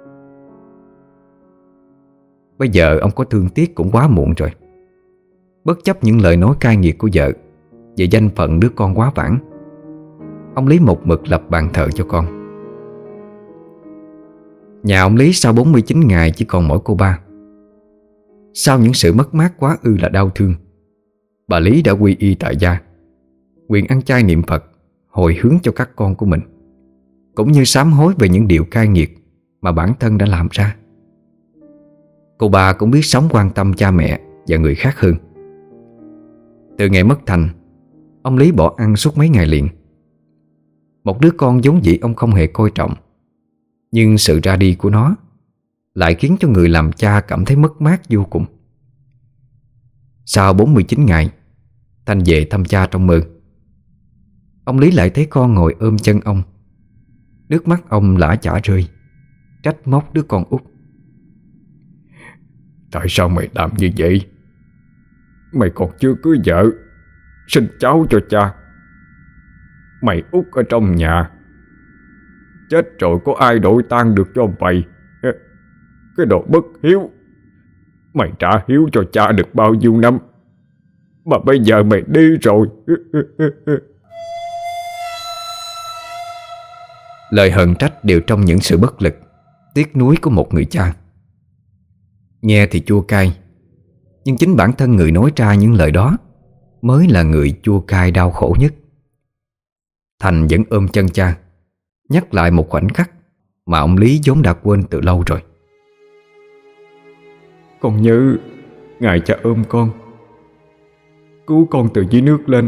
Bây giờ ông có thương tiếc cũng quá muộn rồi. Bất chấp những lời nói cay nghiệt của vợ về danh phận đứa con quá vãng, ông Lý một mực lập bàn thờ cho con. Nhà ông Lý sau bốn mươi chín ngày chỉ còn mỗi cô ba. Sau những sự mất mát quá ư là đau thương, bà Lý đã quy y tại gia, nguyện ăn chay niệm Phật, hồi hướng cho các con của mình, cũng như sám hối về những điều cay nghiệt mà bản thân đã làm ra. Cô bà cũng biết sống quan tâm cha mẹ và người khác hơn. Từ ngày mất Thành, ông Lý bỏ ăn suốt mấy ngày liền. Một đứa con vốn dĩ ông không hề coi trọng, nhưng sự ra đi của nó lại khiến cho người làm cha cảm thấy mất mát vô cùng. Sau bốn mươi chín ngày, Thành về thăm cha trong mơ. Ông Lý lại thấy con ngồi ôm chân ông. Nước mắt ông lã chả rơi, trách móc đứa con út. Tại sao mày làm như vậy? Mày còn chưa cưới vợ, sinh cháu cho cha. Mày út ở trong nhà, chết rồi có ai đổi tang được cho mày? Cái đồ bất hiếu. Mày trả hiếu cho cha được bao nhiêu năm, mà bây giờ mày đi rồi. Lời hờn trách đều trong những sự bất lực, tiếc nuối của một người cha. Nghe thì chua cay, nhưng chính bản thân người nói ra những lời đó mới là người chua cay đau khổ nhất. Thành vẫn ôm chân cha, nhắc lại một khoảnh khắc mà ông Lý vốn đã quên từ lâu rồi. Con nhớ ngày cha ôm con, cứu con từ dưới nước lên.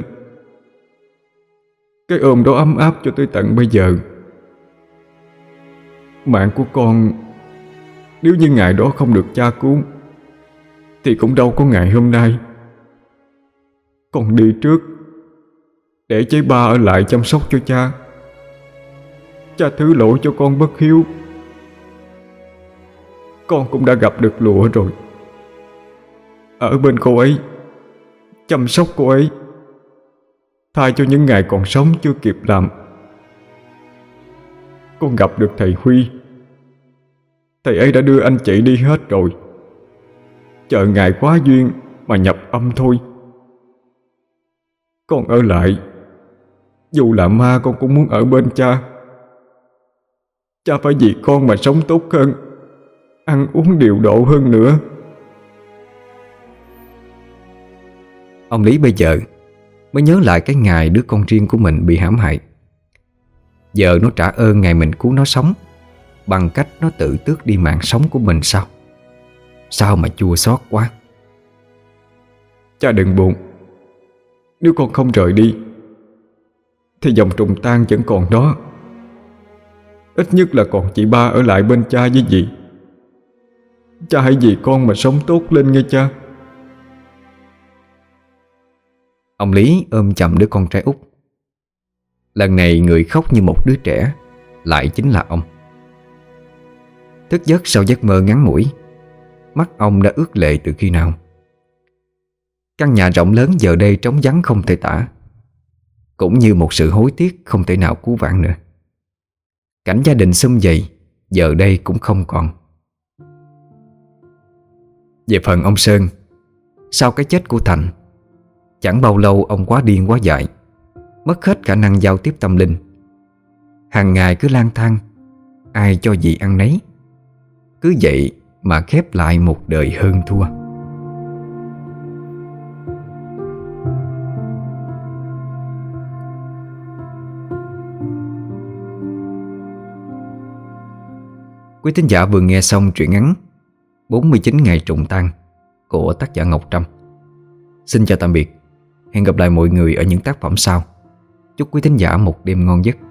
Cái ôm đó ấm áp cho tới tận bây giờ. Mạng của con, nếu như ngày đó không được cha cứu thì cũng đâu có ngày hôm nay. Con đi trước để cháy ba ở lại chăm sóc cho cha. Cha thứ lỗi cho con bất hiếu. Con cũng đã gặp được lụa rồi, ở bên cô ấy, chăm sóc cô ấy, thay cho những ngày còn sống chưa kịp làm. Con gặp được thầy Huy. Thầy ấy đã đưa anh chị đi hết rồi, chờ ngày quá duyên mà nhập âm thôi. Con ở lại, dù là ma con cũng muốn ở bên cha. Cha phải vì con mà sống tốt hơn, ăn uống điều độ hơn nữa. Ông Lý bây giờ mới nhớ lại cái ngày đứa con riêng của mình bị hãm hại. Giờ nó trả ơn ngày mình cứu nó sống bằng cách nó tự tước đi mạng sống của mình sao? Sao mà chua xót quá. Cha đừng buồn. Nếu con không rời đi thì dòng trùng tan vẫn còn đó. Ít nhất là còn chị ba ở lại bên cha với dì. Cha hãy vì con mà sống tốt lên nghe cha. Ông Lý ôm chầm đứa con trai út. Lần này người khóc như một đứa trẻ lại chính là ông. Thức giấc sau giấc mơ ngắn ngủi, mắt ông đã ướt lệ từ khi nào. Căn nhà rộng lớn giờ đây trống vắng không thể tả, cũng như một sự hối tiếc không thể nào cứu vãn nữa. Cảnh gia đình sum vầy giờ đây cũng không còn. Về phần ông Sơn, sau cái chết của Thành, chẳng bao lâu ông quá điên quá dại, mất hết khả năng giao tiếp tâm linh. Hàng ngày cứ lang thang, ai cho gì ăn nấy. Cứ vậy mà khép lại một đời hơn thua. Quý thính giả vừa nghe xong truyện ngắn bốn mươi chín ngày trùng tang của tác giả Ngọc Trâm. Xin chào tạm biệt. Hẹn gặp lại mọi người ở những tác phẩm sau. Chúc quý thính giả một đêm ngon giấc.